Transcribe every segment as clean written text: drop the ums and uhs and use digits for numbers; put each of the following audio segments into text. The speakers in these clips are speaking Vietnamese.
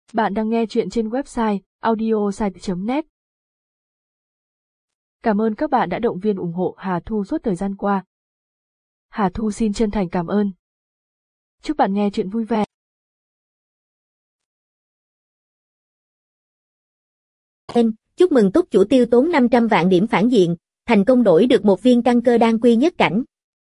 Bạn đang nghe chuyện trên website audiosite.net. Cảm ơn các bạn đã động viên ủng hộ Hà Thu suốt thời gian qua. Hà Thu xin chân thành cảm ơn. Chúc bạn nghe chuyện vui vẻ. Chúc mừng túc chủ tiêu tốn 500 vạn điểm phản diện, thành công đổi được một viên căn cơ đan quy nhất cảnh.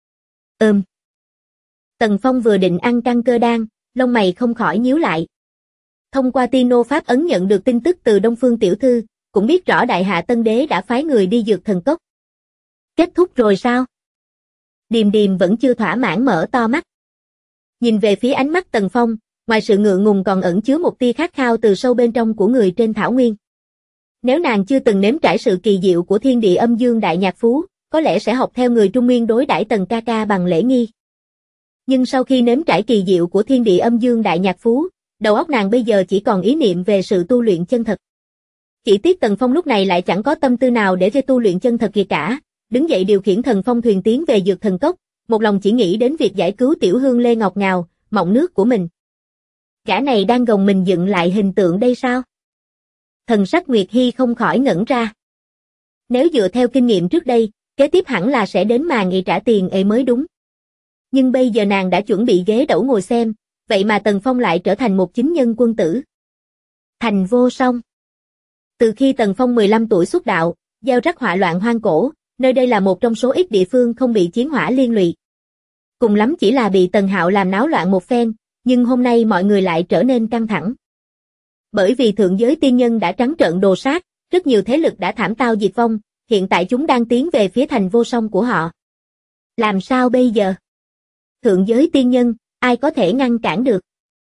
Tần Phong vừa định ăn căn cơ đan, lông mày không khỏi nhíu lại. Thông qua Tino Pháp ấn nhận được tin tức từ Đông Phương tiểu thư, cũng biết rõ Đại Hạ Tân Đế đã phái người đi dược thần cốc. Kết thúc rồi sao? Điềm Điềm vẫn chưa thỏa mãn mở to mắt. Nhìn về phía ánh mắt Tần Phong, ngoài sự ngượng ngùng còn ẩn chứa một tia khát khao từ sâu bên trong của người trên thảo nguyên. Nếu nàng chưa từng nếm trải sự kỳ diệu của thiên địa âm dương đại nhạc phú, có lẽ sẽ học theo người Trung Nguyên đối đãi Tần ca ca bằng lễ nghi. Nhưng sau khi nếm trải kỳ diệu của thiên địa âm dương đại nhạc phú, đầu óc nàng bây giờ chỉ còn ý niệm về sự tu luyện chân thật. Chỉ tiếc Tần Phong lúc này lại chẳng có tâm tư nào để tu luyện chân thật gì cả, đứng dậy điều khiển thần phong thuyền tiến về dược thần cốc, một lòng chỉ nghĩ đến việc giải cứu tiểu hương Lê Ngọc Ngào, mọng nước của mình. Gã này đang gồng mình dựng lại hình tượng đây sao? Thần sắc Nguyệt Hi không khỏi ngẩn ra. Nếu dựa theo kinh nghiệm trước đây, kế tiếp hẳn là sẽ đến mà nghị trả tiền mới đúng. Nhưng bây giờ nàng đã chuẩn bị ghế đẩu ngồi xem, vậy mà Tần Phong lại trở thành một chính nhân quân tử. Thành vô song. Từ khi Tần Phong 15 tuổi xuất đạo, gieo rắc họa loạn hoang cổ, nơi đây là một trong số ít địa phương không bị chiến hỏa liên lụy. Cùng lắm chỉ là bị Tần Hạo làm náo loạn một phen, nhưng hôm nay mọi người lại trở nên căng thẳng. Bởi vì thượng giới tiên nhân đã trắng trợn đồ sát, rất nhiều thế lực đã thảm tao diệt vong, hiện tại chúng đang tiến về phía thành vô song của họ. Làm sao bây giờ? Thượng giới tiên nhân, ai có thể ngăn cản được?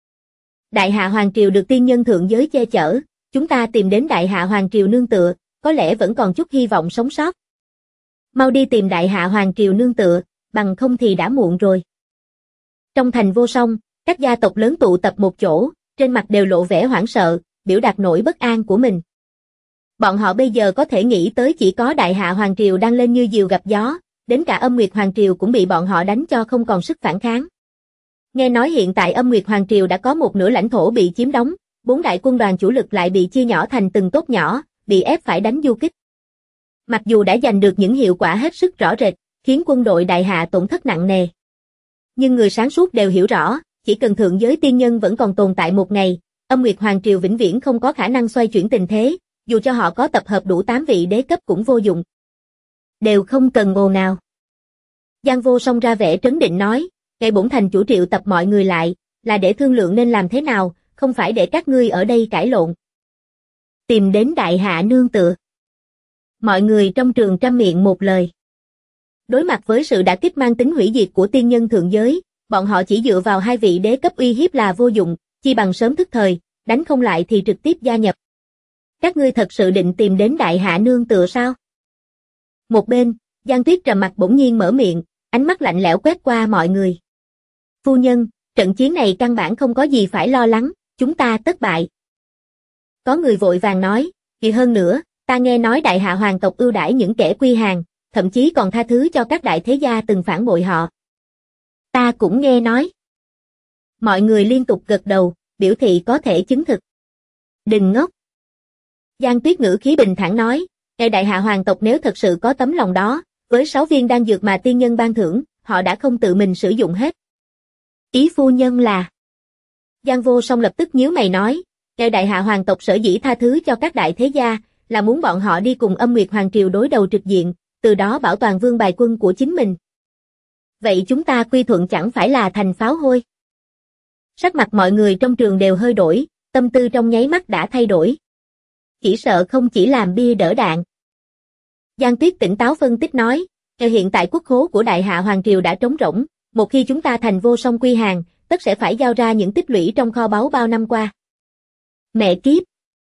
Đại Hạ Hoàng Triều được tiên nhân thượng giới che chở, chúng ta tìm đến Đại Hạ Hoàng Triều nương tựa, có lẽ vẫn còn chút hy vọng sống sót. Mau đi tìm Đại Hạ Hoàng Triều nương tựa, bằng không thì đã muộn rồi. Trong thành vô song, các gia tộc lớn tụ tập một chỗ, trên mặt đều lộ vẻ hoảng sợ, biểu đạt nỗi bất an của mình. Bọn họ bây giờ có thể nghĩ tới chỉ có Đại Hạ Hoàng Triều đang lên như diều gặp gió, đến cả Âm Nguyệt Hoàng Triều cũng bị bọn họ đánh cho không còn sức phản kháng. Nghe nói hiện tại Âm Nguyệt Hoàng Triều đã có một nửa lãnh thổ bị chiếm đóng, 4 đại quân đoàn chủ lực lại bị chia nhỏ thành từng tốp nhỏ, bị ép phải đánh du kích. Mặc dù đã giành được những hiệu quả hết sức rõ rệt, khiến quân đội Đại Hạ tổn thất nặng nề. Nhưng người sáng suốt đều hiểu rõ, chỉ cần thượng giới tiên nhân vẫn còn tồn tại một ngày, Âm Nguyệt Hoàng Triều vĩnh viễn không có khả năng xoay chuyển tình thế, dù cho họ có tập hợp đủ 8 vị đế cấp cũng vô dụng. Đều không cần ồn ào. Giang Vô Song ra vẻ trấn định nói, ngày bổn thành chủ triệu tập mọi người lại, là để thương lượng nên làm thế nào, không phải để các ngươi ở đây cãi lộn. Tìm đến Đại Hạ nương tựa. Mọi người trong trường trăm miệng một lời. Đối mặt với sự đả kích mang tính hủy diệt của tiên nhân thượng giới, bọn họ chỉ dựa vào 2 vị đế cấp uy hiếp là vô dụng, chi bằng sớm thức thời, đánh không lại thì trực tiếp gia nhập. Các ngươi thật sự định tìm đến Đại Hạ nương tựa sao? Một bên, Giang Tuyết trầm mặt bỗng nhiên mở miệng, ánh mắt lạnh lẽo quét qua mọi người. Phu nhân, trận chiến này căn bản không có gì phải lo lắng, chúng ta tất bại. Có người vội vàng nói, vì hơn nữa, ta nghe nói Đại Hạ hoàng tộc ưu đãi những kẻ quy hàng, thậm chí còn tha thứ cho các đại thế gia từng phản bội họ. Ta cũng nghe nói. Mọi người liên tục gật đầu, biểu thị có thể chứng thực. Đừng ngốc. Giang Tuyết ngữ khí bình thản nói, Đại Hạ hoàng tộc nếu thật sự có tấm lòng đó, với 6 viên đan dược mà tiên nhân ban thưởng, họ đã không tự mình sử dụng hết. Ý phu nhân là... Giang Vô Song lập tức nhíu mày nói, Đại Hạ hoàng tộc sở dĩ tha thứ cho các đại thế gia, là muốn bọn họ đi cùng Âm Nguyệt Hoàng Triều đối đầu trực diện, từ đó bảo toàn vương bài quân của chính mình. Vậy chúng ta quy thuận chẳng phải là thành pháo hôi? Sắc mặt mọi người trong trường đều hơi đổi, tâm tư trong nháy mắt đã thay đổi. Chỉ sợ không chỉ làm bia đỡ đạn. Giang Tuyết tỉnh táo phân tích nói, hiện tại quốc khố của Đại Hạ Hoàng Triều đã trống rỗng, một khi chúng ta thành vô song quy hàng, tất sẽ phải giao ra những tích lũy trong kho báu bao năm qua. Mẹ kiếp!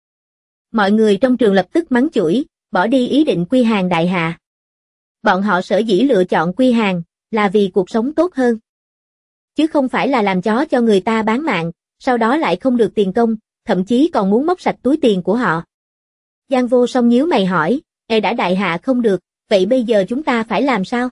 Mọi người trong trường lập tức mắng chửi, bỏ đi ý định quy hàng Đại Hạ. Bọn họ sở dĩ lựa chọn quy hàng, là vì cuộc sống tốt hơn. Chứ không phải là làm chó cho người ta bán mạng, sau đó lại không được tiền công, thậm chí còn muốn móc sạch túi tiền của họ. Giang Vô Song nhíu mày hỏi, đã Đại Hạ không được, vậy bây giờ chúng ta phải làm sao?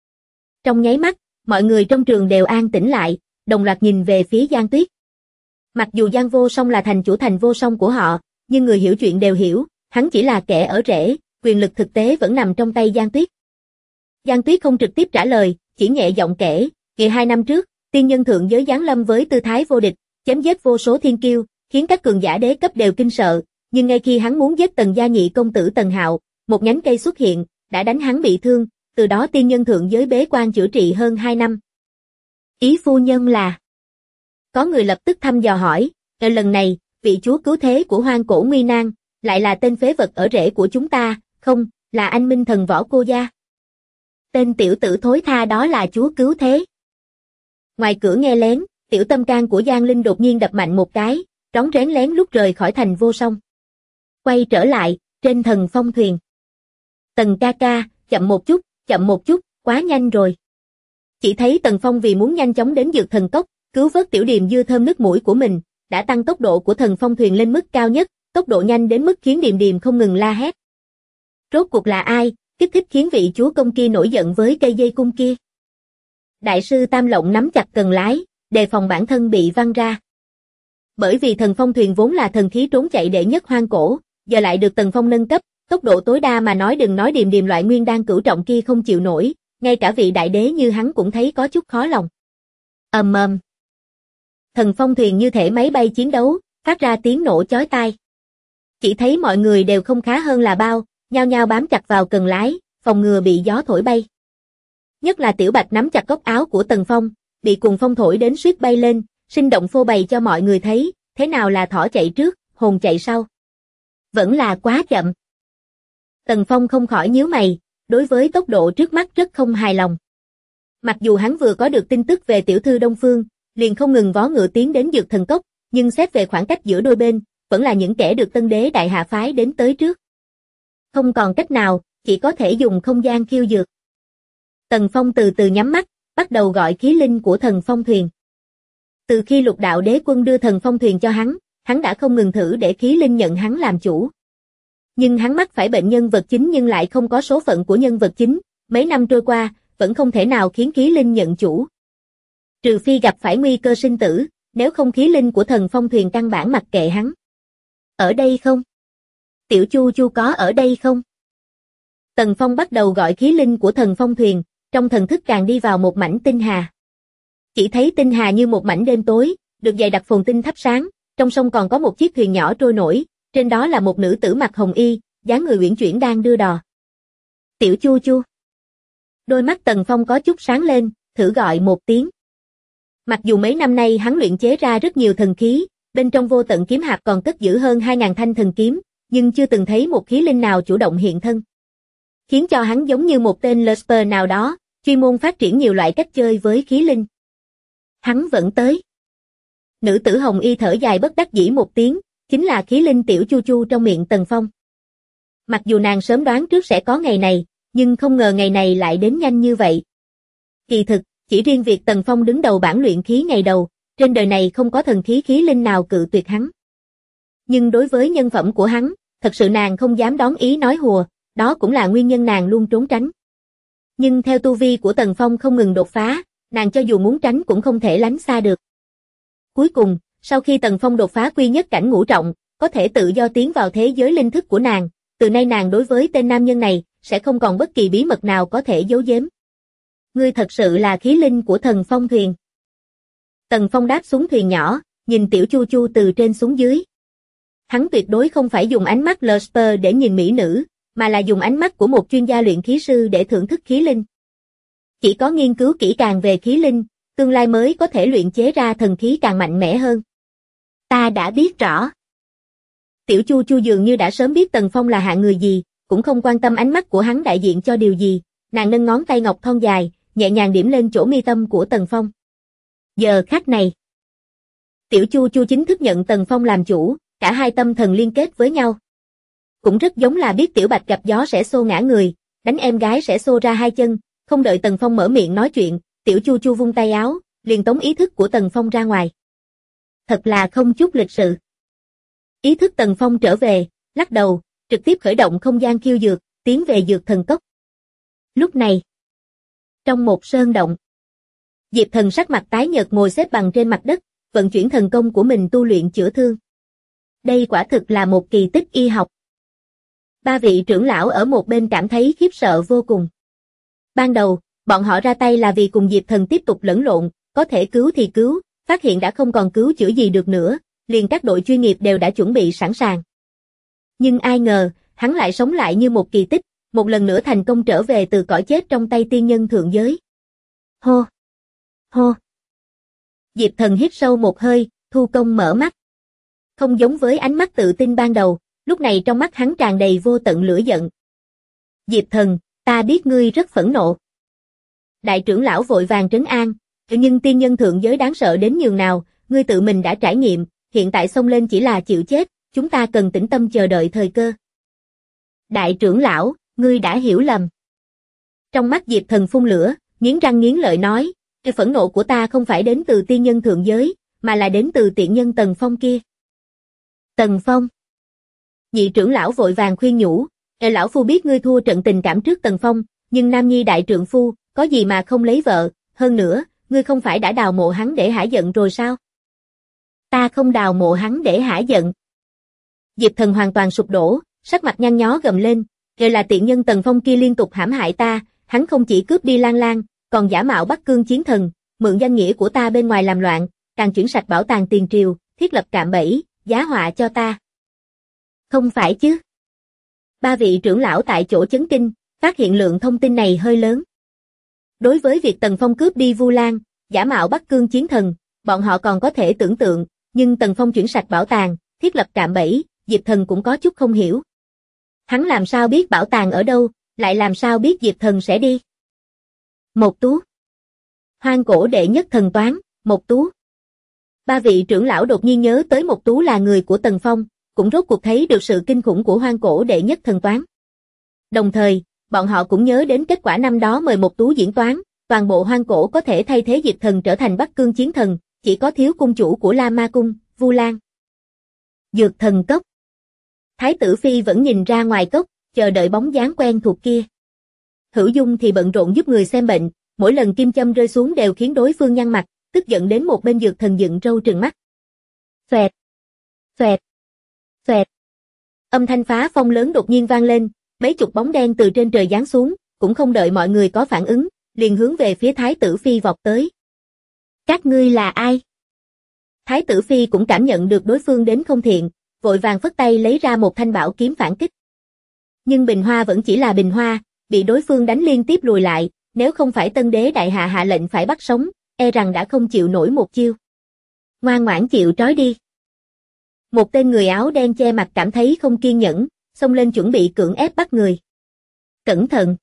Trong nháy mắt, mọi người trong trường đều an tĩnh lại, đồng loạt nhìn về phía Giang Tuyết. Mặc dù Giang Vô Song là thành chủ thành Vô Song của họ, nhưng người hiểu chuyện đều hiểu, hắn chỉ là kẻ ở rễ, quyền lực thực tế vẫn nằm trong tay Giang Tuyết. Giang Tuyết không trực tiếp trả lời, chỉ nhẹ giọng kể, ngày 2 năm trước, tiên nhân thượng giới giáng lâm với tư thái vô địch, chém giết vô số thiên kiêu, khiến các cường giả đế cấp đều kinh sợ, nhưng ngay khi hắn muốn giết Tần gia nhị công tử Tần Hạo, một nhánh cây xuất hiện, đã đánh hắn bị thương, từ đó tiên nhân thượng giới bế quan chữa trị hơn 2 năm. Ý phu nhân là? Có người lập tức thăm dò hỏi, lần này, vị chúa cứu thế của Hoang Cổ Nguy Nan, lại là tên phế vật ở rễ của chúng ta, không, là anh Minh Thần Võ Cô Gia. Tên tiểu tử thối tha đó là chúa cứu thế. Ngoài cửa nghe lén, tiểu tâm can của Giang Linh đột nhiên đập mạnh một cái, rón rén lén lút rời khỏi thành Vô Song. Quay trở lại, trên Thần Phong thuyền. Tần ca ca, chậm một chút, quá nhanh rồi. Chỉ thấy Tần Phong vì muốn nhanh chóng đến Dược Thần Cốc, cứu vớt tiểu điềm dưa thơm nước mũi của mình, đã tăng tốc độ của Thần Phong thuyền lên mức cao nhất, tốc độ nhanh đến mức khiến điềm điềm không ngừng la hét. Rốt cuộc là ai, kích thích khiến vị chúa công kia nổi giận với cây dây cung kia? Đại sư Tam Lộng nắm chặt cần lái, đề phòng bản thân bị văng ra. Bởi vì Thần Phong thuyền vốn là thần khí trốn chạy đệ nhất hoang cổ, giờ lại được Tần Phong nâng cấp, tốc độ tối đa mà nói đừng nói điềm điềm loại nguyên đan cửu trọng kia không chịu nổi, ngay cả vị đại đế như hắn cũng thấy có chút khó lòng. Ầm. Thần Phong thuyền như thể máy bay chiến đấu, phát ra tiếng nổ chói tai. Chỉ thấy mọi người đều không khá hơn là bao, nhao nhao bám chặt vào cần lái, phòng ngừa bị gió thổi bay. Nhất là Tiểu Bạch nắm chặt góc áo của Tần Phong, bị cuồng phong thổi đến suýt bay lên, sinh động phô bày cho mọi người thấy, thế nào là thỏ chạy trước, hồn chạy sau. Vẫn là quá chậm. Tần Phong không khỏi nhíu mày, đối với tốc độ trước mắt rất không hài lòng. Mặc dù hắn vừa có được tin tức về tiểu thư Đông Phương, liền không ngừng vó ngựa tiến đến Dược Thần Cốc, nhưng xét về khoảng cách giữa đôi bên, vẫn là những kẻ được Tân Đế Đại Hạ phái đến tới trước. Không còn cách nào, chỉ có thể dùng không gian khiêu dược. Tần Phong từ từ nhắm mắt, bắt đầu gọi khí linh của Thần Phong thuyền. Từ khi Lục Đạo Đế Quân đưa Thần Phong thuyền cho hắn đã không ngừng thử để khí linh nhận hắn làm chủ. Nhưng hắn mắc phải bệnh nhân vật chính nhưng lại không có số phận của nhân vật chính, mấy năm trôi qua, vẫn không thể nào khiến khí linh nhận chủ. Trừ phi gặp phải nguy cơ sinh tử, nếu không khí linh của Thần Phong thuyền căn bản mặc kệ hắn. Ở đây không? Tiểu Chu Chu có ở đây không? Tần Phong bắt đầu gọi khí linh của Thần Phong thuyền, trong thần thức càng đi vào một mảnh tinh hà. Chỉ thấy tinh hà như một mảnh đêm tối, được dày đặc phồn tinh thắp sáng, trong sông còn có một chiếc thuyền nhỏ trôi nổi, trên đó là một nữ tử mặc hồng y, dáng người uyển chuyển đang đưa đò. Tiểu Chu Chu. Đôi mắt Tần Phong có chút sáng lên, thử gọi một tiếng. Mặc dù mấy năm nay hắn luyện chế ra rất nhiều thần khí, bên trong vô tận kiếm hạp còn cất giữ hơn 2000 thanh thần kiếm, nhưng chưa từng thấy một khí linh nào chủ động hiện thân. Khiến cho hắn giống như một tên Lusper nào đó, chuyên môn phát triển nhiều loại cách chơi với khí linh. Hắn vẫn tới. Nữ tử hồng y thở dài bất đắc dĩ một tiếng, chính là khí linh Tiểu Chu Chu trong miệng Tần Phong. Mặc dù nàng sớm đoán trước sẽ có ngày này, nhưng không ngờ ngày này lại đến nhanh như vậy. Kỳ thực, chỉ riêng việc Tần Phong đứng đầu bảng luyện khí ngày đầu, trên đời này không có thần khí khí linh nào cự tuyệt hắn. Nhưng đối với nhân phẩm của hắn, thật sự nàng không dám đón ý nói hùa, đó cũng là nguyên nhân nàng luôn trốn tránh. Nhưng theo tu vi của Tần Phong không ngừng đột phá, nàng cho dù muốn tránh cũng không thể lánh xa được. Cuối cùng, sau khi Tần Phong đột phá quy nhất cảnh ngũ trọng, có thể tự do tiến vào thế giới linh thức của nàng, từ nay nàng đối với tên nam nhân này, sẽ không còn bất kỳ bí mật nào có thể giấu giếm. Ngươi thật sự là khí linh của Thần Phong thuyền. Tần Phong đáp xuống thuyền nhỏ, nhìn Tiểu Chu Chu từ trên xuống dưới. Hắn tuyệt đối không phải dùng ánh mắt Lusper để nhìn mỹ nữ, mà là dùng ánh mắt của một chuyên gia luyện khí sư để thưởng thức khí linh. Chỉ có nghiên cứu kỹ càng về khí linh, tương lai mới có thể luyện chế ra thần khí càng mạnh mẽ hơn. Ta đã biết rõ. Tiểu Chu Chu dường như đã sớm biết Tần Phong là hạng người gì, cũng không quan tâm ánh mắt của hắn đại diện cho điều gì, nàng nâng ngón tay ngọc thon dài, nhẹ nhàng điểm lên chỗ mi tâm của Tần Phong. Giờ khắc này, Tiểu Chu Chu chính thức nhận Tần Phong làm chủ, cả hai tâm thần liên kết với nhau. Cũng rất giống là biết Tiểu Bạch gặp gió sẽ xô ngã người, đánh em gái sẽ xô ra hai chân, không đợi Tần Phong mở miệng nói chuyện, Tiểu Chu Chu vung tay áo, liền tống ý thức của Tần Phong ra ngoài. Thật là không chút lịch sự. Ý thức Tần Phong trở về, lắc đầu, trực tiếp khởi động không gian khiêu dược, tiến về Dược Thần Cốc. Lúc này, trong một sơn động, Diệp Thần sắc mặt tái nhợt ngồi xếp bằng trên mặt đất, vận chuyển thần công của mình tu luyện chữa thương. Đây quả thực là một kỳ tích y học. Ba vị trưởng lão ở một bên cảm thấy khiếp sợ vô cùng. Ban đầu, bọn họ ra tay là vì cùng Diệp Thần tiếp tục lẫn lộn, có thể cứu thì cứu, phát hiện đã không còn cứu chữa gì được nữa, liền các đội chuyên nghiệp đều đã chuẩn bị sẵn sàng. Nhưng ai ngờ, hắn lại sống lại như một kỳ tích, một lần nữa thành công trở về từ cõi chết trong tay tiên nhân thượng giới. Hô! Hô! Diệp Thần hít sâu một hơi, thu công mở mắt. Không giống với ánh mắt tự tin ban đầu, lúc này trong mắt hắn tràn đầy vô tận lửa giận. Diệp Thần, ta biết ngươi rất phẫn nộ. Đại trưởng lão vội vàng trấn an, nhưng tiên nhân thượng giới đáng sợ đến nhường nào, ngươi tự mình đã trải nghiệm, hiện tại xông lên chỉ là chịu chết, chúng ta cần tĩnh tâm chờ đợi thời cơ. Đại trưởng lão, ngươi đã hiểu lầm. Trong mắt Diệp Thần phun lửa, nghiến răng nghiến lợi nói, cái phẫn nộ của ta không phải đến từ tiên nhân thượng giới, mà là đến từ tiện nhân Tần Phong kia. Tần Phong. Nhị trưởng lão vội vàng khuyên nhủ, lão phu biết ngươi thua trận tình cảm trước Tần Phong, nhưng nam nhi đại trượng phu, có gì mà không lấy vợ, hơn nữa, ngươi không phải đã đào mộ hắn để hả giận rồi sao? Ta không đào mộ hắn để hả giận. Diệp Thần hoàn toàn sụp đổ, sắc mặt nhăn nhó gầm lên, là tiện nhân Tần Phong kia liên tục hãm hại ta, hắn không chỉ cướp đi Lan Lan, còn giả mạo Bắc Cương chiến thần, mượn danh nghĩa của ta bên ngoài làm loạn, càng chuyển sạch bảo tàng tiền triều, thiết lập cạm bẫy, giá họa cho ta. Không phải chứ? Ba vị trưởng lão tại chỗ chấn kinh, phát hiện lượng thông tin này hơi lớn. Đối với việc Tần Phong cướp đi Vu Lan, giả mạo Bắc Cương chiến thần, bọn họ còn có thể tưởng tượng, nhưng Tần Phong chuyển sạch bảo tàng, thiết lập cạm bẫy, Diệp Thần cũng có chút không hiểu. Hắn làm sao biết bảo tàng ở đâu, lại làm sao biết Diệp Thần sẽ đi? Một Tú. Hoang cổ đệ nhất thần toán, Một Tú. Ba vị trưởng lão đột nhiên nhớ tới Một Tú là người của Tần Phong, cũng rốt cuộc thấy được sự kinh khủng của hoang cổ đệ nhất thần toán. Đồng thời, bọn họ cũng nhớ đến kết quả năm đó mời Một Tú diễn toán, toàn bộ hoang cổ có thể thay thế Diệp Thần trở thành Bắc Cương chiến thần, chỉ có thiếu cung chủ của La Ma Cung, Vu Lan. Dược thần cốc. Thái tử Phi vẫn nhìn ra ngoài cốc, chờ đợi bóng dáng quen thuộc kia. Hữu Dung thì bận rộn giúp người xem bệnh, mỗi lần kim châm rơi xuống đều khiến đối phương nhăn mặt, tức giận đến một bên dược thần dựng râu trừng mắt. Xoẹt, xoẹt, xoẹt. Âm thanh phá phong lớn đột nhiên vang lên, mấy chục bóng đen từ trên trời giáng xuống, cũng không đợi mọi người có phản ứng, liền hướng về phía Thái tử Phi vọt tới. Các ngươi là ai? Thái tử Phi cũng cảm nhận được đối phương đến không thiện, vội vàng phất tay lấy ra một thanh bảo kiếm phản kích. Nhưng bình hoa vẫn chỉ là bình hoa, bị đối phương đánh liên tiếp lùi lại, nếu không phải Tân Đế đại hạ hạ lệnh phải bắt sống, e rằng đã không chịu nổi một chiêu. Ngoan ngoãn chịu trói đi. Một tên người áo đen che mặt cảm thấy không kiên nhẫn, xông lên chuẩn bị cưỡng ép bắt người. Cẩn thận.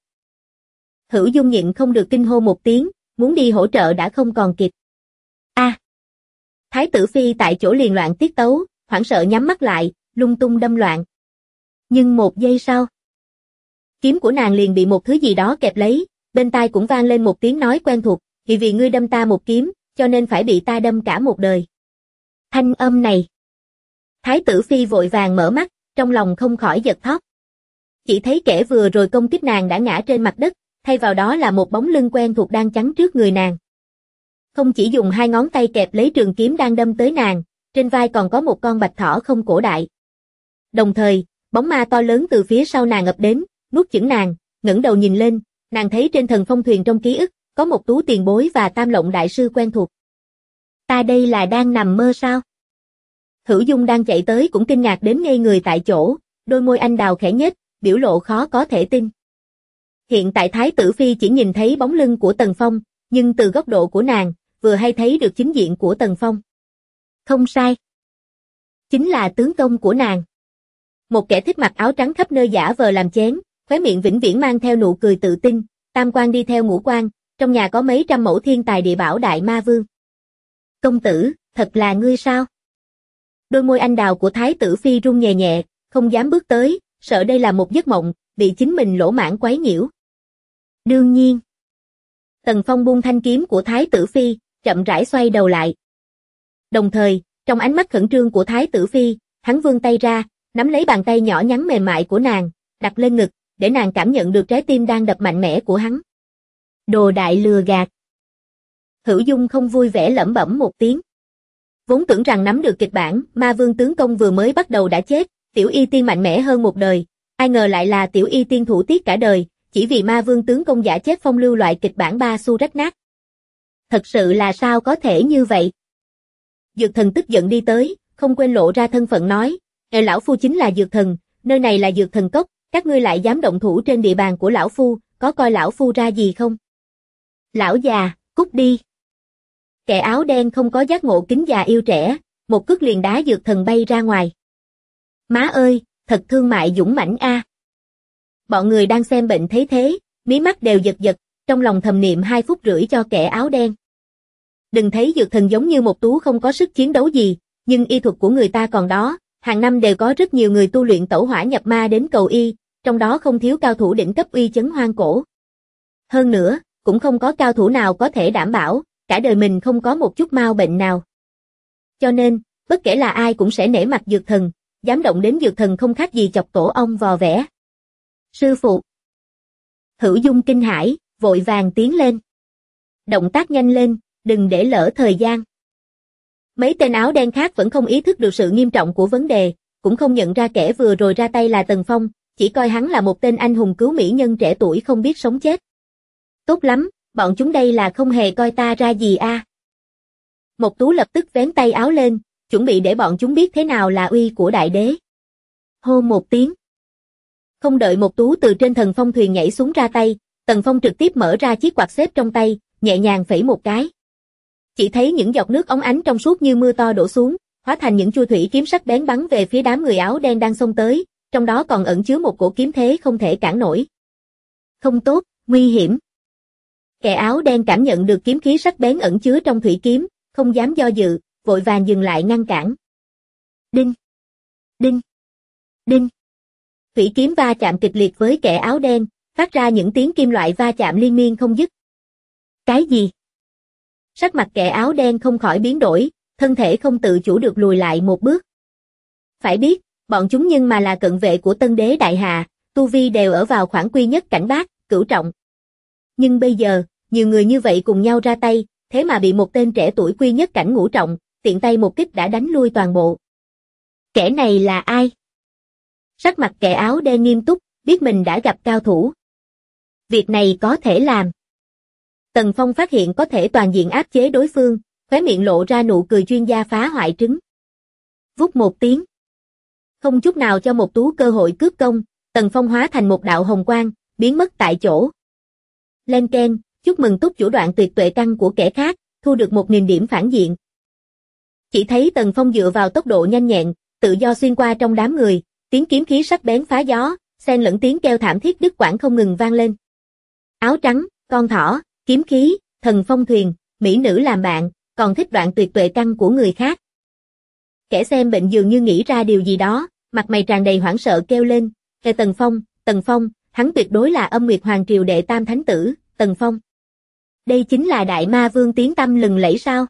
Hữu Dung nhịn không được kinh hô một tiếng, muốn đi hỗ trợ đã không còn kịp. A! Thái tử Phi tại chỗ liền loạn tiết tấu, hoảng sợ nhắm mắt lại, lung tung đâm loạn. Nhưng một giây sau, kiếm của nàng liền bị một thứ gì đó kẹp lấy, bên tai cũng vang lên một tiếng nói quen thuộc, vì ngươi đâm ta một kiếm, cho nên phải bị ta đâm cả một đời. Thanh âm này. Thái tử Phi vội vàng mở mắt, trong lòng không khỏi giật thót. Chỉ thấy kẻ vừa rồi công kích nàng đã ngã trên mặt đất, thay vào đó là một bóng lưng quen thuộc đang chắn trước người nàng. Không chỉ dùng hai ngón tay kẹp lấy trường kiếm đang đâm tới nàng, trên vai còn có một con bạch thỏ không cổ đại. Đồng thời, bóng ma to lớn từ phía sau nàng ập đến, nuốt chửng nàng, ngẩng đầu nhìn lên, nàng thấy trên thần phong thuyền trong ký ức, có một Tú tiền bối và Tam Lộng đại sư quen thuộc. Ta đây là đang nằm mơ sao? Hữu Dung đang chạy tới cũng kinh ngạc đến ngây người tại chỗ, đôi môi anh đào khẽ nhếch, biểu lộ khó có thể tin. Hiện tại Thái tử Phi chỉ nhìn thấy bóng lưng của Tần Phong, nhưng từ góc độ của nàng, vừa hay thấy được chính diện của Tần Phong. Không sai. Chính là tướng công của nàng. Một kẻ thích mặc áo trắng khắp nơi giả vờ làm chén, khóe miệng vĩnh viễn mang theo nụ cười tự tin, tam quan đi theo ngũ quan, trong nhà có mấy trăm mẫu thiên tài địa bảo đại ma vương. Công tử, thật là ngươi sao? Đôi môi anh đào của Thái tử Phi run nhẹ nhẹ, không dám bước tới, sợ đây là một giấc mộng, bị chính mình lỗ mãng quấy nhiễu. Đương nhiên. Tần Phong buông thanh kiếm của Thái tử Phi, chậm rãi xoay đầu lại. Đồng thời, trong ánh mắt khẩn trương của Thái tử Phi, hắn vươn tay ra, nắm lấy bàn tay nhỏ nhắn mềm mại của nàng, đặt lên ngực, để nàng cảm nhận được trái tim đang đập mạnh mẽ của hắn. Đồ đại lừa gạt. Hữu Dung không vui vẻ lẩm bẩm một tiếng. Vốn tưởng rằng nắm được kịch bản, Ma Vương tướng công vừa mới bắt đầu đã chết, Tiểu Y Tiên mạnh mẽ hơn một đời, ai ngờ lại là Tiểu Y Tiên thủ tiết cả đời, chỉ vì Ma Vương tướng công giả chết phong lưu loại kịch bản ba xu rách nát. Thật sự là sao có thể như vậy? Dược Thần tức giận đi tới, không quên lộ ra thân phận nói, lão phu chính là Dược Thần, nơi này là Dược Thần Cốc, các ngươi lại dám động thủ trên địa bàn của lão phu, có coi lão phu ra gì không? Lão già, cút đi. Kẻ áo đen không có giác ngộ kính già yêu trẻ, một cước liền đá Dược Thần bay ra ngoài. Má ơi, thật thương mại dũng mãnh a. Bọn người đang xem bệnh thấy thế, mí mắt đều giật giật, trong lòng thầm niệm 2 phút rưỡi cho kẻ áo đen. Đừng thấy Dược Thần giống như một tú không có sức chiến đấu gì, nhưng y thuật của người ta còn đó, hàng năm đều có rất nhiều người tu luyện tẩu hỏa nhập ma đến cầu y, trong đó không thiếu cao thủ đỉnh cấp uy chấn hoang cổ. Hơn nữa, cũng không có cao thủ nào có thể đảm bảo, cả đời mình không có một chút mau bệnh nào. Cho nên, bất kể là ai cũng sẽ nể mặt Dược Thần, dám động đến Dược Thần không khác gì chọc tổ ong vò vẽ. Sư phụ. Hữu Dung kinh hãi, vội vàng tiến lên. Động tác nhanh lên, đừng để lỡ thời gian. Mấy tên áo đen khác vẫn không ý thức được sự nghiêm trọng của vấn đề, cũng không nhận ra kẻ vừa rồi ra tay là Tần Phong, chỉ coi hắn là một tên anh hùng cứu mỹ nhân trẻ tuổi không biết sống chết. Tốt lắm, bọn chúng đây là không hề coi ta ra gì a. Mộc Tú lập tức vén tay áo lên, chuẩn bị để bọn chúng biết thế nào là uy của đại đế. Hô một tiếng. Không đợi Mộc Tú từ trên thần phong thuyền nhảy xuống ra tay, Tần Phong trực tiếp mở ra chiếc quạt xếp trong tay, nhẹ nhàng phẩy một cái. Chỉ thấy những giọt nước óng ánh trong suốt như mưa to đổ xuống, hóa thành những chui thủy kiếm sắc bén bắn về phía đám người áo đen đang xông tới, trong đó còn ẩn chứa một cổ kiếm thế không thể cản nổi. Không tốt, nguy hiểm. Kẻ áo đen cảm nhận được kiếm khí sắc bén ẩn chứa trong thủy kiếm, không dám do dự, vội vàng dừng lại ngăn cản. Đinh! Đinh! Đinh! Thủy kiếm va chạm kịch liệt với kẻ áo đen, phát ra những tiếng kim loại va chạm liên miên không dứt. Cái gì? Sắc mặt kẻ áo đen không khỏi biến đổi, thân thể không tự chủ được lùi lại một bước. Phải biết, bọn chúng nhưng mà là cận vệ của Tân Đế Đại Hà, tu vi đều ở vào khoảng quy nhất cảnh bát, cửu trọng. Nhưng bây giờ, nhiều người như vậy cùng nhau ra tay, thế mà bị một tên trẻ tuổi quy nhất cảnh ngũ trọng, tiện tay một kích đã đánh lui toàn bộ. Kẻ này là ai? Sắc mặt kẻ áo đen nghiêm túc, biết mình đã gặp cao thủ. Việc này có thể làm. Tần Phong phát hiện có thể toàn diện áp chế đối phương, khóe miệng lộ ra nụ cười chuyên gia phá hoại trứng. Vút một tiếng. Không chút nào cho Mộc Tú cơ hội cướp công, Tần Phong hóa thành một đạo hồng quang, biến mất tại chỗ. Lên keng, chúc mừng túc chủ đoạn tuyệt tuệ căn của kẻ khác, thu được 1000 điểm phản diện. Chỉ thấy Tần Phong dựa vào tốc độ nhanh nhẹn, tự do xuyên qua trong đám người, tiếng kiếm khí sắc bén phá gió, xen lẫn tiếng kêu thảm thiết đứt quãng không ngừng vang lên. Áo trắng, con thỏ, kiếm khí, thần phong thuyền, mỹ nữ làm bạn, còn thích đoạn tuyệt tuệ căn của người khác. Kẻ xem bệnh dường như nghĩ ra điều gì đó, mặt mày tràn đầy hoảng sợ kêu lên, Tần Phong, hắn tuyệt đối là Âm Nguyệt Hoàng Triều đệ tam thánh tử, Tần Phong. Đây chính là đại ma vương tiếng tăm lừng lẫy sao?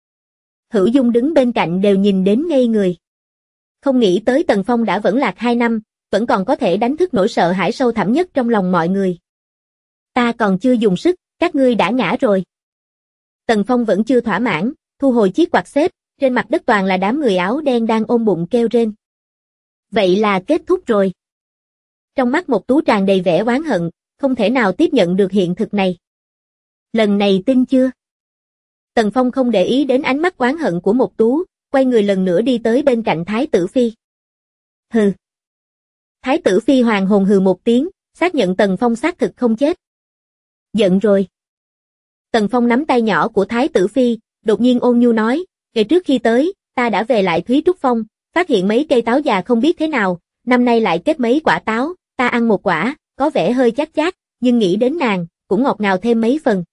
Hữu Dung đứng bên cạnh đều nhìn đến ngây người. Không nghĩ tới Tần Phong đã vẫn lạc 2 năm, vẫn còn có thể đánh thức nỗi sợ hãi sâu thẳm nhất trong lòng mọi người. Ta còn chưa dùng sức, các ngươi đã ngã rồi. Tần Phong vẫn chưa thỏa mãn, thu hồi chiếc quạt xếp, trên mặt đất toàn là đám người áo đen đang ôm bụng kêu rên. Vậy là kết thúc rồi. Trong mắt Mộc Tú tràn đầy vẻ oán hận, không thể nào tiếp nhận được hiện thực này. Lần này tin chưa? Tần Phong không để ý đến ánh mắt oán hận của Mộc Tú, quay người lần nữa đi tới bên cạnh Thái tử Phi. Hừ. Thái tử Phi hoàng hồn hừ một tiếng, xác nhận Tần Phong xác thực không chết. Giận rồi. Tần Phong nắm tay nhỏ của Thái tử Phi, đột nhiên ôn nhu nói, ngày trước khi tới, ta đã về lại Thúy Trúc Phong, phát hiện mấy cây táo già không biết thế nào, năm nay lại kết mấy quả táo, ta ăn một quả, có vẻ hơi chát chát, nhưng nghĩ đến nàng, cũng ngọt ngào thêm mấy phần.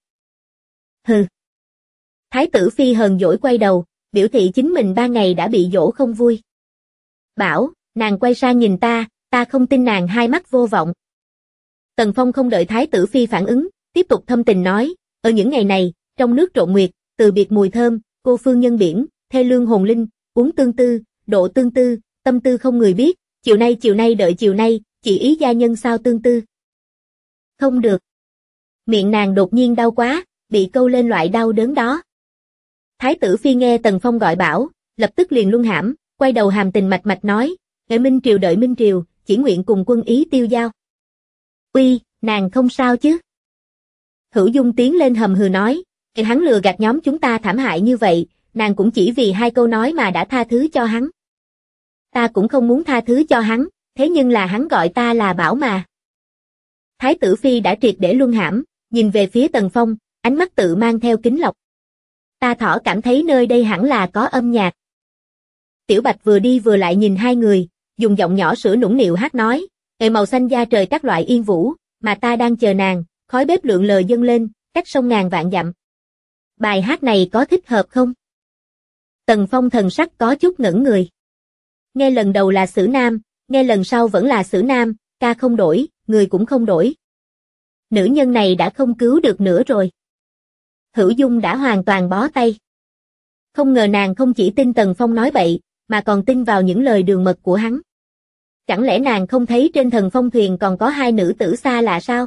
Hừ. Thái tử Phi hờn dỗi quay đầu, biểu thị chính mình 3 ngày đã bị dỗ không vui. Bảo, nàng quay sang nhìn ta không tin nàng hai mắt vô vọng. Tần Phong không đợi Thái tử Phi phản ứng, tiếp tục thâm tình nói, ở những ngày này, trong nước trộn nguyệt, từ biệt mùi thơm, cô phương nhân biển, thê lương hồn linh, uống tương tư, độ tương tư, tâm tư không người biết, chiều nay đợi chiều nay, chị ý gia nhân sao tương tư. Không được. Miệng nàng đột nhiên đau quá, bị câu lên loại đau đớn đó. Thái tử phi nghe Tần Phong gọi bảo, lập tức liền luân hãm, quay đầu hàm tình mạch mạch nói, đợi Minh Triều, chỉ nguyện cùng quân ý tiêu giao. Uy, nàng không sao chứ? Hữu Dung tiến lên hầm hừ nói, hắn lừa gạt nhóm chúng ta thảm hại như vậy, nàng cũng chỉ vì 2 câu nói mà đã tha thứ cho hắn. Ta cũng không muốn tha thứ cho hắn, thế nhưng là hắn gọi ta là Bảo mà. Thái tử phi đã triệt để luân hãm, nhìn về phía Tần Phong, ánh mắt tự mang theo kính lọc. Ta thỏ cảm thấy nơi đây hẳn là có âm nhạc. Tiểu Bạch vừa đi vừa lại nhìn 2 người, dùng giọng nhỏ sữa nũng nịu hát nói, màu xanh da trời các loại yên vũ, mà ta đang chờ nàng, khói bếp lượn lờ dâng lên, cách sông ngàn vạn dặm. Bài hát này có thích hợp không? Tần Phong thần sắc có chút ngẩn người. Nghe lần đầu là Sử Nam, nghe lần sau vẫn là Sử Nam, ca không đổi, người cũng không đổi. Nữ nhân này đã không cứu được nữa rồi. Hữu Dung đã hoàn toàn bó tay. Không ngờ nàng không chỉ tin Tần Phong nói bậy, mà còn tin vào những lời đường mật của hắn. Chẳng lẽ nàng không thấy trên Thần Phong thuyền còn có 2 nữ tử xa lạ sao?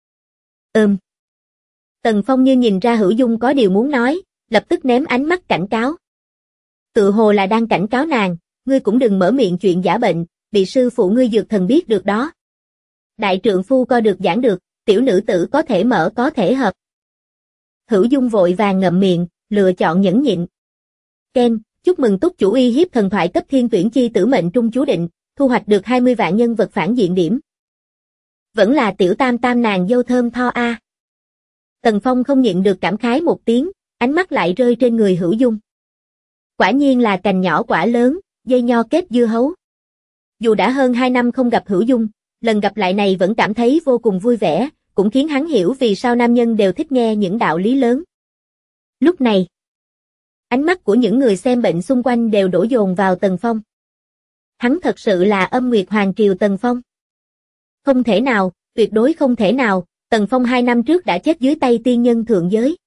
Tần Phong như nhìn ra Hữu Dung có điều muốn nói, lập tức ném ánh mắt cảnh cáo. Tự hồ là đang cảnh cáo nàng, ngươi cũng đừng mở miệng chuyện giả bệnh, bị sư phụ ngươi dược thần biết được đó. Đại trượng phu coi được giảng được, tiểu nữ tử có thể mở có thể hợp. Hữu Dung vội vàng ngậm miệng, lựa chọn nhẫn nhịn. Ken, chúc mừng túc chủ uy hiếp thần thoại cấp thiên tuyển chi tử mệnh trung chú định, thu hoạch được 20 vạn nhân vật phản diện điểm. Vẫn là tiểu tam tam nàng dâu thơm tho a. Tần Phong không nhịn được cảm khái một tiếng, ánh mắt lại rơi trên người Hữu Dung. Quả nhiên là cành nhỏ quả lớn, dây nho kết dưa hấu. Dù đã hơn 2 năm không gặp Hữu Dung, lần gặp lại này vẫn cảm thấy vô cùng vui vẻ, cũng khiến hắn hiểu vì sao nam nhân đều thích nghe những đạo lý lớn. Lúc này, ánh mắt của những người xem bệnh xung quanh đều đổ dồn vào Tần Phong. Hắn thật sự là Âm Nguyệt Hoàng Triều Tần Phong. Không thể nào, tuyệt đối không thể nào, Tần Phong 2 năm trước đã chết dưới tay tiên nhân thượng giới.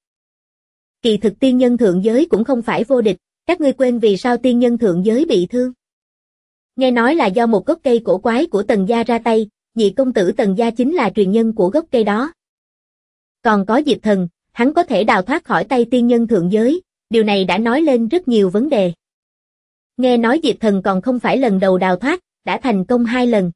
Kỳ thực tiên nhân thượng giới cũng không phải vô địch, các ngươi quên vì sao tiên nhân thượng giới bị thương. Nghe nói là do một gốc cây cổ quái của Tần gia ra tay, nhị công tử Tần gia chính là truyền nhân của gốc cây đó. Còn có Diệp Thần, hắn có thể đào thoát khỏi tay tiên nhân thượng giới, điều này đã nói lên rất nhiều vấn đề. Nghe nói Diệp Thần còn không phải lần đầu đào thoát, đã thành công 2 lần.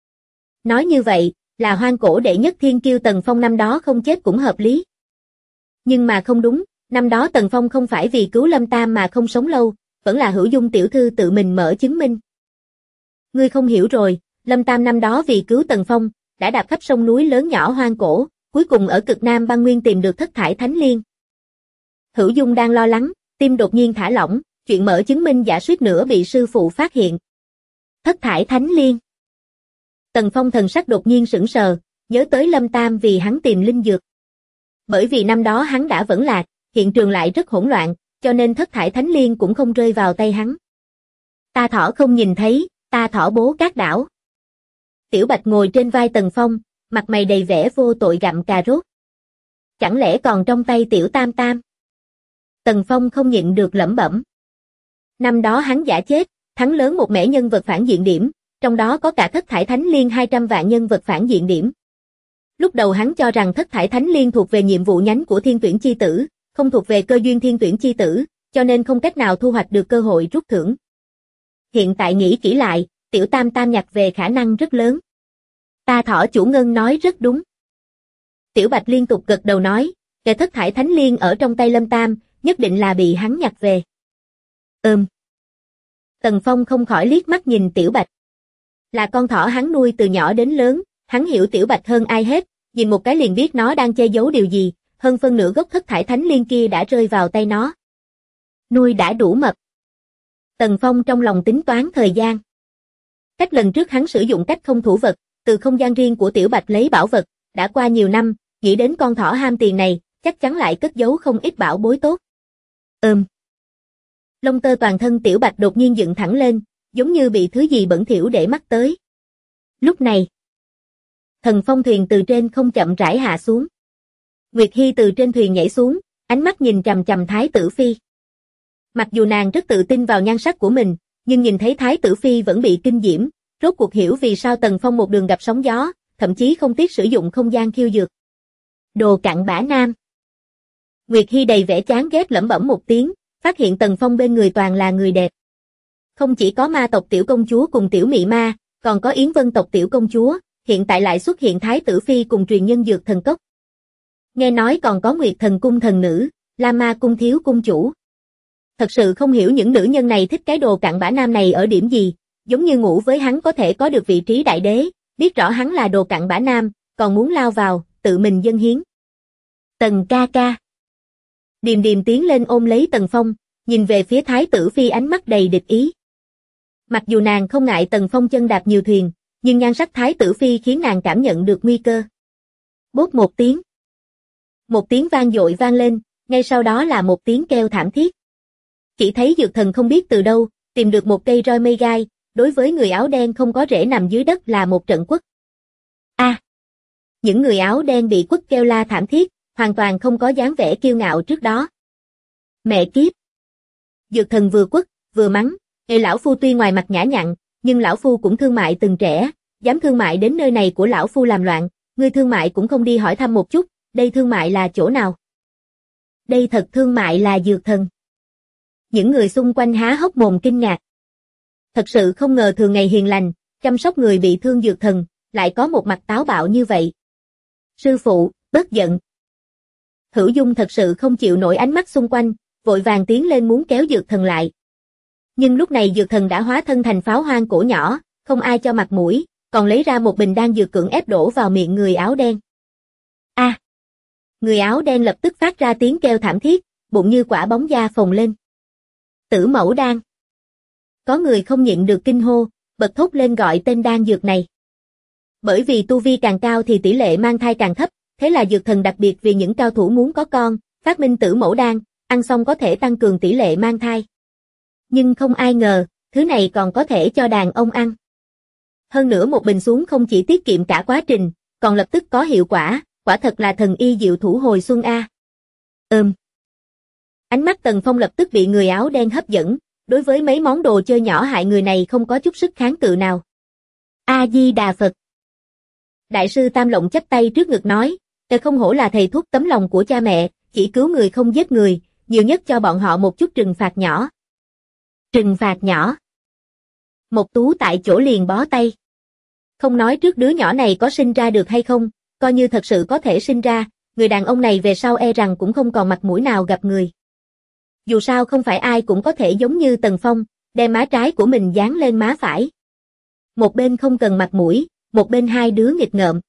Nói như vậy, là hoang cổ đệ nhất thiên kiêu Tần Phong năm đó không chết cũng hợp lý. Nhưng mà không đúng, năm đó Tần Phong không phải vì cứu Lâm Tam mà không sống lâu, vẫn là Hữu Dung tiểu thư tự mình mở chứng minh. Ngươi không hiểu rồi, Lâm Tam năm đó vì cứu Tần Phong, đã đạp khắp sông núi lớn nhỏ hoang cổ, cuối cùng ở cực Nam băng nguyên tìm được thất thải thánh liên. Hữu Dung đang lo lắng, tim đột nhiên thả lỏng, chuyện mở chứng minh giả suýt nữa bị sư phụ phát hiện. Thất thải thánh liên. Tần Phong thần sắc đột nhiên sững sờ, nhớ tới Lâm Tam vì hắn tìm linh dược. Bởi vì năm đó hắn đã vẫn lạc, hiện trường lại rất hỗn loạn, cho nên thất thải thánh liên cũng không rơi vào tay hắn. Ta thỏ không nhìn thấy, ta thỏ bố cát đảo. Tiểu Bạch ngồi trên vai Tần Phong, mặt mày đầy vẻ vô tội gặm cà rốt. Chẳng lẽ còn trong tay tiểu tam tam? Tần Phong không nhịn được lẩm bẩm. Năm đó hắn giả chết, thắng lớn một mẻ nhân vật phản diện điểm, trong đó có cả thất thải thánh liên 200 vạn nhân vật phản diện điểm. Lúc đầu hắn cho rằng thất thải thánh liên thuộc về nhiệm vụ nhánh của thiên tuyển chi tử, không thuộc về cơ duyên thiên tuyển chi tử, cho nên không cách nào thu hoạch được cơ hội rút thưởng. Hiện tại nghĩ kỹ lại, tiểu tam tam nhặt về khả năng rất lớn. Ta thỏ chủ ngân nói rất đúng. Tiểu Bạch liên tục gật đầu nói, kẻ thất thải thánh liên ở trong tay Lâm Tam, nhất định là bị hắn nhặt về. Tần Phong không khỏi liếc mắt nhìn Tiểu Bạch. Là con thỏ hắn nuôi từ nhỏ đến lớn, hắn hiểu Tiểu Bạch hơn ai hết, nhìn một cái liền biết nó đang che giấu điều gì, hơn phân nửa gốc thất thải thánh liên kia đã rơi vào tay nó. Nuôi đã đủ mập. Tần Phong trong lòng tính toán thời gian. Cách lần trước hắn sử dụng cách không thủ vật, từ không gian riêng của Tiểu Bạch lấy bảo vật, đã qua nhiều năm, nghĩ đến con thỏ ham tiền này, chắc chắn lại cất giấu không ít bảo bối tốt. Lông tơ toàn thân Tiểu Bạch đột nhiên dựng thẳng lên, giống như bị thứ gì bẩn thỉu để mắt tới. Lúc này, Thần Phong thuyền từ trên không chậm rãi hạ xuống. Nguyệt Hi từ trên thuyền nhảy xuống, ánh mắt nhìn chằm chằm Thái tử Phi. Mặc dù nàng rất tự tin vào nhan sắc của mình, nhưng nhìn thấy Thái tử Phi vẫn bị kinh diễm, rốt cuộc hiểu vì sao Tần Phong một đường gặp sóng gió, thậm chí không tiếc sử dụng không gian khiêu dược. Đồ cặn bã nam. Nguyệt Hi đầy vẻ chán ghét lẩm bẩm một tiếng, phát hiện Tần Phong bên người toàn là người đẹp. Không chỉ có ma tộc tiểu công chúa cùng tiểu mị ma, còn có Yến Vân tộc tiểu công chúa, hiện tại lại xuất hiện Thái tử Phi cùng truyền nhân dược thần cốc. Nghe nói còn có Nguyệt thần cung thần nữ, La Ma cung thiếu cung chủ. Thật sự không hiểu những nữ nhân này thích cái đồ cặn bã nam này ở điểm gì, giống như ngủ với hắn có thể có được vị trí đại đế, biết rõ hắn là đồ cặn bã nam, còn muốn lao vào, tự mình dâng hiến. Tần ca ca. Điềm điềm tiến lên ôm lấy Tần Phong, nhìn về phía Thái tử Phi ánh mắt đầy địch ý. Mặc dù nàng không ngại Tần Phong chân đạp nhiều thuyền, nhưng nhan sắc Thái tử Phi khiến nàng cảm nhận được nguy cơ. Bốp một tiếng. Một tiếng vang dội vang lên, ngay sau đó là một tiếng kêu thảm thiết. Chỉ thấy dược thần không biết từ đâu, tìm được một cây roi mây gai, đối với người áo đen không có rễ nằm dưới đất là một trận quất. Những người áo đen bị quất kêu la thảm thiết, hoàn toàn không có dáng vẻ kiêu ngạo trước đó. Mẹ kiếp! Dược thần vừa quất, vừa mắng, lão phu tuy ngoài mặt nhã nhặn, nhưng lão phu cũng thương mại từng trẻ, dám thương mại đến nơi này của lão phu làm loạn, ngươi thương mại cũng không đi hỏi thăm một chút, đây thương mại là chỗ nào? Đây thật thương mại là dược thần. Những người xung quanh há hốc mồm kinh ngạc. Thật sự không ngờ thường ngày hiền lành, chăm sóc người bị thương dược thần, lại có một mặt táo bạo như vậy. Sư phụ, bớt giận. Hữu Dung thật sự không chịu nổi ánh mắt xung quanh, vội vàng tiến lên muốn kéo dược thần lại. Nhưng lúc này dược thần đã hóa thân thành pháo hoang cổ nhỏ, không ai cho mặt mũi, còn lấy ra một bình đan dược cưỡng ép đổ vào miệng người áo đen. Người áo đen lập tức phát ra tiếng kêu thảm thiết, bụng như quả bóng da phồng lên. Tử mẫu đan. Có người không nhịn được kinh hô, bật thốt lên gọi tên đan dược này. Bởi vì tu vi càng cao thì tỷ lệ mang thai càng thấp, thế là dược thần đặc biệt vì những cao thủ muốn có con, phát minh tử mẫu đan, ăn xong có thể tăng cường tỷ lệ mang thai. Nhưng không ai ngờ, thứ này còn có thể cho đàn ông ăn. Hơn nữa một bình xuống không chỉ tiết kiệm cả quá trình, còn lập tức có hiệu quả, quả thật là thần y diệu thủ hồi xuân a. Ánh mắt Tần Phong lập tức bị người áo đen hấp dẫn, đối với mấy món đồ chơi nhỏ hại người này không có chút sức kháng cự nào. A-di-đà Phật. Đại sư Tam Lộng chắp tay trước ngực nói, không hổ là thầy thuốc tấm lòng của cha mẹ, chỉ cứu người không giết người, nhiều nhất cho bọn họ một chút trừng phạt nhỏ. Trừng phạt nhỏ. Một Tú tại chỗ liền bó tay. Không nói trước đứa nhỏ này có sinh ra được hay không, coi như thật sự có thể sinh ra, người đàn ông này về sau e rằng cũng không còn mặt mũi nào gặp người. Dù sao không phải ai cũng có thể giống như Tần Phong, đem má trái của mình dán lên má phải. Một bên không cần mặt mũi, một bên hai đứa nghịch ngợm.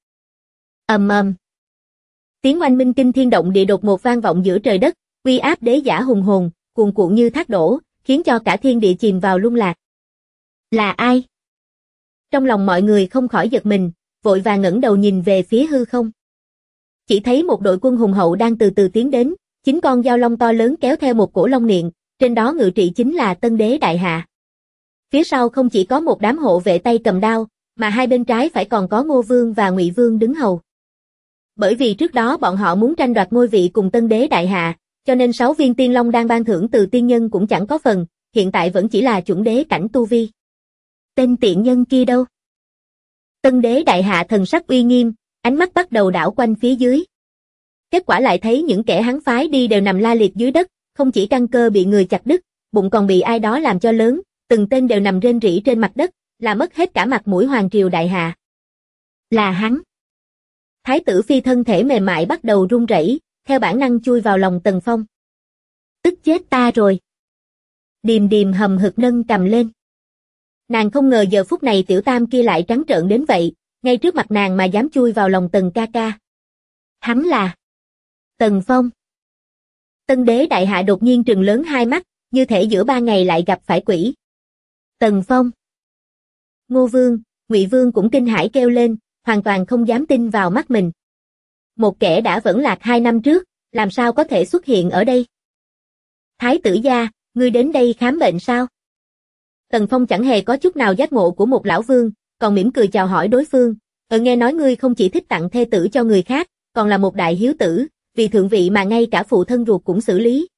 Tiếng oanh minh kinh thiên động địa đột ngột vang vọng giữa trời đất, uy áp đế giả hùng hồn, cuồn cuộn như thác đổ, khiến cho cả thiên địa chìm vào lung lạc. Là ai? Trong lòng mọi người không khỏi giật mình, vội vàng ngẩng đầu nhìn về phía hư không. Chỉ thấy một đội quân hùng hậu đang từ từ tiến đến, 9 con dao long to lớn kéo theo một cổ long niệm, trên đó ngự trị chính là Tân Đế Đại Hạ. Phía sau không chỉ có một đám hộ vệ tay cầm đao, mà hai bên trái phải còn có Ngô Vương và Ngụy Vương đứng hầu. Bởi vì trước đó bọn họ muốn tranh đoạt ngôi vị cùng Tân Đế Đại Hạ, cho nên 6 viên tiên long đang ban thưởng từ tiên nhân cũng chẳng có phần, hiện tại vẫn chỉ là chuẩn đế cảnh tu vi. Tên tiện nhân kia đâu? Tân Đế Đại Hạ thần sắc uy nghiêm, ánh mắt bắt đầu đảo quanh phía dưới. Kết quả lại thấy những kẻ hắn phái đi đều nằm la liệt dưới đất, không chỉ căn cơ bị người chặt đứt, bụng còn bị ai đó làm cho lớn, từng tên đều nằm rên rỉ trên mặt đất, là mất hết cả mặt mũi hoàng triều Đại Hạ. Là hắn. Thái tử Phi thân thể mềm mại bắt đầu run rẩy, theo bản năng chui vào lòng Tần Phong. Tức chết ta rồi. Điềm điềm hầm hực nâng cầm lên. Nàng không ngờ giờ phút này tiểu tam kia lại trắng trợn đến vậy, ngay trước mặt nàng mà dám chui vào lòng Tần ca ca. Hắn là Tần Phong. Tân Đế Đại Hạ đột nhiên trừng lớn hai mắt, như thể giữa 3 ngày lại gặp phải quỷ. Tần Phong. Ngô Vương, Ngụy Vương cũng kinh hãi kêu lên, hoàn toàn không dám tin vào mắt mình. Một kẻ đã vẫn lạc 2 năm trước, làm sao có thể xuất hiện ở đây? Thái tử gia, ngươi đến đây khám bệnh sao? Tần Phong chẳng hề có chút nào giác ngộ của một lão vương, còn mỉm cười chào hỏi đối phương. Nghe nói ngươi không chỉ thích tặng thê tử cho người khác, còn là một đại hiếu tử, vì thượng vị mà ngay cả phụ thân ruột cũng xử lý.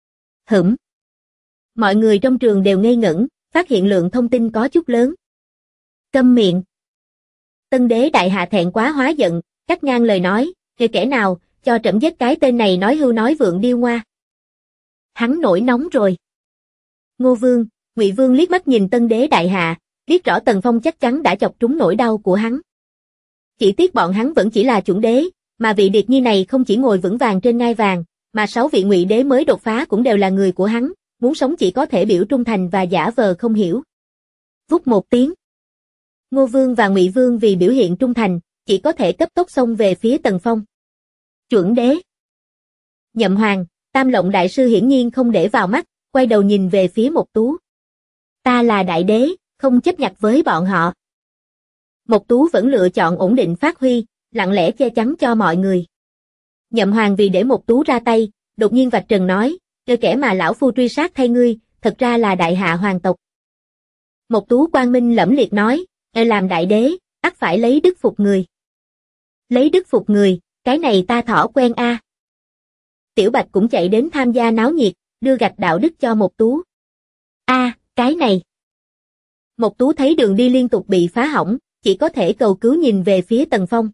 Mọi người trong trường đều ngây ngẩn, phát hiện lượng thông tin có chút lớn. Câm miệng. Tân Đế Đại Hạ thẹn quá hóa giận, cắt ngang lời nói, kẻ nào, cho trẫm giết cái tên này nói hưu nói vượng điêu ngoa. Hắn nổi nóng rồi. Ngô Vương, Ngụy Vương liếc mắt nhìn Tân Đế đại hạ, biết rõ Tần Phong chắc chắn đã chọc trúng nỗi đau của hắn. Chỉ tiếc bọn hắn vẫn chỉ là chuẩn đế, mà vị Điệt Nhi này không chỉ ngồi vững vàng trên ngai vàng, mà 6 vị Ngụy đế mới đột phá cũng đều là người của hắn, muốn sống chỉ có thể biểu trung thành và giả vờ không hiểu. Vút một tiếng. Ngô Vương và Ngụy Vương vì biểu hiện trung thành, chỉ có thể cấp tốc xông về phía Tần Phong. Chuẩn đế. Nhậm Hoàng, Tam Lộng đại sư hiển nhiên không để vào mắt, quay đầu nhìn về phía Mộc Tú. Ta là đại đế, không chấp nhặt với bọn họ. Mộc Tú vẫn lựa chọn ổn định phát huy, lặng lẽ che chắn cho mọi người. Nhậm Hoàng vì để Mộc Tú ra tay, đột nhiên vạch trần nói, kẻ mà lão phu truy sát thay ngươi, thật ra là đại hạ hoàng tộc. Mộc Tú quang minh lẫm liệt nói, làm đại đế, ắt phải lấy đức phục người. Lấy đức phục người, cái này ta thỏ quen a. Tiểu Bạch cũng chạy đến tham gia náo nhiệt, đưa gạch đạo đức cho Mộc Tú. Cái này. Mộc Tú thấy đường đi liên tục bị phá hỏng, chỉ có thể cầu cứu nhìn về phía Tần Phong.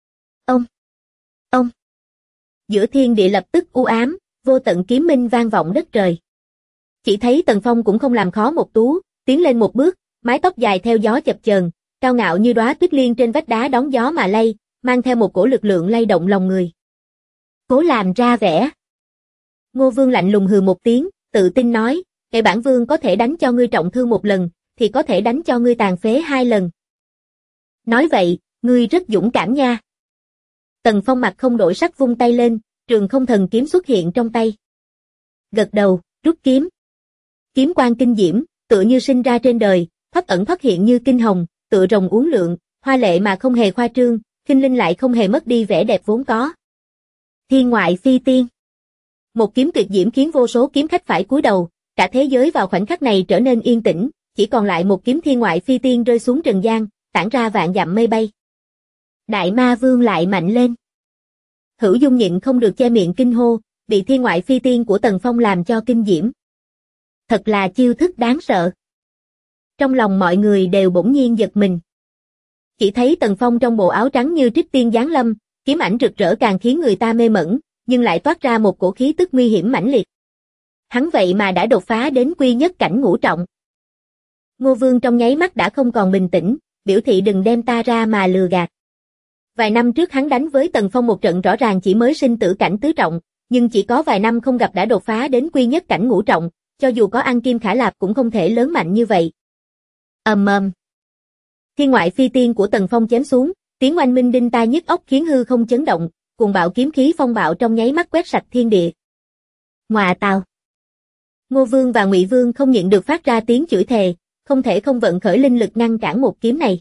Ông. Giữa thiên địa lập tức u ám, vô tận kiếm minh vang vọng đất trời. Chỉ thấy Tần Phong cũng không làm khó Mộc Tú, tiến lên một bước, mái tóc dài theo gió chập chờn, cao ngạo như đóa tuyết liên trên vách đá đón gió mà lay, mang theo một cổ lực lượng lay động lòng người. Cố làm ra vẻ. Ngô Vương lạnh lùng hừ một tiếng, tự tin nói, kẻ bản vương có thể đánh cho ngươi trọng thương một lần, thì có thể đánh cho ngươi tàn phế 2 lần. Nói vậy, ngươi rất dũng cảm nha. Tần Phong mặt không đổi sắc vung tay lên, Trường Không Thần kiếm xuất hiện trong tay. Gật đầu, rút kiếm. Kiếm quang kinh diễm, tựa như sinh ra trên đời, thoát ẩn thoát hiện như kinh hồng, tựa rồng uốn lượn, hoa lệ mà không hề khoa trương, khinh linh lại không hề mất đi vẻ đẹp vốn có. Thiên ngoại phi tiên. Một kiếm tuyệt diễm khiến vô số kiếm khách phải cúi đầu, cả thế giới vào khoảnh khắc này trở nên yên tĩnh, chỉ còn lại một kiếm thiên ngoại phi tiên rơi xuống trần gian, tản ra vạn dặm mây bay. Đại Ma Vương lại mạnh lên. Hữu Dung nhịn không được che miệng kinh hô, bị thiên ngoại phi tiên của Tần Phong làm cho kinh diễm. Thật là chiêu thức đáng sợ. Trong lòng mọi người đều bỗng nhiên giật mình. Chỉ thấy Tần Phong trong bộ áo trắng như trích tiên giáng lâm, kiếm ảnh rực rỡ càng khiến người ta mê mẩn, nhưng lại toát ra một cổ khí tức nguy hiểm mãnh liệt. Hắn vậy mà đã đột phá đến quy nhất cảnh ngũ trọng. Ngô Vương trong nháy mắt đã không còn bình tĩnh, biểu thị đừng đem ta ra mà lừa gạt. Vài năm trước hắn đánh với Tần Phong một trận rõ ràng chỉ mới sinh tử cảnh tứ trọng, nhưng chỉ có vài năm không gặp đã đột phá đến quy nhất cảnh ngũ trọng, cho dù có An Kim Khả Lạp cũng không thể lớn mạnh như vậy. Thiên ngoại phi tiên của Tần Phong chém xuống, tiếng oanh minh đinh tai nhức óc khiến hư không chấn động, cuồng bạo kiếm khí phong bạo trong nháy mắt quét sạch thiên địa. Ngoà tào. Ngô Vương và Ngụy Vương không nhịn được phát ra tiếng chửi thề, không thể không vận khởi linh lực ngăn cản một kiếm này.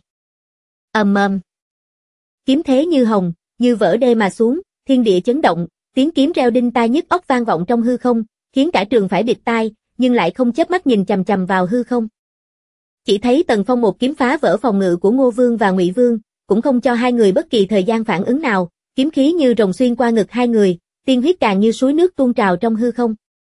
Kiếm thế như hồng, như vỡ đê mà xuống, thiên địa chấn động, tiếng kiếm reo đinh tai nhức óc vang vọng trong hư không, khiến cả trường phải bịt tai, nhưng lại không chớp mắt nhìn chằm chằm vào hư không. Chỉ thấy Tần Phong một kiếm phá vỡ phòng ngự của Ngô Vương và Ngụy Vương, cũng không cho hai người bất kỳ thời gian phản ứng nào, kiếm khí như rồng xuyên qua ngực hai người, tiên huyết càng như suối nước tuôn trào trong hư không.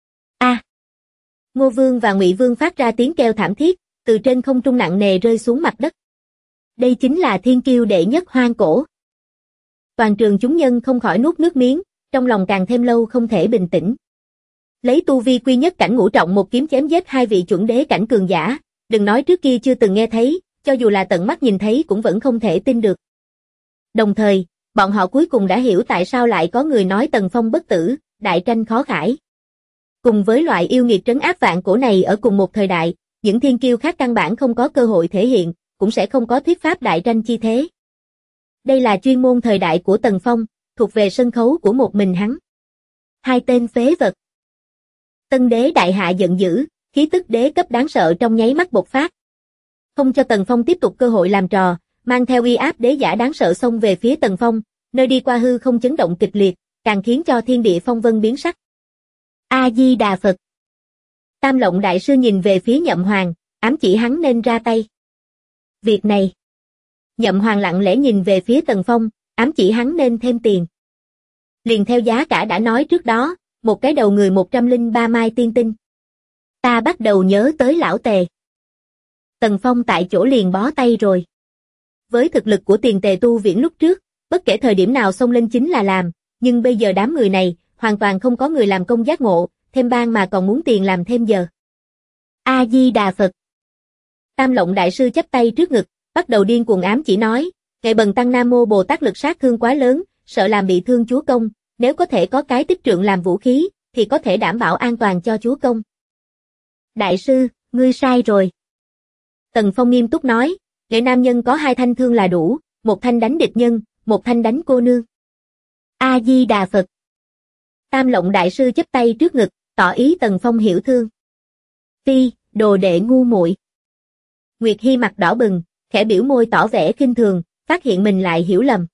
Ngô Vương và Ngụy Vương phát ra tiếng kêu thảm thiết, từ trên không trung nặng nề rơi xuống mặt đất. Đây chính là thiên kiêu đệ nhất hoang cổ. Toàn trường chúng nhân không khỏi nuốt nước miếng, trong lòng càng thêm lâu không thể bình tĩnh. Lấy tu vi quy nhất cảnh ngũ trọng một kiếm chém giết hai vị chuẩn đế cảnh cường giả, đừng nói trước kia chưa từng nghe thấy, cho dù là tận mắt nhìn thấy cũng vẫn không thể tin được. Đồng thời, bọn họ cuối cùng đã hiểu tại sao lại có người nói Tần Phong bất tử, đại tranh khó khải. Cùng với loại yêu nghiệt trấn áp vạn cổ này ở cùng một thời đại, những thiên kiêu khác căn bản không có cơ hội thể hiện, cũng sẽ không có thuyết pháp đại tranh chi thế. Đây là chuyên môn thời đại của Tần Phong, thuộc về sân khấu của một mình hắn. Hai tên phế vật. Tân đế đại hạ giận dữ, khí tức đế cấp đáng sợ trong nháy mắt bộc phát. Không cho Tần Phong tiếp tục cơ hội làm trò, mang theo uy áp đế giả đáng sợ xông về phía Tần Phong, nơi đi qua hư không chấn động kịch liệt, càng khiến cho thiên địa phong vân biến sắc. A Di Đà Phật. Tam Lộng đại sư nhìn về phía Nhậm Hoàng, ám chỉ hắn nên ra tay. Việc này. Nhậm Hoàng lặng lẽ nhìn về phía Tần Phong, ám chỉ hắn nên thêm tiền. Liền theo giá cả đã nói trước đó, một cái đầu người 103 mai tiên tinh. Ta bắt đầu nhớ tới lão Tề. Tần Phong tại chỗ liền bó tay rồi. Với thực lực của Tiền Tề tu viễn lúc trước, bất kể thời điểm nào xông lên chính là làm, nhưng bây giờ đám người này, hoàn toàn không có người làm công giác ngộ, thêm ban mà còn muốn tiền làm thêm giờ. A-di-đà Phật. Tam Lộng Đại Sư chắp tay trước ngực, bắt đầu điên cuồng ám chỉ nói, Ngài Bần Tăng Nam Mô Bồ Tát lực sát thương quá lớn, sợ làm bị thương chúa công, nếu có thể có cái tích trượng làm vũ khí, thì có thể đảm bảo an toàn cho chúa công. Đại sư, ngươi sai rồi. Tần Phong nghiêm túc nói, Nghệ nam nhân có 2 thanh thương là đủ, 1 thanh đánh địch nhân, 1 thanh đánh cô nương. A-di-đà Phật. Tam Lộng Đại Sư chắp tay trước ngực, tỏ ý Tần Phong hiểu thương. Phi, đồ đệ ngu muội. Nguyệt Hi mặt đỏ bừng, khẽ biểu môi tỏ vẻ khinh thường, phát hiện mình lại hiểu lầm.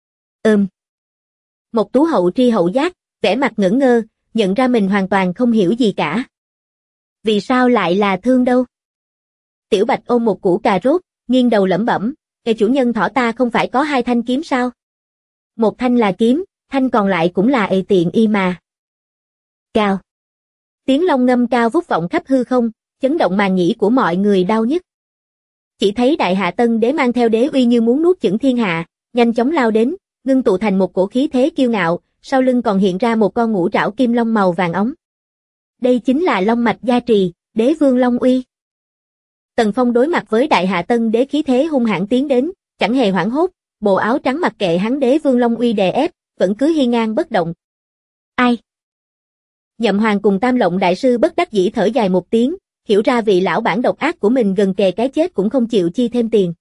Một Tú hậu tri hậu giác, vẻ mặt ngẩn ngơ, nhận ra mình hoàn toàn không hiểu gì cả. Vì sao lại là thương đâu? Tiểu Bạch ôm một củ cà rốt, nghiêng đầu lẩm bẩm, Kẻ chủ nhân thỏ ta không phải có 2 thanh kiếm sao? 1 thanh là kiếm, thanh còn lại cũng là tiện y mà. Cao. Tiếng long ngâm cao vút vọng khắp hư không, chấn động màng nhĩ của mọi người đau nhức. Chỉ thấy Đại Hạ Tân Đế mang theo đế uy như muốn nuốt chửng thiên hạ, nhanh chóng lao đến, ngưng tụ thành một cổ khí thế kiêu ngạo, sau lưng còn hiện ra một con ngũ trảo kim long màu vàng óng. Đây chính là long mạch gia trì, Đế Vương Long Uy. Tần Phong đối mặt với Đại Hạ Tân Đế khí thế hung hãn tiến đến, chẳng hề hoảng hốt, bộ áo trắng mặc kệ hắn Đế Vương Long Uy đè ép, vẫn cứ hiên ngang bất động. Ai? Nhậm Hoàng cùng Tam Lộng Đại Sư bất đắc dĩ thở dài một tiếng, hiểu ra vị lão bản độc ác của mình gần kề cái chết cũng không chịu chi thêm tiền.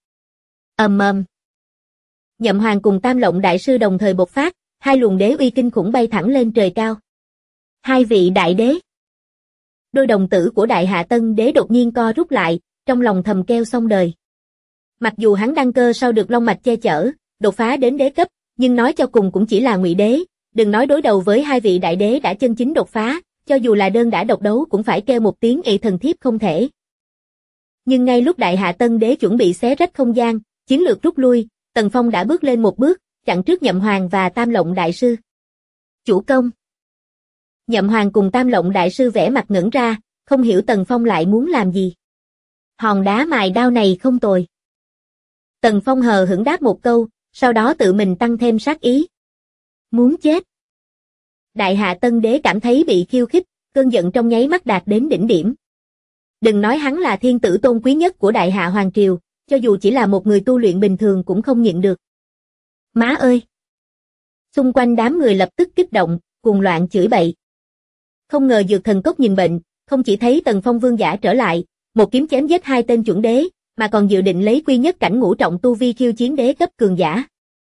Nhậm Hoàng cùng Tam Lộng Đại Sư đồng thời bộc phát, 2 luồng đế uy kinh khủng bay thẳng lên trời cao. 2 vị đại đế. Đôi đồng tử của Đại Hạ Tân Đế đột nhiên co rút lại, trong lòng thầm kêu xong đời. Mặc dù hắn đăng cơ sau được long mạch che chở, đột phá đến đế cấp, nhưng nói cho cùng cũng chỉ là ngụy đế, đừng nói đối đầu với 2 vị đại đế đã chân chính đột phá, cho dù là đơn đả độc đấu cũng phải kêu một tiếng ị thần thiếp không thể. Nhưng ngay lúc Đại Hạ Tân Đế chuẩn bị xé rách không gian, chiến lược rút lui, Tần Phong đã bước lên một bước, chặn trước Nhậm Hoàng và Tam Lộng Đại Sư. Chủ công. Nhậm Hoàng cùng Tam Lộng Đại Sư vẻ mặt ngẩn ra, không hiểu Tần Phong lại muốn làm gì. Hòn đá mài đao này không tồi. Tần Phong hờ hững đáp một câu, sau đó tự mình tăng thêm sát ý. Muốn chết. Đại Hạ Tân Đế cảm thấy bị khiêu khích, cơn giận trong nháy mắt đạt đến đỉnh điểm. Đừng nói hắn là thiên tử tôn quý nhất của Đại Hạ Hoàng Triều, cho dù chỉ là một người tu luyện bình thường cũng không nhịn được. Má ơi! Xung quanh đám người lập tức kích động, cuồng loạn chửi bậy. Không ngờ Dược Thần Cốc nhìn bệnh, không chỉ thấy Tần Phong vương giả trở lại, một kiếm chém giết 2 tên chuẩn đế, mà còn dự định lấy quy nhất cảnh ngũ trọng tu vi khiêu chiến đế cấp cường giả.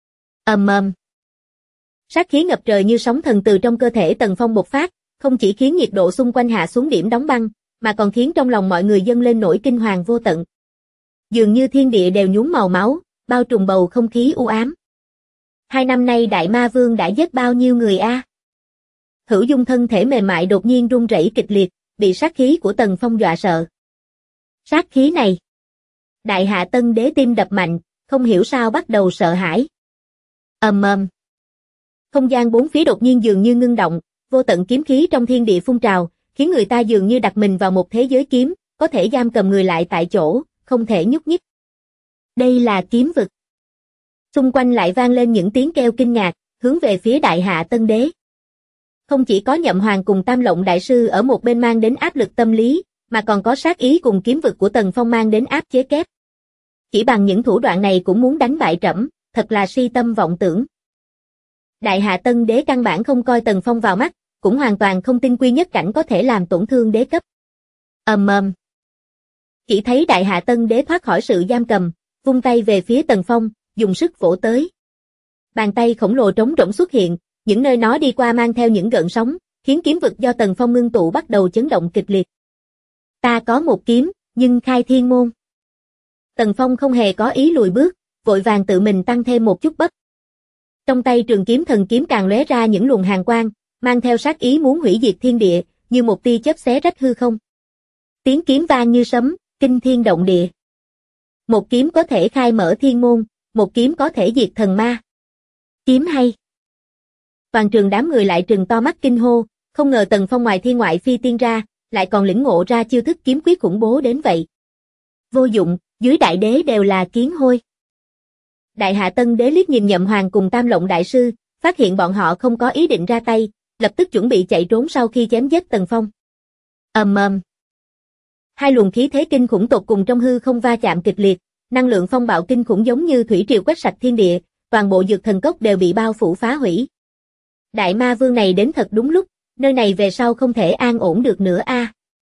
Sát khí ngập trời như sóng thần từ trong cơ thể Tần Phong bộc phát, không chỉ khiến nhiệt độ xung quanh hạ xuống điểm đóng băng, mà còn khiến trong lòng mọi người dâng lên nỗi kinh hoàng vô tận. Dường như thiên địa đều nhuốm màu máu, bao trùm bầu không khí u ám. 2 năm nay Đại Ma Vương đã giết bao nhiêu người a? Hữu Dung thân thể mềm mại đột nhiên run rẩy kịch liệt, bị sát khí của Tần Phong dọa sợ. Sát khí này. Đại Hạ Tân Đế tim đập mạnh, không hiểu sao bắt đầu sợ hãi. Không gian bốn phía đột nhiên dường như ngưng động, vô tận kiếm khí trong thiên địa phun trào, khiến người ta dường như đặt mình vào một thế giới kiếm, có thể giam cầm người lại tại chỗ, không thể nhúc nhích. Đây là kiếm vực. Xung quanh lại vang lên những tiếng kêu kinh ngạc, hướng về phía Đại Hạ Tân Đế. Không chỉ có Nhậm Hoàng cùng Tam Lộng Đại Sư ở một bên mang đến áp lực tâm lý, mà còn có sát ý cùng kiếm vực của Tần Phong mang đến áp chế kép. Chỉ bằng những thủ đoạn này cũng muốn đánh bại trẫm, thật là si tâm vọng tưởng. Đại Hạ Tân Đế căn bản không coi Tần Phong vào mắt, cũng hoàn toàn không tin quy nhất cảnh có thể làm tổn thương đế cấp. Chỉ thấy Đại Hạ Tân Đế thoát khỏi sự giam cầm, vung tay về phía Tần Phong, dùng sức vỗ tới. Bàn tay khổng lồ trống rỗng xuất hiện, những nơi nó đi qua mang theo những gợn sóng, khiến kiếm vực do Tần Phong ngưng tụ bắt đầu chấn động kịch liệt. Ta có một kiếm, nhưng khai thiên môn. Tần Phong không hề có ý lùi bước, vội vàng tự mình tăng thêm một chút bắp. Trong tay trường kiếm thần kiếm càng lóe ra những luồng hàn quang, mang theo sát ý muốn hủy diệt thiên địa, như một tia chớp xé rách hư không. Tiếng kiếm vang như sấm, kinh thiên động địa. Một kiếm có thể khai mở thiên môn, một kiếm có thể diệt thần ma. Kiếm hay. Toàn trường đám người lại trừng to mắt kinh hô, không ngờ Tần Phong ngoài thiên ngoại phi tiên ra, lại còn lĩnh ngộ ra chiêu thức kiếm quyết khủng bố đến vậy. Vô dụng, dưới đại đế đều là kiến hôi. Đại Hạ Tân Đế liếc nhìn Nhậm Hoàng cùng Tam Lộng Đại Sư, phát hiện bọn họ không có ý định ra tay, lập tức chuẩn bị chạy trốn sau khi chém giết Tần Phong. Ầm ầm. Hai luồng khí thế kinh khủng tột cùng trong hư không va chạm kịch liệt, năng lượng phong bạo kinh khủng giống như thủy triều quét sạch thiên địa, toàn bộ Dược Thần Cốc đều bị bao phủ phá hủy. Đại ma vương này đến thật đúng lúc, nơi này về sau không thể an ổn được nữa a.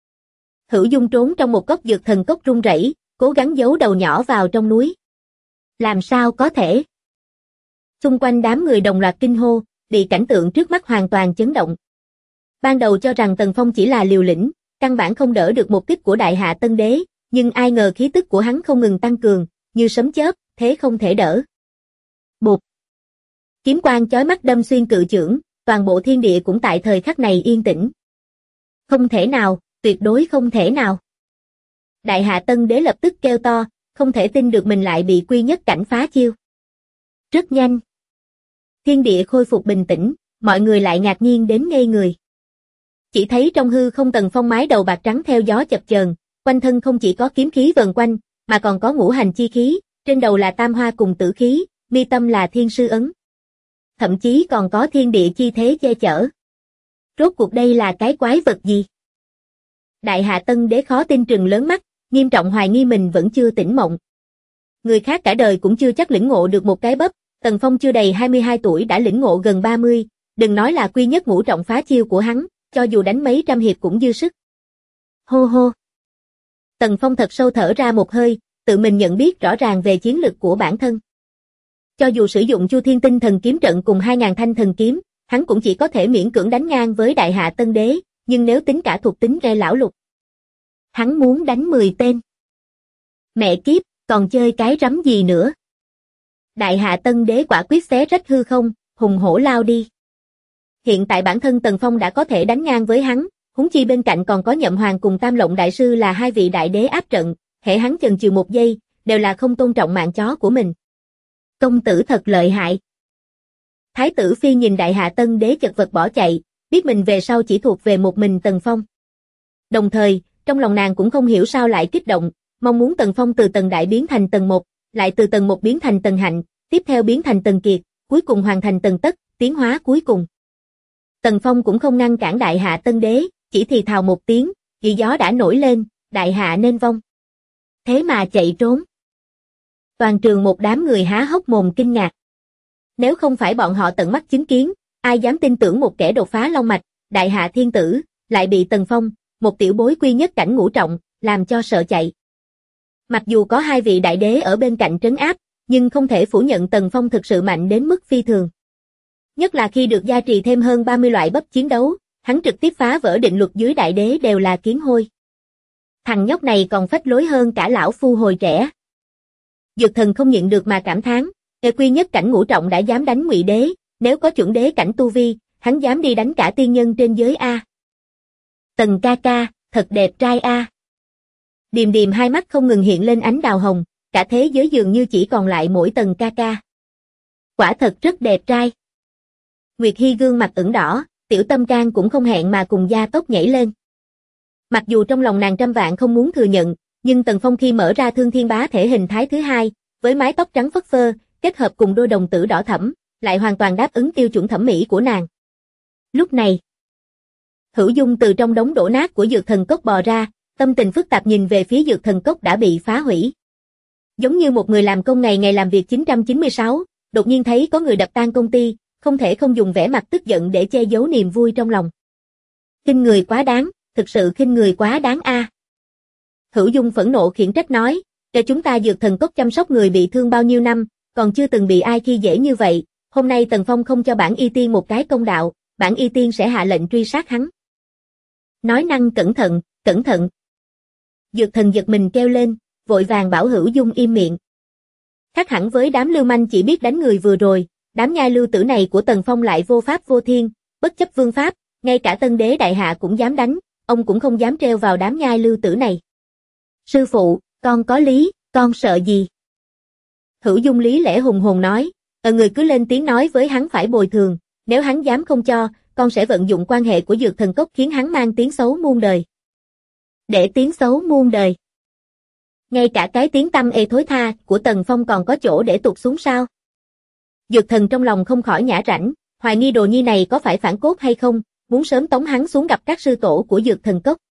Hữu Dung trốn trong một góc Dược Thần Cốc run rẩy, cố gắng giấu đầu nhỏ vào trong núi. Làm sao có thể? Xung quanh đám người đồng loạt kinh hô, bị cảnh tượng trước mắt hoàn toàn chấn động. Ban đầu cho rằng Tần Phong chỉ là liều lĩnh, căn bản không đỡ được một kích của Đại Hạ Tân Đế, nhưng ai ngờ khí tức của hắn không ngừng tăng cường, như sấm chớp, thế không thể đỡ. Bụp. Kiếm quang chói mắt đâm xuyên cự chưởng, toàn bộ thiên địa cũng tại thời khắc này yên tĩnh. Không thể nào, tuyệt đối không thể nào. Đại Hạ Tân Đế lập tức kêu to, không thể tin được mình lại bị quy nhất cảnh phá chiêu. Rất nhanh. Thiên địa khôi phục bình tĩnh, mọi người lại ngạc nhiên đến ngây người. Chỉ thấy trong hư không Tần Phong mái đầu bạc trắng theo gió chập chờn, quanh thân không chỉ có kiếm khí vần quanh, mà còn có ngũ hành chi khí, trên đầu là tam hoa cùng tử khí, mi tâm là thiên sư ấn. Thậm chí còn có thiên địa chi thế che chở. Rốt cuộc đây là cái quái vật gì? Đại Hạ Tân Đế khó tin trừng lớn mắt, nghiêm trọng hoài nghi mình vẫn chưa tỉnh mộng. Người khác cả đời cũng chưa chắc lĩnh ngộ được một cái bắp, Tần Phong chưa đầy 22 tuổi đã lĩnh ngộ gần 30, đừng nói là quy nhất ngũ trọng phá chiêu của hắn, cho dù đánh mấy trăm hiệp cũng dư sức. Hô hô. Tần Phong thật sâu thở ra một hơi, tự mình nhận biết rõ ràng về chiến lực của bản thân. Cho dù sử dụng Chu Thiên Tinh Thần Kiếm Trận cùng 2000 thanh thần kiếm, hắn cũng chỉ có thể miễn cưỡng đánh ngang với Đại Hạ Tân Đế, nhưng nếu tính cả thuộc tính Re lão lục, hắn muốn đánh 10 tên. Mẹ kiếp, còn chơi cái rắm gì nữa? Đại Hạ Tân Đế quả quyết xé rách hư không, hùng hổ lao đi. Hiện tại bản thân Tần Phong đã có thể đánh ngang với hắn, huống chi bên cạnh còn có Nhậm Hoàng cùng Tam Lộng Đại Sư là hai vị đại đế áp trận, hễ hắn chần chừ một giây, đều là không tôn trọng mạng chó của mình. Công tử thật lợi hại. Thái tử Phi nhìn Đại Hạ Tân Đế chật vật bỏ chạy, biết mình về sau chỉ thuộc về một mình Tần Phong. Đồng thời, trong lòng nàng cũng không hiểu sao lại kích động, mong muốn Tần Phong từ tầng đại biến thành tầng 1, lại từ tầng 1 biến thành tầng hạnh, tiếp theo biến thành tầng kiệt, cuối cùng hoàn thành tầng tất, tiến hóa cuối cùng. Tần Phong cũng không ngăn cản Đại Hạ Tân Đế, chỉ thì thào một tiếng, vì gió đã nổi lên, Đại Hạ nên vong. Thế mà chạy trốn. Toàn trường một đám người há hốc mồm kinh ngạc. Nếu không phải bọn họ tận mắt chứng kiến, ai dám tin tưởng một kẻ đột phá long mạch, Đại Hạ thiên tử, lại bị Tần Phong, một tiểu bối quy nhất cảnh ngũ trọng, làm cho sợ chạy. Mặc dù có hai vị đại đế ở bên cạnh trấn áp, nhưng không thể phủ nhận Tần Phong thực sự mạnh đến mức phi thường. Nhất là khi được gia trì thêm hơn 30 loại bắp chiến đấu, hắn trực tiếp phá vỡ định luật dưới đại đế đều là kiến hôi. Thằng nhóc này còn phách lối hơn cả lão phu hồi trẻ. Dược Thần không nhịn được mà cảm thán, quy nhất cảnh ngũ trọng đã dám đánh Ngụy đế, nếu có chuẩn đế cảnh tu vi, hắn dám đi đánh cả tiên nhân trên giới a. Tần ca ca, thật đẹp trai a. Điềm Điềm hai mắt không ngừng hiện lên ánh đào hồng, cả thế giới dường như chỉ còn lại mỗi Tần ca ca. Quả thật rất đẹp trai. Nguyệt Hy gương mặt ửng đỏ, Tiểu Tâm Can cũng không hẹn mà cùng gia tốc nhảy lên. Mặc dù trong lòng nàng trăm vạn không muốn thừa nhận, nhưng Tần Phong khi mở ra Thương Thiên Bá thể hình thái thứ hai, với mái tóc trắng phất phơ, kết hợp cùng đôi đồng tử đỏ thẫm, lại hoàn toàn đáp ứng tiêu chuẩn thẩm mỹ của nàng. Lúc này, Hữu Dung từ trong đống đổ nát của Dược Thần Cốc bò ra, tâm tình phức tạp nhìn về phía Dược Thần Cốc đã bị phá hủy. Giống như một người làm công ngày ngày làm việc 996, đột nhiên thấy có người đập tan công ty, không thể không dùng vẻ mặt tức giận để che giấu niềm vui trong lòng. Khinh người quá đáng, thực sự khinh người quá đáng a. Hữu Dung phẫn nộ khiển trách nói, cho chúng ta Dược Thần Cốc chăm sóc người bị thương bao nhiêu năm, còn chưa từng bị ai khi dễ như vậy, hôm nay Tần Phong không cho bản y tiên một cái công đạo, bản y tiên sẽ hạ lệnh truy sát hắn. Nói năng cẩn thận, cẩn thận. Dược Thần giật mình kêu lên, vội vàng bảo Hữu Dung im miệng. Khác hẳn với đám lưu manh chỉ biết đánh người vừa rồi, đám nhai lưu tử này của Tần Phong lại vô pháp vô thiên, bất chấp vương pháp, ngay cả Tân Đế Đại Hạ cũng dám đánh, ông cũng không dám treo vào đám nhai lưu tử này. Sư phụ, con có lý, con sợ gì? Hữu Dung lý lẽ hùng hồn nói, người cứ lên tiếng nói với hắn phải bồi thường, nếu hắn dám không cho, con sẽ vận dụng quan hệ của Dược Thần Cốc khiến hắn mang tiếng xấu muôn đời. Để tiếng xấu muôn đời. Ngay cả cái tiếng tăm ê thối tha của Tần Phong còn có chỗ để tụt xuống sao? Dược Thần trong lòng không khỏi nhả rãnh, hoài nghi Đồ Nhi này có phải phản cốt hay không, muốn sớm tống hắn xuống gặp các sư tổ của Dược Thần Cốc.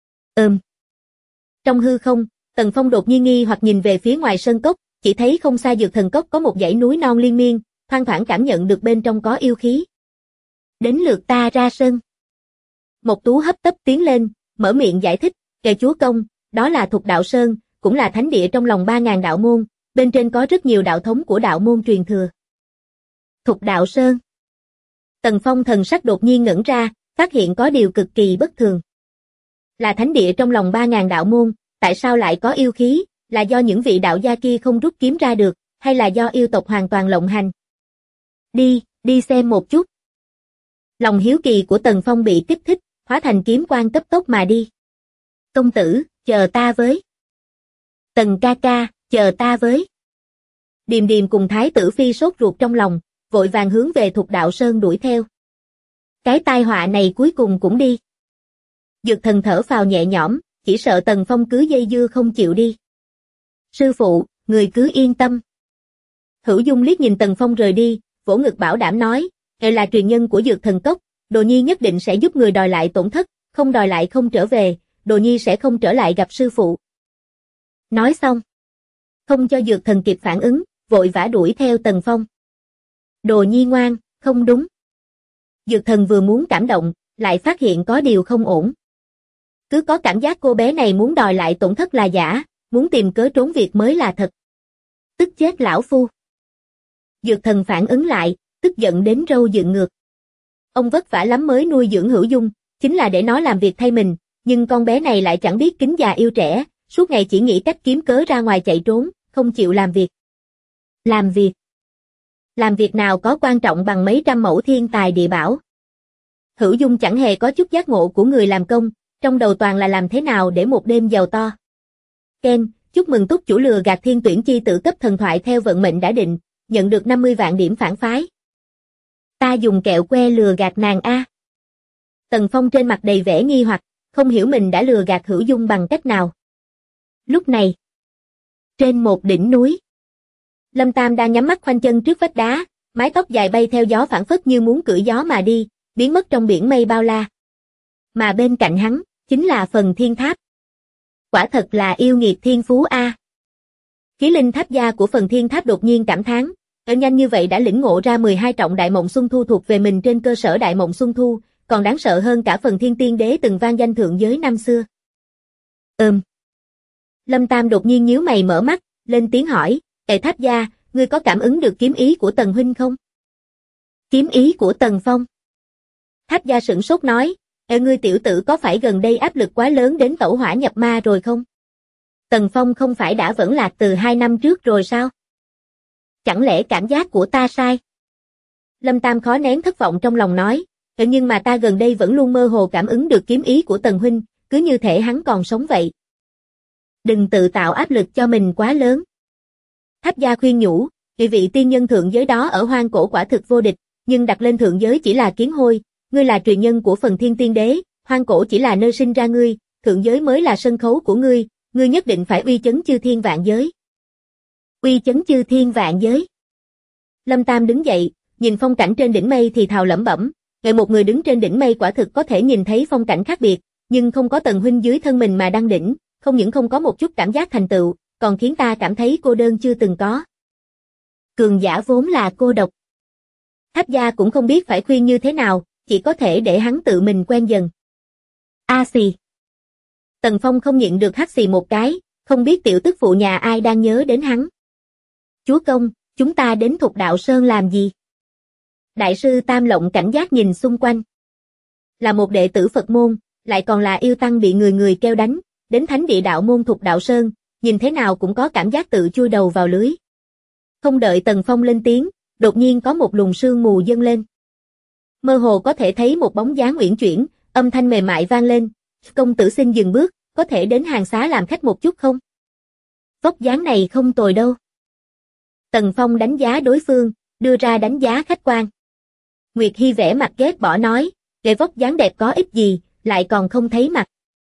Trong hư không, Tần Phong đột nhiên nghi hoặc nhìn về phía ngoài sơn cốc, chỉ thấy không xa Dược Thần Cốc có một dãy núi non liên miên, thoang thoảng cảm nhận được bên trong có yêu khí. Đến lượt ta ra sân. Mộc Tú hấp tấp tiến lên, mở miệng giải thích, kẻ chúa công, đó là Thục Đạo Sơn, cũng là thánh địa trong lòng 3.000 đạo môn, bên trên có rất nhiều đạo thống của đạo môn truyền thừa. Thục Đạo Sơn. Tần Phong thần sắc đột nhiên ngẩn ra, phát hiện có điều cực kỳ bất thường. Là thánh địa trong lòng 3.000 đạo môn, tại sao lại có yêu khí, là do những vị đạo gia kia không rút kiếm ra được, hay là do yêu tộc hoàn toàn lộng hành? Đi xem một chút. Lòng hiếu kỳ của Tần Phong bị kích thích, hóa thành kiếm quang cấp tốc mà đi. Công tử, chờ ta với. Tần ca ca, chờ ta với. Điềm Điềm cùng Thái tử Phi sốt ruột trong lòng, vội vàng hướng về Thục Đạo Sơn đuổi theo. Cái tai họa này cuối cùng cũng đi. Dược Thần thở phào nhẹ nhõm, chỉ sợ Tần Phong cứ dây dưa không chịu đi. Sư phụ, người cứ yên tâm. Hữu Dung liếc nhìn Tần Phong rời đi, vỗ ngực bảo đảm nói, "Ngài là truyền nhân của Dược Thần Cốc, Đồ Nhi nhất định sẽ giúp người đòi lại tổn thất, không đòi lại không trở về, Đồ Nhi sẽ không trở lại gặp sư phụ." Nói xong, không cho Dược Thần kịp phản ứng, vội vã đuổi theo Tần Phong. Đồ Nhi ngoan, không đúng. Dược Thần vừa muốn cảm động, lại phát hiện có điều không ổn. Cứ có cảm giác cô bé này muốn đòi lại tổn thất là giả, muốn tìm cớ trốn việc mới là thật. Tức chết lão phu. Dược Thần phản ứng lại, tức giận đến râu dựng ngược. Ông vất vả lắm mới nuôi dưỡng Hữu Dung, chính là để nó làm việc thay mình, nhưng con bé này lại chẳng biết kính già yêu trẻ, suốt ngày chỉ nghĩ cách kiếm cớ ra ngoài chạy trốn, không chịu làm việc. Làm việc nào có quan trọng bằng mấy trăm mẫu thiên tài địa bảo. Hữu Dung chẳng hề có chút giác ngộ của người làm công, trong đầu toàn là làm thế nào để một đêm giàu to. Ken, chúc mừng túc chủ lừa gạt thiên tuyển chi tử cấp thần thoại theo vận mệnh đã định, nhận được 50 vạn điểm phản phái. Ta dùng kẹo que lừa gạt nàng a. Tần Phong trên mặt đầy vẻ nghi hoặc, không hiểu mình đã lừa gạt Hữu Dung bằng cách nào. Lúc này, trên một đỉnh núi, Lâm Tam đang nhắm mắt khoanh chân trước vách đá, mái tóc dài bay theo gió phảng phất như muốn cưỡi gió mà đi, biến mất trong biển mây bao la. Mà bên cạnh hắn, chính là Phần Thiên Tháp. Quả thật là yêu nghiệt thiên phú a. Khí linh tháp gia của Phần Thiên Tháp đột nhiên cảm thán, nhanh như vậy đã lĩnh ngộ ra 12 trọng Đại Mộng Xuân Thu thuộc về mình trên cơ sở Đại Mộng Xuân Thu, còn đáng sợ hơn cả Phần Thiên Tiên Đế từng vang danh thượng giới năm xưa. Lâm Tam đột nhiên nhíu mày mở mắt, lên tiếng hỏi, Tháp gia, ngươi có cảm ứng được kiếm ý của Tần huynh không? Kiếm ý của Tần Phong. Tháp gia sửng sốt nói, ngươi tiểu tử có phải gần đây áp lực quá lớn đến tẩu hỏa nhập ma rồi không? Tần Phong không phải đã vẫn lạc từ 2 năm trước rồi sao? Chẳng lẽ cảm giác của ta sai? Lâm Tam khó nén thất vọng trong lòng nói, nhưng mà ta gần đây vẫn luôn mơ hồ cảm ứng được kiếm ý của Tần huynh, cứ như thể hắn còn sống vậy. Đừng tự tạo áp lực cho mình quá lớn. Tháp gia khuyên nhủ, vị tiên nhân thượng giới đó ở hoang cổ quả thực vô địch, nhưng đặt lên thượng giới chỉ là kiến hôi, ngươi là truyền nhân của Phần Thiên Tiên Đế, hoang cổ chỉ là nơi sinh ra ngươi, thượng giới mới là sân khấu của ngươi nhất định phải uy chấn chư thiên vạn giới. Uy chấn chư thiên vạn giới. Lâm Tam đứng dậy, nhìn phong cảnh trên đỉnh mây thì thào lẩm bẩm, một người đứng trên đỉnh mây quả thực có thể nhìn thấy phong cảnh khác biệt, nhưng không có Tần huynh dưới thân mình mà đăng đỉnh, không những không có một chút cảm giác thành tựu, còn khiến ta cảm thấy cô đơn chưa từng có. Cường giả vốn là cô độc. Tháp gia cũng không biết phải khuyên như thế nào, chỉ có thể để hắn tự mình quen dần. A xì. Tần Phong không nhịn được hắt xì một cái, không biết tiểu tức phụ nhà ai đang nhớ đến hắn. Chúa công, chúng ta đến Thục Đạo Sơn làm gì? Đại sư Tam Lộng cảnh giác nhìn xung quanh. Là một đệ tử Phật môn, lại còn là yêu tăng bị người người kêu đánh, đến thánh địa đạo môn Thục Đạo Sơn, nhìn thế nào cũng có cảm giác tự chui đầu vào lưới. Không đợi Tần Phong lên tiếng, đột nhiên có một luồng sương mù dâng lên. Mơ hồ có thể thấy một bóng dáng uyển chuyển, âm thanh mềm mại vang lên, công tử xin dừng bước, có thể đến hàng xá làm khách một chút không? Vóc dáng này không tồi đâu. Tần Phong đánh giá đối phương, đưa ra đánh giá khách quan. Nguyệt Hi vẻ mặt ghét bỏ nói, cái vóc dáng đẹp có ích gì, lại còn không thấy mặt.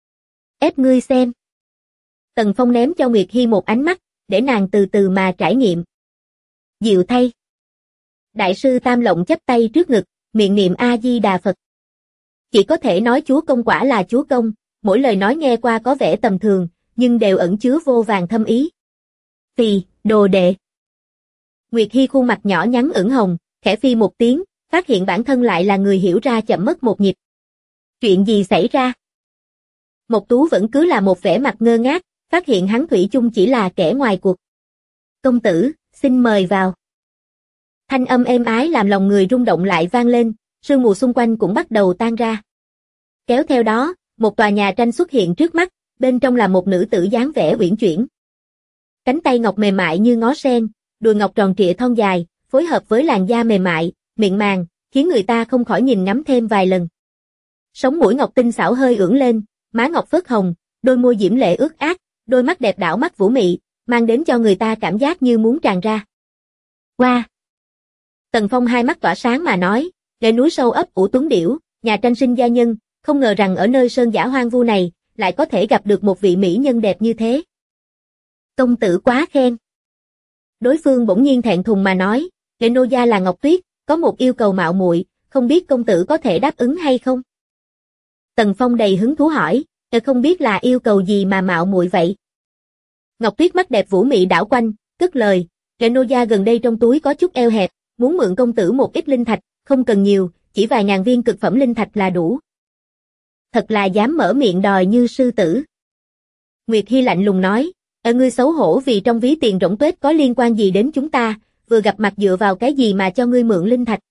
Ép ngươi xem. Tần Phong ném cho Nguyệt Hi một ánh mắt, để nàng từ từ mà trải nghiệm. Dịu thay. Đại sư Tam Lộng chắp tay trước ngực, miệng niệm A-di-đà Phật. Chỉ có thể nói chúa công quả là chúa công, mỗi lời nói nghe qua có vẻ tầm thường, nhưng đều ẩn chứa vô vàn thâm ý. Phì, đồ đệ. Nguyệt Hi khuôn mặt nhỏ nhắn ửng hồng, khẽ phi một tiếng, phát hiện bản thân lại là người hiểu ra chậm mất một nhịp. Chuyện gì xảy ra? Mộc Tú vẫn cứ là một vẻ mặt ngơ ngác, phát hiện hắn thủy chung chỉ là kẻ ngoài cuộc. Công tử, xin mời vào. Thanh âm êm ái làm lòng người rung động lại vang lên, sương mù xung quanh cũng bắt đầu tan ra. Kéo theo đó, một tòa nhà tranh xuất hiện trước mắt, bên trong là một nữ tử dáng vẻ uyển chuyển. Cánh tay ngọc mềm mại như ngó sen, đùi ngọc tròn trịa thon dài, phối hợp với làn da mềm mại, miệng màng, khiến người ta không khỏi nhìn ngắm thêm vài lần. Sống mũi ngọc tinh xảo hơi ưỡn lên, má ngọc phớt hồng, đôi môi diễm lệ ướt át, đôi mắt đẹp đảo mắt vũ mị, mang đến cho người ta cảm giác như muốn tràn ra. Wow! Tần Phong hai mắt tỏa sáng mà nói, để núi sâu ấp ủ tuấn điểu, nhà tranh sinh gia nhân, không ngờ rằng ở nơi sơn dã hoang vu này, lại có thể gặp được một vị mỹ nhân đẹp như thế. Công tử quá khen. Đối phương bỗng nhiên thẹn thùng mà nói, để nô gia là Ngọc Tuyết, có một yêu cầu mạo muội, không biết công tử có thể đáp ứng hay không? Tần Phong đầy hứng thú hỏi, không biết là yêu cầu gì mà mạo muội vậy? Ngọc Tuyết mắt đẹp vũ mị đảo quanh, cất lời, để nô gia gần đây trong túi có chút eo hẹp, muốn mượn công tử một ít linh thạch, không cần nhiều, chỉ vài ngàn viên cực phẩm linh thạch là đủ. Thật là dám mở miệng đòi như sư tử. Nguyệt Hi lạnh lùng nói, ngươi xấu hổ vì trong ví tiền rỗng tuếch có liên quan gì đến chúng ta, vừa gặp mặt dựa vào cái gì mà cho ngươi mượn linh thạch.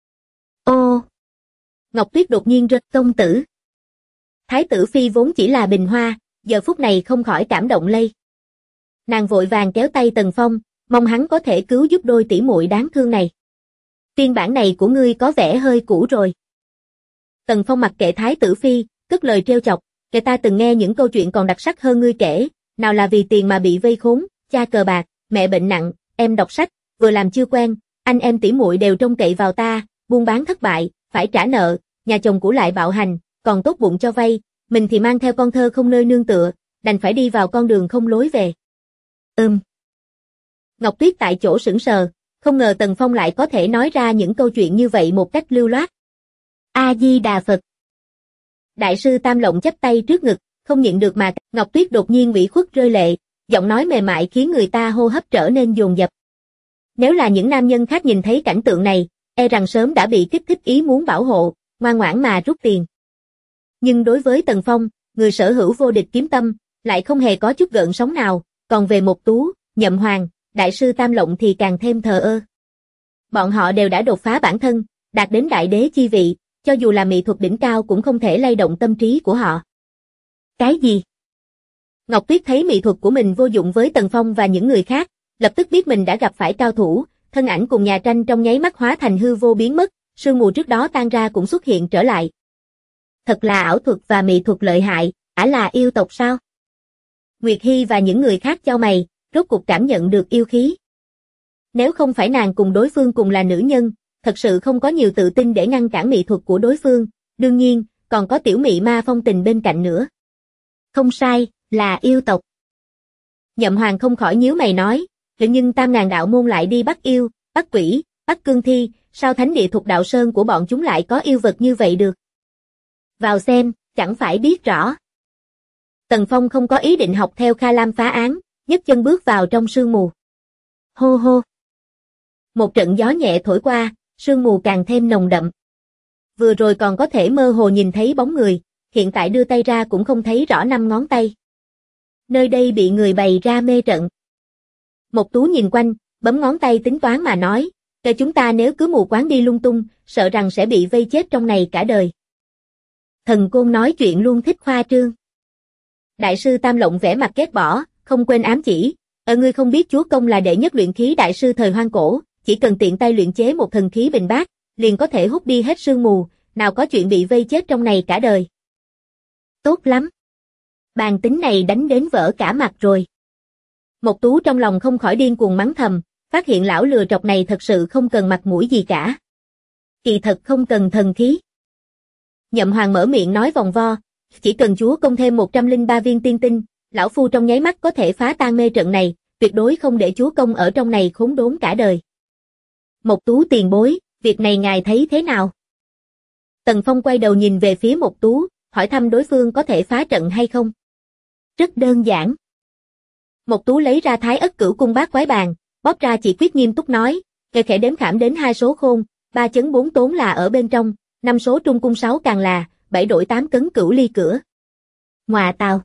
Ô! Ngọc Tuyết đột nhiên rớt công tử. Thái tử phi vốn chỉ là bình hoa, giờ phút này không khỏi cảm động lây. Nàng vội vàng kéo tay Tần Phong, mong hắn có thể cứu giúp đôi tỷ muội đáng thương này. Phiên bản này của ngươi có vẻ hơi cũ rồi. Tần Phong mặc kệ Thái tử phi, cất lời trêu chọc, kẻ ta từng nghe những câu chuyện còn đặc sắc hơn ngươi kể, nào là vì tiền mà bị vây khốn, cha cờ bạc, mẹ bệnh nặng, em đọc sách, vừa làm chưa quen, anh em tỷ muội đều trông cậy vào ta, buôn bán thất bại, phải trả nợ, nhà chồng cũ lại bạo hành, còn tốt bụng cho vay, mình thì mang theo con thơ không nơi nương tựa, đành phải đi vào con đường không lối về. Ngọc Tuyết tại chỗ sững sờ, không ngờ Tần Phong lại có thể nói ra những câu chuyện như vậy một cách lưu loát. A-di-đà Phật. Đại sư Tam Lộng chắp tay trước ngực, không nhịn được mà Ngọc Tuyết đột nhiên ủy khuất rơi lệ, giọng nói mềm mại khiến người ta hô hấp trở nên dồn dập. Nếu là những nam nhân khác nhìn thấy cảnh tượng này, e rằng sớm đã bị kích thích ý muốn bảo hộ, ngoan ngoãn mà rút tiền. Nhưng đối với Tần Phong, người sở hữu vô địch kiếm tâm, lại không hề có chút gợn sóng nào, còn về Mộc Tú, Nhậm Hoàng, Đại sư Tam Lộng thì càng thêm thờ ơ. Bọn họ đều đã đột phá bản thân, đạt đến đại đế chi vị, cho dù là mỹ thuật đỉnh cao cũng không thể lay động tâm trí của họ. Cái gì? Ngọc Tuyết thấy mỹ thuật của mình vô dụng với Tần Phong và những người khác, lập tức biết mình đã gặp phải cao thủ, thân ảnh cùng nhà tranh trong nháy mắt hóa thành hư vô biến mất, sương mù trước đó tan ra cũng xuất hiện trở lại. Thật là ảo thuật và mỹ thuật lợi hại, ả là yêu tộc sao? Nguyệt Hi và những người khác chau mày, rốt cuộc cảm nhận được yêu khí. Nếu không phải nàng cùng đối phương cùng là nữ nhân, thật sự không có nhiều tự tin để ngăn cản mỹ thuật của đối phương, đương nhiên, còn có tiểu mị ma phong tình bên cạnh nữa. Không sai, là yêu tộc. Nhậm Hoàng không khỏi nhíu mày nói, nhưng Tam Ngàn đạo môn lại đi bắt yêu, bắt quỷ, bắt cương thi, sao thánh địa thuộc đạo sơn của bọn chúng lại có yêu vật như vậy được? Vào xem, chẳng phải biết rõ. Tần Phong không có ý định học theo Kha Lam phá án, nhấc chân bước vào trong sương mù. Hô hô. Một trận gió nhẹ thổi qua, sương mù càng thêm nồng đậm. Vừa rồi còn có thể mơ hồ nhìn thấy bóng người, hiện tại đưa tay ra cũng không thấy rõ 5 ngón tay. Nơi đây bị người bày ra mê trận. Mộc Tú nhìn quanh, bấm ngón tay tính toán mà nói, kể chúng ta nếu cứ mù quáng đi lung tung, sợ rằng sẽ bị vây chết trong này cả đời. Thần Côn nói chuyện luôn thích khoa trương. Đại sư Tam Lộng vẻ mặt ghét bỏ, không quên ám chỉ, ngươi không biết chúa công là đệ nhất luyện khí đại sư thời hoang cổ, chỉ cần tiện tay luyện chế một thần khí bình bát, liền có thể hút đi hết sương mù, nào có chuyện bị vây chết trong này cả đời. Tốt lắm. Bàn tính này đánh đến vỡ cả mặt rồi. Mộc Tú trong lòng không khỏi điên cuồng mắng thầm, phát hiện lão lừa trọc này thật sự không cần mặt mũi gì cả. Kỳ thật không cần thần khí. Nhậm Hoàng mở miệng nói vòng vo, chỉ cần chúa công thêm 103 viên tiên tinh, lão phu trong nháy mắt có thể phá tan mê trận này, tuyệt đối không để chúa công ở trong này khốn đốn cả đời. Mộc Tú tiền bối, việc này ngài thấy thế nào? Tần Phong quay đầu nhìn về phía Mộc Tú, hỏi thăm đối phương có thể phá trận hay không. Rất đơn giản. Mộc Tú lấy ra Thái Ất Cửu Cung Bát Quái Bàn, bóp ra chỉ quyết nghiêm túc nói, kẻ khẽ đếm khảm đến 2 số khôn, 3 chấn 4 tốn là ở bên trong, 5 số trung cung 6 càng là, 7 đổi 8 cấn cửu ly cửa. Ngoà tào.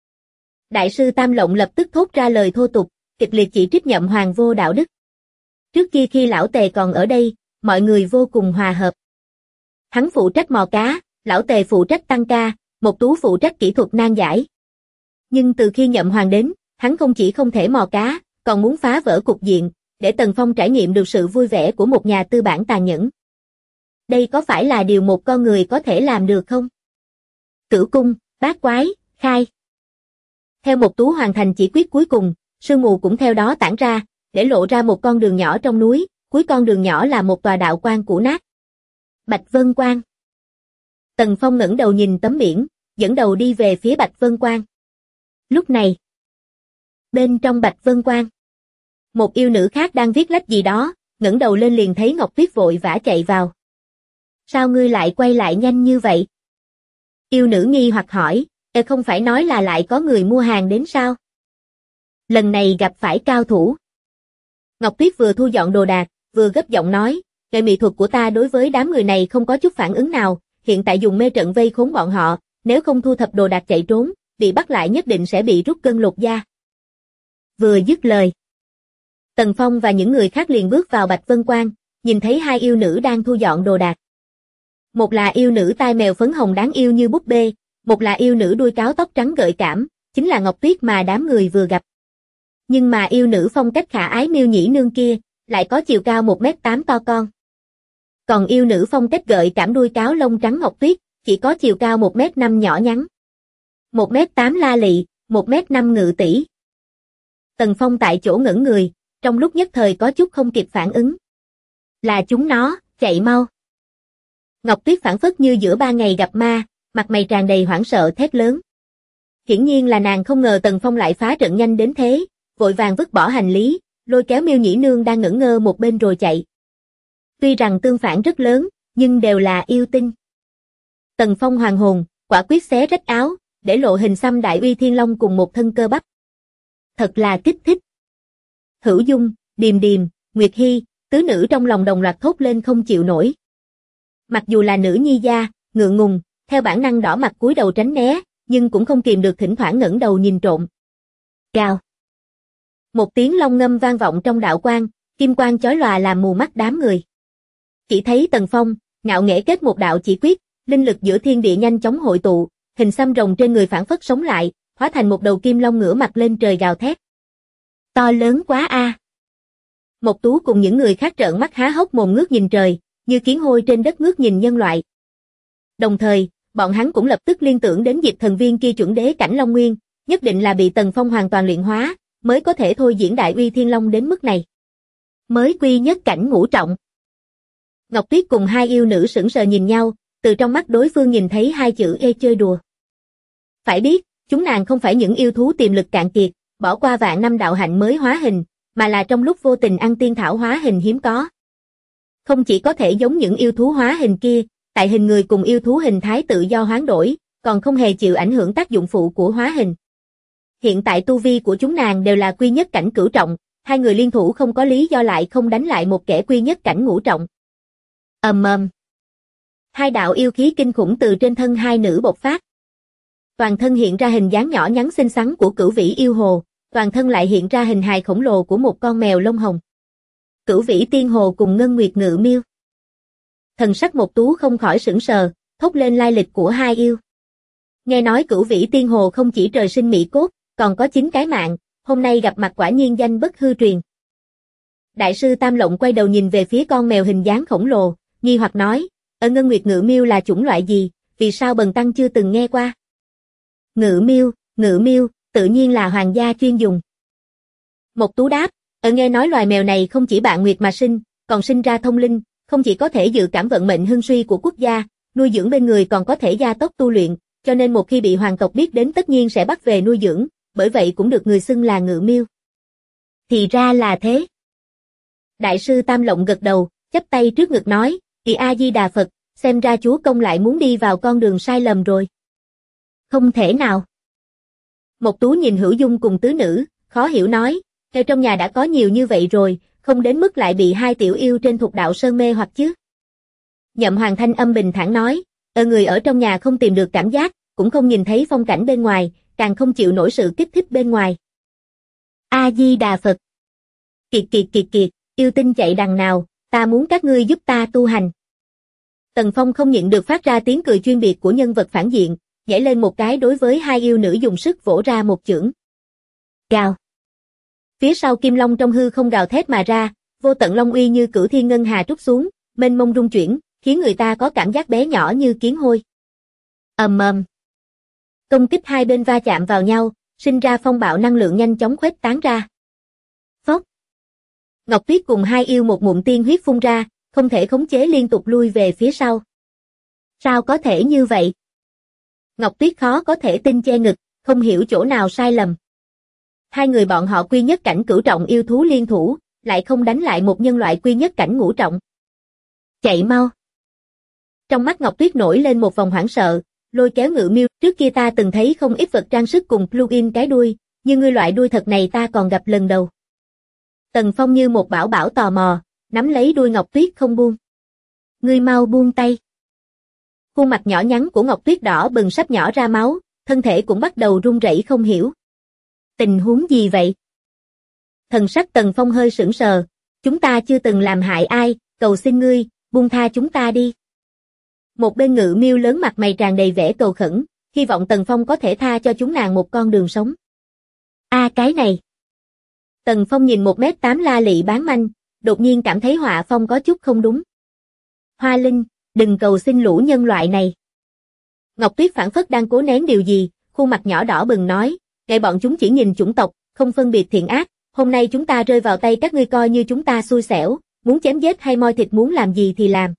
Đại sư Tam Lộng lập tức thốt ra lời thô tục, kịch liệt chỉ trích Nhậm Hoàng vô đạo đức. Trước kia khi lão Tề còn ở đây, mọi người vô cùng hòa hợp. Hắn phụ trách mò cá, lão Tề phụ trách tăng ca, Mộc Tú phụ trách kỹ thuật nan giải. Nhưng từ khi Nhậm Hoàng đến, hắn không chỉ không thể mò cá, còn muốn phá vỡ cục diện, để Tần Phong trải nghiệm được sự vui vẻ của một nhà tư bản tàn nhẫn. Đây có phải là điều một con người có thể làm được không? Cửu cung, bát quái, khai. Theo Mộc Tú hoàn thành chỉ quyết cuối cùng, sương mù cũng theo đó tản ra, để lộ ra một con đường nhỏ trong núi, cuối con đường nhỏ là một tòa đạo quan cũ nát. Bạch Vân Quan. Tần Phong ngẩng đầu nhìn tấm biển, dẫn đầu đi về phía Bạch Vân Quan. Lúc này, bên trong Bạch Vân Quan, một yêu nữ khác đang viết lách gì đó, ngẩng đầu lên liền thấy Ngọc Tuyết vội vã chạy vào. Sao ngươi lại quay lại nhanh như vậy? Yêu nữ nghi hoặc hỏi, không phải nói là lại có người mua hàng đến sao? Lần này gặp phải cao thủ. Ngọc Tuyết vừa thu dọn đồ đạc, vừa gấp giọng nói, nghệ mỹ thuật của ta đối với đám người này không có chút phản ứng nào, hiện tại dùng mê trận vây khốn bọn họ, nếu không thu thập đồ đạc chạy trốn, bị bắt lại nhất định sẽ bị rút gân lột da. Vừa dứt lời, Tần Phong và những người khác liền bước vào Bạch Vân Quan, nhìn thấy 2 yêu nữ đang thu dọn đồ đạc. Một là yêu nữ tai mèo phấn hồng đáng yêu như búp bê, một là yêu nữ đuôi cáo tóc trắng gợi cảm, chính là Ngọc Tuyết mà đám người vừa gặp. Nhưng mà yêu nữ phong cách khả ái Miêu Nhĩ Nương kia, lại có chiều cao 1m8 to con. Còn yêu nữ phong cách gợi cảm đuôi cáo lông trắng Ngọc Tuyết, chỉ có chiều cao 1m5 nhỏ nhắn. 1m8 la lị, 1m5 ngự tỷ. Tần Phong tại chỗ ngẩn người, trong lúc nhất thời có chút không kịp phản ứng. Là chúng nó, chạy mau. Ngọc Tuyết phảng phất như giữa 3 ngày gặp ma, mặt mày tràn đầy hoảng sợ thét lớn. Hiển nhiên là nàng không ngờ Tần Phong lại phá trận nhanh đến thế, vội vàng vứt bỏ hành lý, lôi kéo Miêu Nhĩ Nương đang ngẩn ngơ một bên rồi chạy. Tuy rằng tương phản rất lớn, nhưng đều là yêu tinh. Tần Phong hoàng hồn, quả quyết xé rách áo, để lộ hình xăm Đại Uy Thiên Long cùng một thân cơ bắp. Thật là kích thích. Hữu Dung, Điềm Điềm, Nguyệt Hy, tứ nữ trong lòng đồng loạt thốt lên không chịu nổi. Mặc dù là nữ nhi gia, ngượng ngùng, theo bản năng đỏ mặt cúi đầu tránh né, nhưng cũng không kìm được thỉnh thoảng ngẩng đầu nhìn trộm. Cào. Một tiếng long ngâm vang vọng trong đạo quan, kim quang chói lòa làm mù mắt đám người. Chỉ thấy Tần Phong, ngạo nghễ kết một đạo chỉ quyết, linh lực giữa thiên địa nhanh chóng hội tụ, hình xăm rồng trên người phảng phất sống lại, hóa thành một đầu kim long ngửa mặt lên trời gào thét. To lớn quá a. Mộc Tú cùng những người khác trợn mắt há hốc mồm ngước nhìn trời, như kiến hôi trên đất ngước nhìn nhân loại. Đồng thời, bọn hắn cũng lập tức liên tưởng đến Diệp Thần Viên kia chuẩn đế cảnh Long Nguyên, nhất định là bị Tần Phong hoàn toàn luyện hóa, mới có thể thôi diễn Đại Uy Thiên Long đến mức này. Mới quy nhất cảnh ngũ trọng. Ngọc Tuyết cùng 2 yêu nữ sững sờ nhìn nhau, từ trong mắt đối phương nhìn thấy 2 chữ chơi đùa. Phải biết, chúng nàng không phải những yêu thú tiềm lực cạn kiệt, bỏ qua vạn năm đạo hạnh mới hóa hình, mà là trong lúc vô tình ăn tiên thảo hóa hình hiếm có. Không chỉ có thể giống những yêu thú hóa hình kia, tại hình người cùng yêu thú hình thái tự do hoán đổi, còn không hề chịu ảnh hưởng tác dụng phụ của hóa hình. Hiện tại tu vi của chúng nàng đều là quy nhất cảnh cửu trọng, 2 người liên thủ không có lý do lại không đánh lại một kẻ quy nhất cảnh ngũ trọng. Ầm ầm. 2 đạo yêu khí kinh khủng từ trên thân 2 nữ bộc phát. Toàn thân hiện ra hình dáng nhỏ nhắn xinh xắn của Cửu Vĩ yêu hồ, toàn thân lại hiện ra hình hài khổng lồ của một con mèo lông hồng. Cửu Vĩ tiên hồ cùng Ngân Nguyệt Ngự Miêu. Thần sắc Mộc Tú không khỏi sững sờ, thốt lên lai lịch của 2 yêu. Nghe nói Cửu Vĩ tiên hồ không chỉ trời sinh mỹ cốt, còn có 9 cái mạng, hôm nay gặp mặt quả nhiên danh bất hư truyền. Đại sư Tam Lộng quay đầu nhìn về phía con mèo hình dáng khổng lồ, nghi hoặc nói, ở Ngân Nguyệt Ngự Miêu là chủng loại gì, vì sao bần tăng chưa từng nghe qua? Ngự Miêu, tự nhiên là hoàng gia chuyên dùng. Mộc Tú đáp, nghe nói loài mèo này không chỉ bạn nguyệt mà sinh, còn sinh ra thông linh, không chỉ có thể dự cảm vận mệnh hưng suy của quốc gia, nuôi dưỡng bên người còn có thể gia tốc tu luyện, cho nên một khi bị hoàng tộc biết đến tất nhiên sẽ bắt về nuôi dưỡng, bởi vậy cũng được người xưng là Ngự Miêu. Thì ra là thế. Đại sư Tam Lộng gật đầu, chắp tay trước ngực nói, A-di-đà Phật, xem ra chúa công lại muốn đi vào con đường sai lầm rồi. Không thể nào. Mộc Tú nhìn Hữu Dung cùng tứ nữ, khó hiểu nói, theo trong nhà đã có nhiều như vậy rồi, không đến mức lại bị hai tiểu yêu trên Thục Đạo Sơn mê hoặc chứ. Nhậm Hoàng thanh âm bình thản nói, người ở trong nhà không tìm được cảm giác, cũng không nhìn thấy phong cảnh bên ngoài, càng không chịu nổi sự kích thích bên ngoài. A-di-đà Phật. Kiệt kiệt kiệt kiệt, yêu tinh chạy đằng nào, ta muốn các ngươi giúp ta tu hành. Tần Phong không nhịn được phát ra tiếng cười chuyên biệt của nhân vật phản diện, nhảy lên một cái đối với hai yêu nữ dùng sức vỗ ra một chưởng. Gào. Phía sau Kim Long trong hư không gào thét mà ra, vô tận long uy như cửu thiên ngân hà trút xuống, mênh mông rung chuyển, khiến người ta có cảm giác bé nhỏ như kiến hôi. Ầm ầm. Công kích hai bên va chạm vào nhau, sinh ra phong bạo năng lượng nhanh chóng khuếch tán ra. Phốc. Ngọc Tuyết cùng hai yêu một ngụm tiên huyết phun ra, không thể khống chế liên tục lui về phía sau. Sao có thể như vậy? Ngọc Tuyết khó có thể tin che ngực, không hiểu chỗ nào sai lầm. Hai người bọn họ quy nhất cảnh cửu trọng yêu thú liên thủ, lại không đánh lại một nhân loại quy nhất cảnh ngũ trọng. Chạy mau. Trong mắt Ngọc Tuyết nổi lên một vòng hoảng sợ, lôi kéo Ngự Miêu, trước kia ta từng thấy không ít vật trang sức cùng plug-in cái đuôi, nhưng ngươi loại đuôi thật này ta còn gặp lần đầu. Tần Phong như một bảo bảo tò mò, nắm lấy đuôi Ngọc Tuyết không buông. Ngươi mau buông tay. Khuôn mặt nhỏ nhắn của Ngọc Tuyết đỏ bừng sắp nhỏ ra máu, thân thể cũng bắt đầu run rẩy không hiểu. Tình huống gì vậy? Thần sắc Tần Phong hơi sững sờ, chúng ta chưa từng làm hại ai, cầu xin ngươi, buông tha chúng ta đi. Một bên Ngự Miêu lớn mặt mày tràn đầy vẻ cầu khẩn, hy vọng Tần Phong có thể tha cho chúng nàng một con đường sống. Cái này. Tần Phong nhìn 1m8 la lị bán manh, đột nhiên cảm thấy họa phong có chút không đúng. Hoa Linh, đừng cầu xin lũ nhân loại này. Ngọc Tuyết phảng phất đang cố nén điều gì, khuôn mặt nhỏ đỏ bừng nói, ngày bọn chúng chỉ nhìn chủng tộc, không phân biệt thiện ác, hôm nay chúng ta rơi vào tay các ngươi coi như chúng ta xui xẻo, muốn chém giết hay moi thịt muốn làm gì thì làm.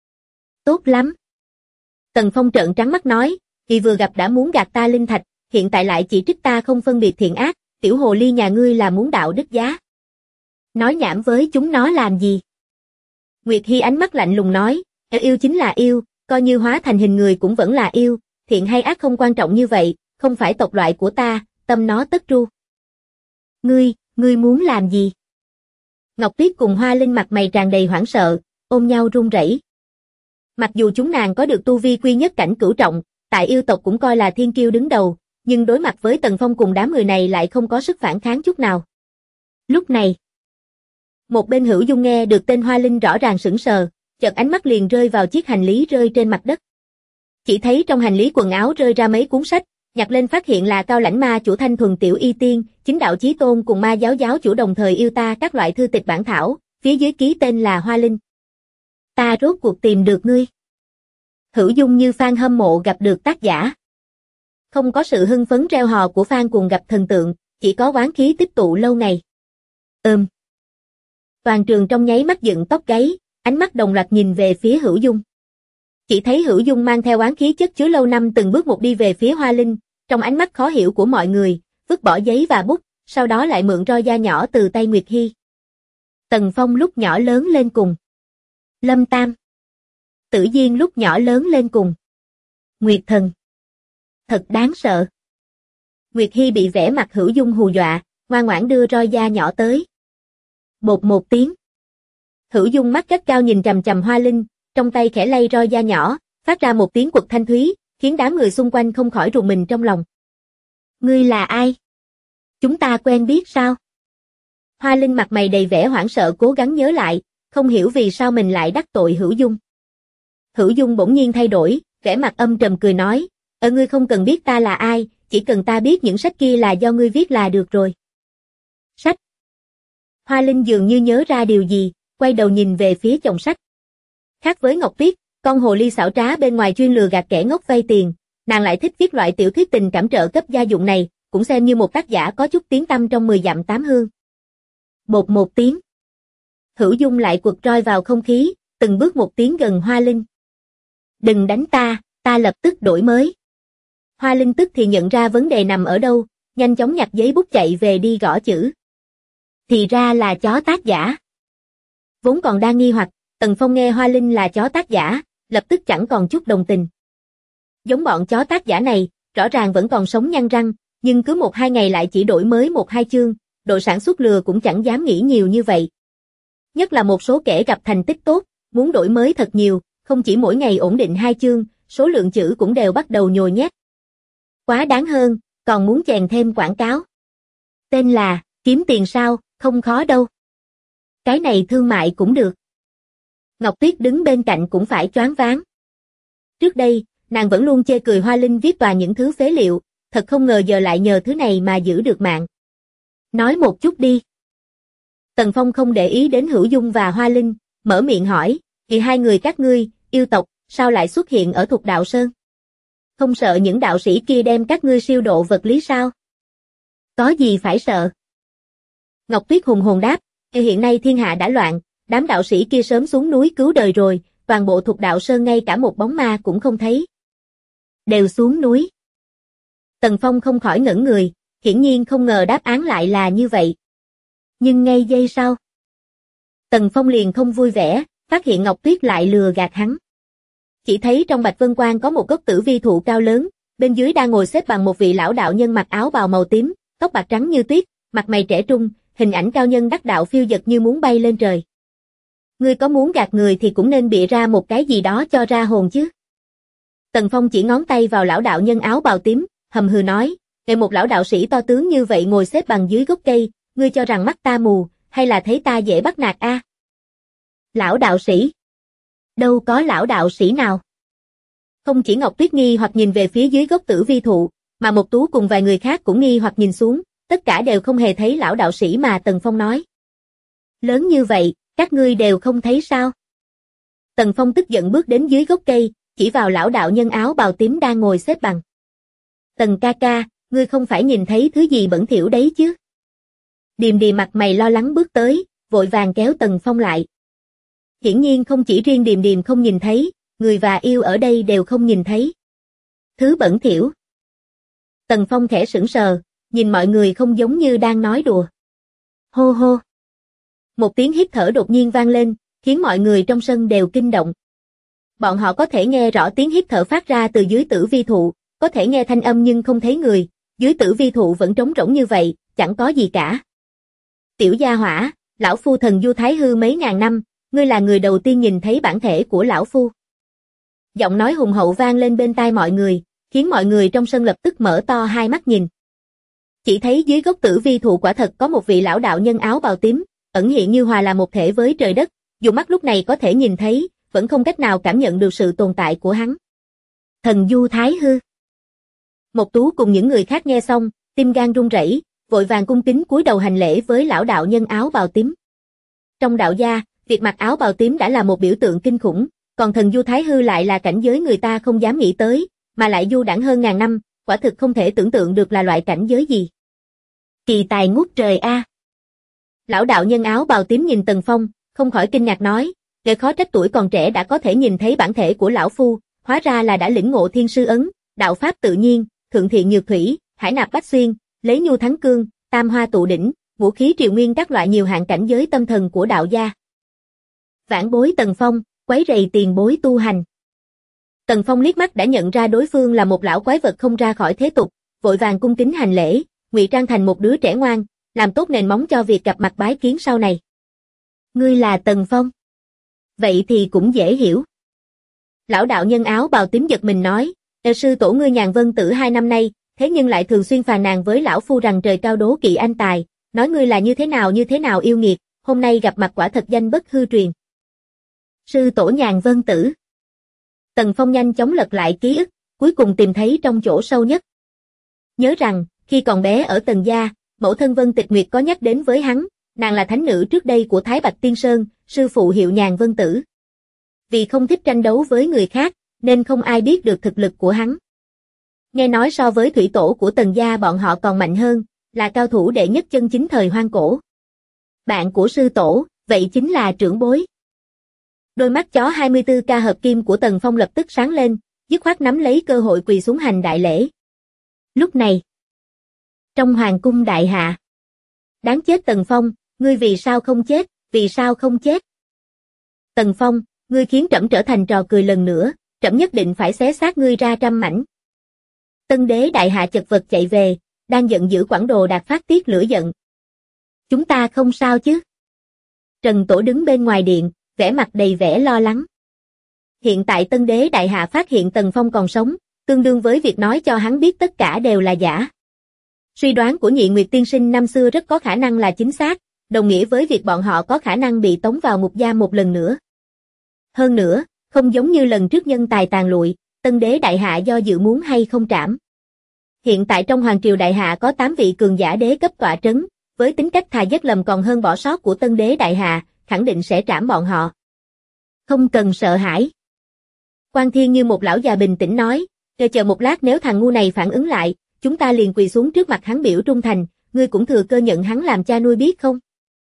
Tốt lắm. Tần Phong trợn trắng mắt nói, vì vừa gặp đã muốn gạt ta linh thạch, hiện tại lại chỉ trích ta không phân biệt thiện ác, tiểu hồ ly nhà ngươi là muốn đạo đức giá. Nói nhảm với chúng nó làm gì? Nguyệt Hi ánh mắt lạnh lùng nói, yêu chính là yêu, coi như hóa thành hình người cũng vẫn là yêu, thiện hay ác không quan trọng như vậy, không phải tộc loại của ta, tâm nó tất tru. Ngươi muốn làm gì? Ngọc Tuyết cùng Hoa Linh mặt mày tràn đầy hoảng sợ, ôm nhau run rẩy. Mặc dù chúng nàng có được tu vi quy nhất cảnh cửu trọng, tại yêu tộc cũng coi là thiên kiêu đứng đầu, nhưng đối mặt với Tần Phong cùng đám người này lại không có sức phản kháng chút nào. Lúc này, một bên Hữu Dung nghe được tên Hoa Linh rõ ràng sững sờ, chợt ánh mắt liền rơi vào chiếc hành lý rơi trên mặt đất. Chỉ thấy trong hành lý quần áo rơi ra mấy cuốn sách, nhặt lên phát hiện là Cao Lãnh Ma Chủ Thanh Thuần Tiểu Y Tiên, Chính Đạo Chí Tôn cùng Ma Giáo Giáo Chủ đồng thời yêu ta các loại thư tịch bản thảo, phía dưới ký tên là Hoa Linh. Ta rốt cuộc tìm được ngươi. Hữu Dung như fan hâm mộ gặp được tác giả. Không có sự hưng phấn reo hò của fan cùng gặp thần tượng, chỉ có oán khí tích tụ lâu ngày. Toàn trường trong nháy mắt dựng tóc gáy, ánh mắt đồng loạt nhìn về phía Hữu Dung. Chỉ thấy Hữu Dung mang theo oán khí chất chứa lâu năm từng bước một đi về phía Hoa Linh, trong ánh mắt khó hiểu của mọi người, vứt bỏ giấy và bút, sau đó lại mượn roi da nhỏ từ tay Nguyệt Hi. Tần Phong lúc nhỏ lớn lên cùng Lâm Tam, Tử Diên lúc nhỏ lớn lên cùng Nguyệt Thần. Thật đáng sợ. Nguyệt Hi bị vẻ mặt Hữu Dung hù dọa, ngoan ngoãn đưa roi da nhỏ tới. Bột một tiếng. Hữu Dung mắt gắt cao nhìn chằm chằm Hoa Linh, trong tay khẽ lay roi da nhỏ, phát ra một tiếng quật thanh thúy, khiến đám người xung quanh không khỏi rùng mình trong lòng. Ngươi là ai? Chúng ta quen biết sao? Hoa Linh mặt mày đầy vẻ hoảng sợ cố gắng nhớ lại, không hiểu vì sao mình lại đắc tội Hữu Dung. Hữu Dung bỗng nhiên thay đổi, vẻ mặt âm trầm cười nói, ngươi không cần biết ta là ai, chỉ cần ta biết những sách kia là do ngươi viết là được rồi. Sách. Hoa Linh dường như nhớ ra điều gì, quay đầu nhìn về phía chồng sách. Khác với Ngọc Tuyết, con hồ ly xảo trá bên ngoài chuyên lừa gạt kẻ ngốc vay tiền, nàng lại thích viết loại tiểu thuyết tình cảm trợ cấp gia dụng này, cũng xem như một tác giả có chút tiếng tăm trong 10 dặm 8 hương. Bột một tiếng. Hữu Dung lại quật roi vào không khí, từng bước một tiến gần Hoa Linh. Đừng đánh ta, ta lập tức đổi mới. Hoa Linh tức thì nhận ra vấn đề nằm ở đâu, nhanh chóng nhặt giấy bút chạy về đi gõ chữ. Thì ra là chó tác giả. Vốn còn đang nghi hoặc, Tần Phong nghe Hoa Linh là chó tác giả, lập tức chẳng còn chút đồng tình. Giống bọn chó tác giả này, rõ ràng vẫn còn sống nhăn răng, nhưng cứ 1-2 ngày lại chỉ đổi mới 1-2 chương, độ sản xuất lừa cũng chẳng dám nghĩ nhiều như vậy. Nhất là một số kẻ gặp thành tích tốt, muốn đổi mới thật nhiều, không chỉ mỗi ngày ổn định 2 chương, số lượng chữ cũng đều bắt đầu nhồi nhét. Quá đáng hơn, còn muốn chèn thêm quảng cáo. Tên là, kiếm tiền sao, không khó đâu. Cái này thương mại cũng được. Ngọc Tuyết đứng bên cạnh cũng phải choáng váng. Trước đây, nàng vẫn luôn chê cười Hoa Linh viết toàn những thứ phế liệu, thật không ngờ giờ lại nhờ thứ này mà giữ được mạng. Nói một chút đi. Tần Phong không để ý đến Hữu Dung và Hoa Linh, mở miệng hỏi, thì hai người các ngươi, yêu tộc, sao lại xuất hiện ở Thục Đạo Sơn? Không sợ những đạo sĩ kia đem các ngươi siêu độ vật lý sao? Có gì phải sợ? Ngọc Tuyết hùng hồn đáp, hiện nay thiên hạ đã loạn, đám đạo sĩ kia sớm xuống núi cứu đời rồi, toàn bộ Thục Đạo Sơn ngay cả một bóng ma cũng không thấy. Đều xuống núi. Tần Phong không khỏi ngẩn người, hiển nhiên không ngờ đáp án lại là như vậy. Nhưng ngay giây sau, Tần Phong liền không vui vẻ, phát hiện Ngọc Tuyết lại lừa gạt hắn. Chỉ thấy trong Bạch Vân Quan có một gốc tử vi thụ cao lớn, bên dưới đang ngồi xếp bằng một vị lão đạo nhân mặc áo bào màu tím, tóc bạc trắng như tuyết, mặt mày trẻ trung, hình ảnh cao nhân đắc đạo phiêu dật như muốn bay lên trời. Ngươi có muốn gạt người thì cũng nên bịa ra một cái gì đó cho ra hồn chứ. Tần Phong chỉ ngón tay vào lão đạo nhân áo bào tím, hầm hừ nói, ngày một lão đạo sĩ to tướng như vậy ngồi xếp bằng dưới gốc cây, ngươi cho rằng mắt ta mù, hay là thấy ta dễ bắt nạt a? Lão đạo sĩ? Đâu có lão đạo sĩ nào? Không chỉ Ngọc Tuyết nghi hoặc nhìn về phía dưới gốc tử vi thụ, mà Mộc Tú cùng vài người khác cũng nghi hoặc nhìn xuống, tất cả đều không hề thấy lão đạo sĩ mà Tần Phong nói. Lớn như vậy, các ngươi đều không thấy sao? Tần Phong tức giận bước đến dưới gốc cây, chỉ vào lão đạo nhân áo bào tím đang ngồi xếp bằng. Tần ca ca, ngươi không phải nhìn thấy thứ gì bẩn thỉu đấy chứ? Điềm Điềm mặt mày lo lắng bước tới, vội vàng kéo Tần Phong lại. Hiển nhiên không chỉ riêng Điềm Điềm không nhìn thấy, người và yêu ở đây đều không nhìn thấy. Thứ bẩn thỉu. Tần Phong khẽ sững sờ, nhìn mọi người không giống như đang nói đùa. Hô hô. Một tiếng hít thở đột nhiên vang lên, khiến mọi người trong sân đều kinh động. Bọn họ có thể nghe rõ tiếng hít thở phát ra từ dưới tử vi thụ, có thể nghe thanh âm nhưng không thấy người, dưới tử vi thụ vẫn trống rỗng như vậy, chẳng có gì cả. Tiểu gia hỏa, lão phu thần du thái hư mấy ngàn năm, ngươi là người đầu tiên nhìn thấy bản thể của lão phu. Giọng nói hùng hậu vang lên bên tai mọi người, khiến mọi người trong sân lập tức mở to hai mắt nhìn. Chỉ thấy dưới gốc tử vi thụ quả thật có một vị lão đạo nhân áo bào tím, ẩn hiện như hòa là một thể với trời đất, dù mắt lúc này có thể nhìn thấy, vẫn không cách nào cảm nhận được sự tồn tại của hắn. Thần du thái hư. Mộc Tú cùng những người khác nghe xong, tim gan run rẩy, vội vàng cung kính cúi đầu hành lễ với lão đạo nhân áo bào tím. Trong đạo gia, việc mặc áo bào tím đã là một biểu tượng kinh khủng, còn thần du thái hư lại là cảnh giới người ta không dám nghĩ tới, mà lại du đãng hơn ngàn năm, quả thực không thể tưởng tượng được là loại cảnh giới gì. Kỳ tài ngút trời a. Lão đạo nhân áo bào tím nhìn Tần Phong, không khỏi kinh ngạc nói, "Nghệ khó trách tuổi còn trẻ đã có thể nhìn thấy bản thể của lão phu, hóa ra là đã lĩnh ngộ thiên sư ấn, đạo pháp tự nhiên, thượng thiện nhược thủy, hải nạp bách xuyên, lấy nhu thắng cương, tam hoa tụ đỉnh, ngũ khí triều nguyên các loại nhiều hạng cảnh giới tâm thần của đạo gia." Vãn bối Tần Phong, quấy rầy tiền bối tu hành. Tần Phong liếc mắt đã nhận ra đối phương là một lão quái vật không ra khỏi thế tục, vội vàng cung kính hành lễ, ngụy trang thành một đứa trẻ ngoan, làm tốt nền móng cho việc gặp mặt bái kiến sau này. Ngươi là Tần Phong? Vậy thì cũng dễ hiểu. Lão đạo nhân áo bào tím giật mình nói, sư tổ ngươi Nhàn Vân Tử 2 năm nay, thế nhưng lại thường xuyên phàn nàn với lão phu rằng trời cao đố kỵ anh tài, nói ngươi là như thế nào yêu nghiệt, hôm nay gặp mặt quả thật danh bất hư truyền. Sư tổ Nhàn Vân Tử. Tần Phong nhanh chóng lật lại ký ức, cuối cùng tìm thấy trong chỗ sâu nhất. Nhớ rằng, khi còn bé ở Tần gia, mẫu thân Vân Tịch Nguyệt có nhắc đến với hắn, nàng là thánh nữ trước đây của Thái Bạch Tiên Sơn, sư phụ hiệu Nhàn Vân Tử. Vì không thích tranh đấu với người khác, nên không ai biết được thực lực của hắn. Nghe nói so với thủy tổ của Tần gia bọn họ còn mạnh hơn, là cao thủ đệ nhất chân chính thời hoang cổ. Bạn của sư tổ, vậy chính là trưởng bối. Đôi mắt chó 24K hợp kim của Tần Phong lập tức sáng lên, dứt khoát nắm lấy cơ hội quỳ xuống hành đại lễ. Lúc này, trong hoàng cung đại hạ, đáng chết Tần Phong, ngươi vì sao không chết, vì sao không chết? Tần Phong, ngươi khiến trẫm trở thành trò cười lần nữa, trẫm nhất định phải xé xác ngươi ra trăm mảnh. Tân đế đại hạ chật vật chạy về, đang giận dữ quẳng đồ đạc phát tiết lửa giận. Chúng ta không sao chứ? Trần Tổ đứng bên ngoài điện, vẻ mặt đầy vẻ lo lắng. Hiện tại tân đế đại hạ phát hiện Tần Phong còn sống, tương đương với việc nói cho hắn biết tất cả đều là giả. Suy đoán của Nhị Nguyệt tiên sinh năm xưa rất có khả năng là chính xác, đồng nghĩa với việc bọn họ có khả năng bị tống vào ngục giam một lần nữa. Hơn nữa, không giống như lần trước nhân tài tàn lụi, tân đế đại hạ do dự muốn hay không trảm. Hiện tại trong hoàng triều đại hạ có 8 vị cường giả đế cấp tọa trấn, với tính cách thà giết lầm còn hơn bỏ sót của tân đế đại hạ, khẳng định sẽ trảm bọn họ. Không cần sợ hãi. Quan Thiên như một lão già bình tĩnh nói, chờ một lát nếu thằng ngu này phản ứng lại, chúng ta liền quỳ xuống trước mặt hắn biểu trung thành, ngươi cũng thừa cơ nhận hắn làm cha nuôi biết không?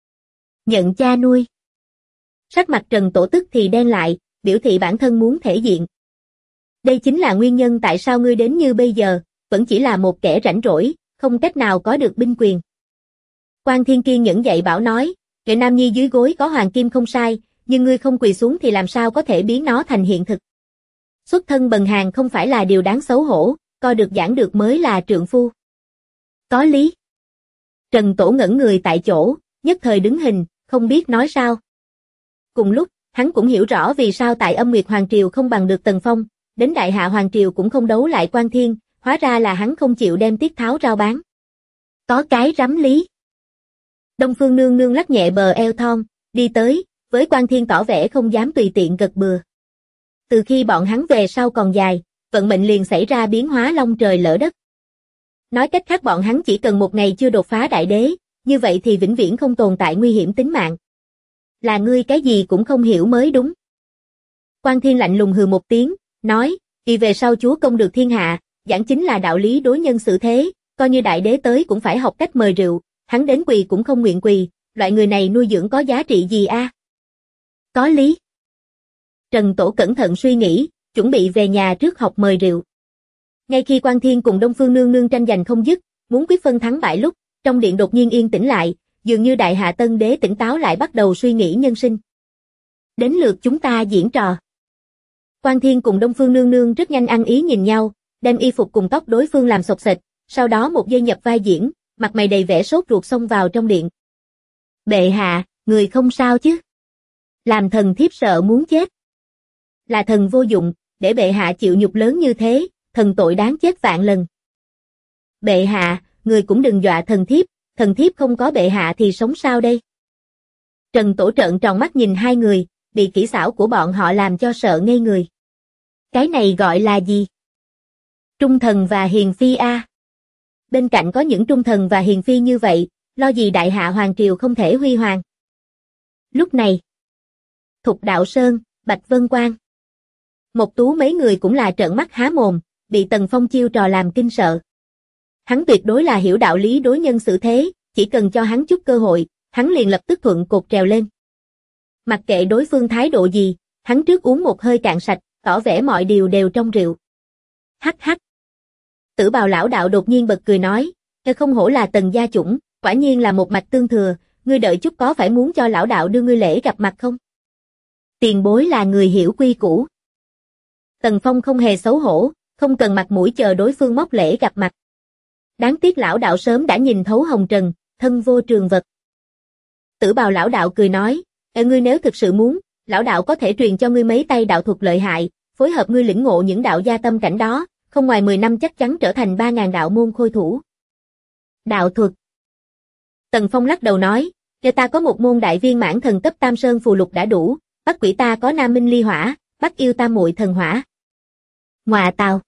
Nhận cha nuôi. Sắc mặt Trần Tổ tức thì đen lại, biểu thị bản thân muốn thể diện. Đây chính là nguyên nhân tại sao ngươi đến như bây giờ, vẫn chỉ là một kẻ rảnh rỗi, không cách nào có được binh quyền. Quan Thiên kiên nhẫn dạy bảo nói, kẻ nam nhi dưới gối có hoàng kim không sai, nhưng ngươi không quỳ xuống thì làm sao có thể biến nó thành hiện thực. Xuất thân bần hàn không phải là điều đáng xấu hổ, coi được giảng được mới là trượng phu. Có lý. Trần Tổ ngẩn người tại chỗ, nhất thời đứng hình, không biết nói sao. Cùng lúc, hắn cũng hiểu rõ vì sao tại Âm Nguyệt Hoàng Triều không bằng được Tần Phong, đến Đại Hạ Hoàng Triều cũng không đấu lại Quan Thiên, hóa ra là hắn không chịu đem Tiết Tháo rao bán. Có cái rắm lý. Đông Phương Nương Nương lắc nhẹ bờ eo thon, đi tới, với Quan Thiên tỏ vẻ không dám tùy tiện gật bừa. Từ khi bọn hắn về sau còn dài, vận mệnh liền xảy ra biến hóa long trời lỡ đất. Nói cách khác bọn hắn chỉ cần một ngày chưa đột phá đại đế, như vậy thì vĩnh viễn không tồn tại nguy hiểm tính mạng. Là ngươi cái gì cũng không hiểu mới đúng. Quan Thiên lạnh lùng hừ một tiếng, nói, vì về sau chúa công được thiên hạ, giảng chính là đạo lý đối nhân xử thế, coi như đại đế tới cũng phải học cách mời rượu, hắn đến quỳ cũng không nguyện quỳ, loại người này nuôi dưỡng có giá trị gì a? Có lý. Trần Tổ cẩn thận suy nghĩ, chuẩn bị về nhà trước học mời rượu. Ngay khi Quan Thiên cùng Đông Phương Nương Nương tranh giành không dứt, muốn quyết phân thắng bại lúc, trong điện đột nhiên yên tĩnh lại, dường như đại hạ tân đế tỉnh táo lại bắt đầu suy nghĩ nhân sinh. Đến lượt chúng ta diễn trò. Quan Thiên cùng Đông Phương Nương Nương rất nhanh ăn ý nhìn nhau, đem y phục cùng tóc đối phương làm xộc xệch, sau đó một giây nhập vai diễn, mặt mày đầy vẻ sốt ruột xông vào trong điện. Bệ hạ, người không sao chứ? Làm thần thiếp sợ muốn chết. Là thần vô dụng, để bệ hạ chịu nhục lớn như thế, thần tội đáng chết vạn lần. Bệ hạ, người cũng đừng dọa thần thiếp không có bệ hạ thì sống sao đây? Trần Tổ trợn tròn mắt nhìn hai người, bị kỹ xảo của bọn họ làm cho sợ ngây người. Cái này gọi là gì? Trung thần và hiền phi a. Bên cạnh có những trung thần và hiền phi như vậy, lo gì đại hạ hoàng triều không thể huy hoàng. Lúc này, Thục Đạo Sơn, Bạch Vân Quan, Mộc Tú mấy người cũng là trợn mắt há mồm, bị Tần Phong chiêu trò làm kinh sợ. Hắn tuyệt đối là hiểu đạo lý đối nhân xử thế, chỉ cần cho hắn chút cơ hội, hắn liền lập tức thuận cột trèo lên. Mặc kệ đối phương thái độ gì, hắn trước uống một hơi cạn sạch, tỏ vẻ mọi điều đều trong rượu. Hắc hắc. Tử Bào lão đạo đột nhiên bật cười nói, không hổ là Tần gia chủng, quả nhiên là một mạch tương thừa, ngươi đợi chút có phải muốn cho lão đạo đưa ngươi lễ gặp mặt không? Tiền bối là người hiểu quy củ. Tần Phong không hề xấu hổ, không cần mặt mũi chờ đối phương móc lễ gặp mặt. Đáng tiếc lão đạo sớm đã nhìn thấu hồng trần, thân vô trường vật. Tử Bào lão đạo cười nói, ngươi nếu thực sự muốn, lão đạo có thể truyền cho ngươi mấy tay đạo thuật lợi hại, phối hợp ngươi lĩnh ngộ những đạo gia tâm cảnh đó, không ngoài 10 năm chắc chắn trở thành 3.000 đạo môn khôi thủ. Đạo thuật. Tần Phong lắc đầu nói, ta có một môn đại viên mãn thần cấp Tam Sơn phù lục đã đủ, Bắc quỷ ta có Nam Minh ly hỏa, Bắc yêu tam muội thần hỏa. Ngoà tào.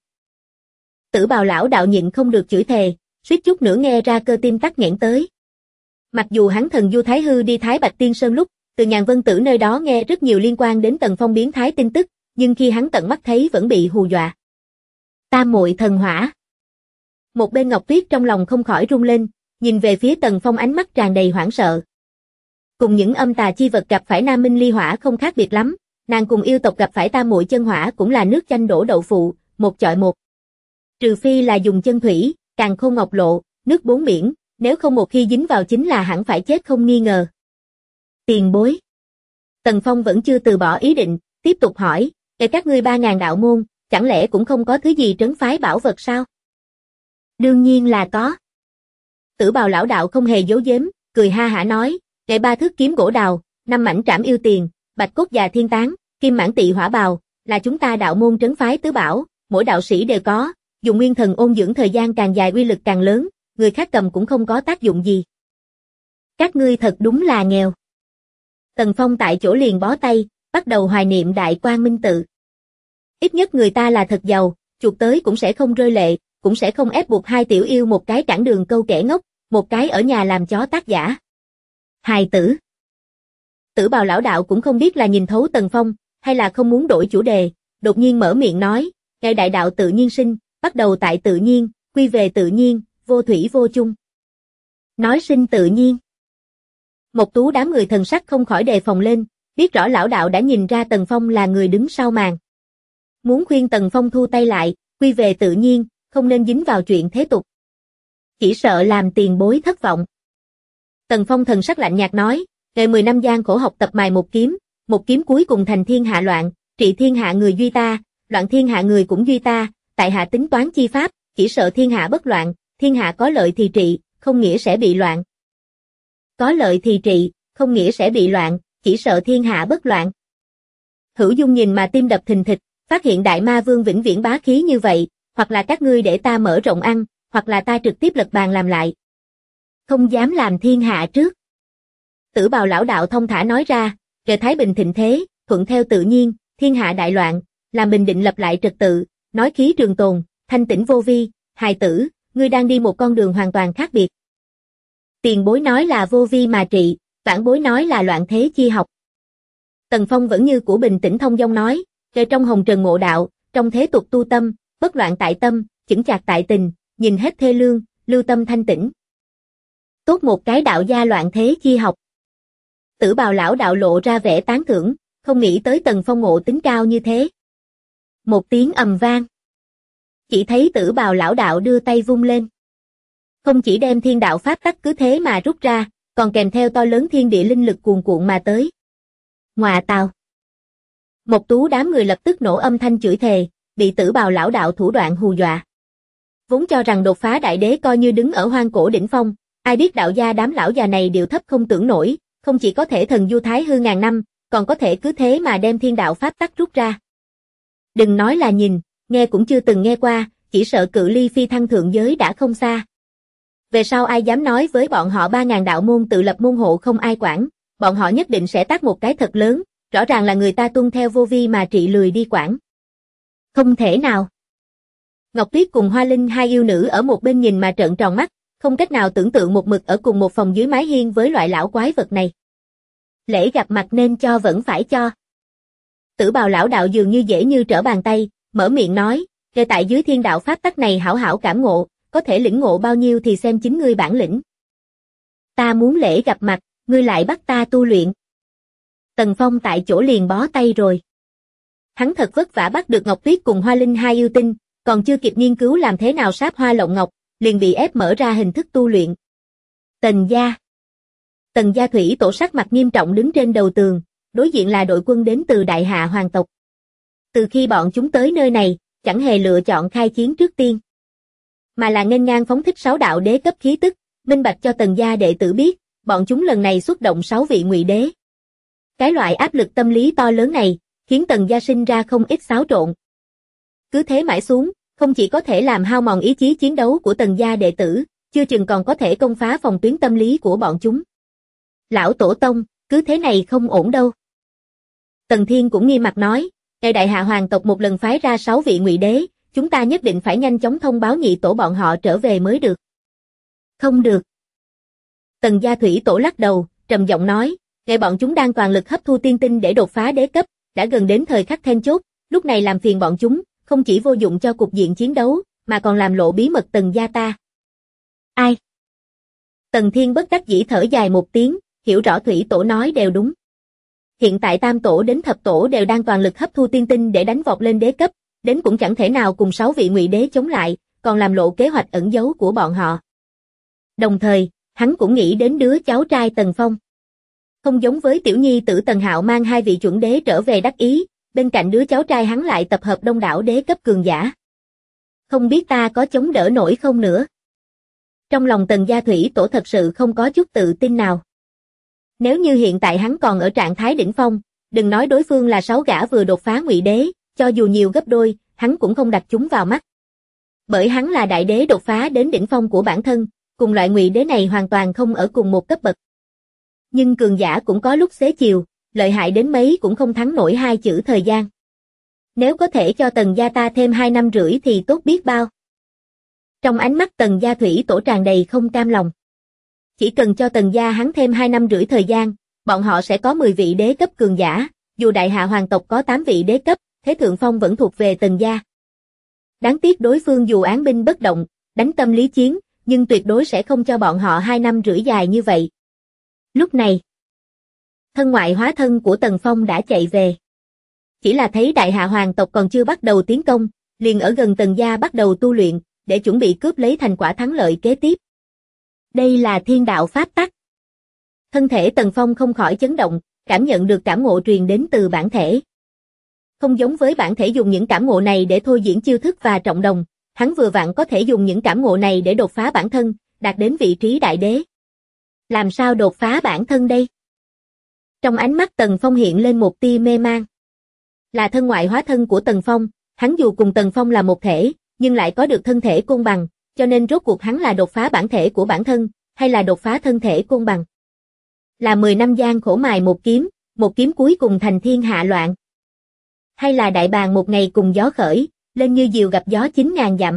Tử Bào lão đạo nhịn không được chửi thề, suýt chút nữa nghe ra cơ tim tắc nghẽn tới. Mặc dù hắn thần Du Thái Hư đi Thái Bạch Tiên Sơn lúc, từ Nhàn Vân Tử nơi đó nghe rất nhiều liên quan đến Tần Phong biến thái tin tức, nhưng khi hắn tận mắt thấy vẫn bị hù dọa. Tam muội thần hỏa. Một bên Ngọc Tuyết trong lòng không khỏi rung lên, nhìn về phía Tần Phong ánh mắt tràn đầy hoảng sợ. Cùng những âm tà chi vật gặp phải Nam Minh ly hỏa không khác biệt lắm, nàng cùng yêu tộc gặp phải tam muội chân hỏa cũng là nước chanh đổ đậu phụ, một chọi một. Trừ phi là dùng chân thủy, càn khôn ngọc lộ, nước bốn biển, nếu không một khi dính vào chính là hẳn phải chết không nghi ngờ. Tiền bối. Tần Phong vẫn chưa từ bỏ ý định, tiếp tục hỏi, các ngươi 3.000 đạo môn, chẳng lẽ cũng không có thứ gì trấn phái bảo vật sao? Đương nhiên là có. Tử Bào lão đạo không hề giấu giếm, cười ha hả nói, 3 thước kiếm gỗ đào, 5 mảnh trảm yêu tiền, bạch cốt già thiên tán, kim mãn tị hỏa bào, là chúng ta đạo môn trấn phái tứ bảo, mỗi đạo sĩ đều có, dùng nguyên thần ôn dưỡng thời gian càng dài uy lực càng lớn, người khác cầm cũng không có tác dụng gì. Các ngươi thật đúng là nghèo. Tần Phong tại chỗ liền bó tay, bắt đầu hoài niệm Đại Quang Minh Tự. Ít nhất người ta là thật giàu, chuột tới cũng sẽ không rơi lệ, cũng sẽ không ép buộc hai tiểu yêu một cái cản đường câu kẻ ngốc, một cái ở nhà làm chó tác giả. Hài tử. Tử Bào lão đạo cũng không biết là nhìn thấu Tần Phong, hay là không muốn đổi chủ đề, đột nhiên mở miệng nói, ngài đại đạo tự nhiên sinh, bắt đầu tại tự nhiên, quy về tự nhiên, vô thủy vô chung. Nói sinh tự nhiên. Mộc Tú đám người thần sắc không khỏi đề phòng lên, biết rõ lão đạo đã nhìn ra Tần Phong là người đứng sau màn. Muốn khuyên Tần Phong thu tay lại, quy về tự nhiên, không nên dính vào chuyện thế tục. Chỉ sợ làm tiền bối thất vọng. Tần Phong thần sắc lạnh nhạt nói, ngày 10 năm gian khổ học tập mài một kiếm cuối cùng thành thiên hạ loạn, trị thiên hạ người duy ta, loạn thiên hạ người cũng duy ta, tại hạ tính toán chi pháp, chỉ sợ thiên hạ bất loạn, thiên hạ có lợi thì trị, không nghĩa sẽ bị loạn. Có lợi thì trị, không nghĩa sẽ bị loạn, chỉ sợ thiên hạ bất loạn. Hữu Dung nhìn mà tim đập thình thịch, phát hiện Đại Ma Vương vĩnh viễn bá khí như vậy, hoặc là các ngươi để ta mở rộng ăn, hoặc là ta trực tiếp lật bàn làm lại. Không dám làm thiên hạ trước. Tử Bào lão đạo thông thả nói ra, kể thái bình thịnh thế, thuận theo tự nhiên, thiên hạ đại loạn, làm bình định lập lại trật tự, nói khí trường tồn, thanh tĩnh vô vi, hài tử, ngươi đang đi một con đường hoàn toàn khác biệt. Tiền bối nói là vô vi mà trị, vãn bối nói là loạn thế chi học. Tần Phong vẫn như cũ bình tĩnh thông dong nói, kể trong hồng trần ngộ đạo, trong thế tục tu tâm, bất loạn tại tâm, chững chạc tại tình, nhìn hết thê lương, lưu tâm thanh tĩnh. Tốt một cái đạo gia loạn thế chi học. Tử Bào lão đạo lộ ra vẻ tán thưởng, không nghĩ tới Tần Phong ngộ tính cao như thế. Một tiếng ầm vang. Chỉ thấy Tử Bào lão đạo đưa tay vung lên. Không chỉ đem thiên đạo pháp tắc cứ thế mà rút ra, còn kèm theo to lớn thiên địa linh lực cuồn cuộn mà tới. Ngọa tào. Mộc Tú đám người lập tức nổ âm thanh chửi thề, bị Tử Bào lão đạo thủ đoạn hù dọa. Vốn cho rằng đột phá đại đế coi như đứng ở hoang cổ đỉnh phong, ai biết đạo gia đám lão già này đều thấp không tưởng nổi, không chỉ có thể thần du thái hư ngàn năm, còn có thể cứ thế mà đem thiên đạo pháp tắc rút ra. Đừng nói là nhìn, nghe cũng chưa từng nghe qua, chỉ sợ cự ly phi thăng thượng giới đã không xa. Về sau ai dám nói với bọn họ 3.000 đạo môn tự lập môn hộ không ai quản, bọn họ nhất định sẽ tát một cái thật lớn, rõ ràng là người ta tuân theo vô vi mà trị lười đi quản. Không thể nào. Ngọc Tuyết cùng Hoa Linh hai yêu nữ ở một bên nhìn mà trợn tròn mắt, không cách nào tưởng tượng một mực ở cùng một phòng dưới mái hiên với loại lão quái vật này. Lễ gặp mặt nên cho vẫn phải cho. Tử Bào lão đạo dường như dễ như trở bàn tay, mở miệng nói, kể tại dưới thiên đạo pháp tắc này hảo hảo cảm ngộ, có thể lĩnh ngộ bao nhiêu thì xem chính ngươi bản lĩnh. Ta muốn lễ gặp mặt, ngươi lại bắt ta tu luyện. Tần Phong tại chỗ liền bó tay rồi. Hắn thật vất vả bắt được Ngọc Tuyết cùng Hoa Linh hai yêu tinh, còn chưa kịp nghiên cứu làm thế nào sáp hoa lộng ngọc, liền bị ép mở ra hình thức tu luyện. Tần gia. Tần gia thủy tổ sắc mặt nghiêm trọng đứng trên đầu tường, đối diện là đội quân đến từ Đại Hạ hoàng tộc. Từ khi bọn chúng tới nơi này, chẳng hề lựa chọn khai chiến trước tiên, mà là nghênh ngang phóng thích 6 đạo đế cấp khí tức, minh bạch cho Tần gia đệ tử biết, bọn chúng lần này xuất động 6 vị ngụy đế. Cái loại áp lực tâm lý to lớn này, khiến Tần gia sinh ra không ít xáo trộn. Cứ thế mãi xuống, không chỉ có thể làm hao mòn ý chí chiến đấu của Tần gia đệ tử, chưa chừng còn có thể công phá phòng tuyến tâm lý của bọn chúng. Lão tổ tông, cứ thế này không ổn đâu. Tần Thiên cũng nghiêm mặt nói, ngày Đại Hạ hoàng tộc một lần phái ra 6 vị ngụy đế, chúng ta nhất định phải nhanh chóng thông báo nhị tổ bọn họ trở về mới được. Không được. Tần gia thủy tổ lắc đầu, trầm giọng nói, ngày bọn chúng đang toàn lực hấp thu tiên tinh để đột phá đế cấp, đã gần đến thời khắc then chốt, lúc này làm phiền bọn chúng, không chỉ vô dụng cho cục diện chiến đấu, mà còn làm lộ bí mật Tần gia ta. Ai? Tần Thiên bất đắc dĩ thở dài một tiếng, hiểu rõ thủy tổ nói đều đúng. Hiện tại tam tổ đến thập tổ đều đang toàn lực hấp thu tiên tinh để đánh vọt lên đế cấp, đến cũng chẳng thể nào cùng 6 vị ngụy đế chống lại, còn làm lộ kế hoạch ẩn giấu của bọn họ. Đồng thời, hắn cũng nghĩ đến đứa cháu trai Tần Phong. Không giống với tiểu nhi tử Tần Hạo mang hai vị chuẩn đế trở về đắc ý, bên cạnh đứa cháu trai hắn lại tập hợp đông đảo đế cấp cường giả. Không biết ta có chống đỡ nổi không nữa. Trong lòng Tần Gia Thủy Tổ thật sự không có chút tự tin nào. Nếu như hiện tại hắn còn ở trạng thái đỉnh phong, đừng nói đối phương là 6 gã vừa đột phá ngụy đế, cho dù nhiều gấp đôi, hắn cũng không đặt chúng vào mắt. Bởi hắn là đại đế đột phá đến đỉnh phong của bản thân, cùng loại ngụy đế này hoàn toàn không ở cùng một cấp bậc. Nhưng cường giả cũng có lúc xế chiều, lợi hại đến mấy cũng không thắng nổi hai chữ thời gian. Nếu có thể cho Tần gia ta thêm 2 năm rưỡi thì tốt biết bao. Trong ánh mắt Tần Gia Thủy Tổ tràn đầy không cam lòng. Chỉ cần cho Tần gia hắn thêm 2 năm rưỡi thời gian, bọn họ sẽ có 10 vị đế cấp cường giả, dù đại hạ hoàng tộc có 8 vị đế cấp, thế thượng phong vẫn thuộc về Tần gia. Đáng tiếc đối phương dù án binh bất động, đánh tâm lý chiến, nhưng tuyệt đối sẽ không cho bọn họ 2 năm rưỡi dài như vậy. Lúc này, thân ngoại hóa thân của Tần Phong đã chạy về. Chỉ là thấy đại hạ hoàng tộc còn chưa bắt đầu tiến công, liền ở gần Tần gia bắt đầu tu luyện, để chuẩn bị cướp lấy thành quả thắng lợi kế tiếp. Đây là thiên đạo pháp tắc. Thân thể Tần Phong không khỏi chấn động, cảm nhận được cảm ngộ truyền đến từ bản thể. Không giống với bản thể dùng những cảm ngộ này để thôi diễn chiêu thức và trọng đồng, hắn vừa vặn có thể dùng những cảm ngộ này để đột phá bản thân, đạt đến vị trí đại đế. Làm sao đột phá bản thân đây? Trong ánh mắt Tần Phong hiện lên một tia mê mang. Là thân ngoại hóa thân của Tần Phong, hắn dù cùng Tần Phong là một thể, nhưng lại có được thân thể côn bằng, cho nên rốt cuộc hắn là đột phá bản thể của bản thân, hay là đột phá thân thể côn bằng? Là 10 năm gian khổ mài một kiếm cuối cùng thành thiên hạ loạn. Hay là đại bàng một ngày cùng gió khởi, lên như diều gặp gió 9.000 dặm.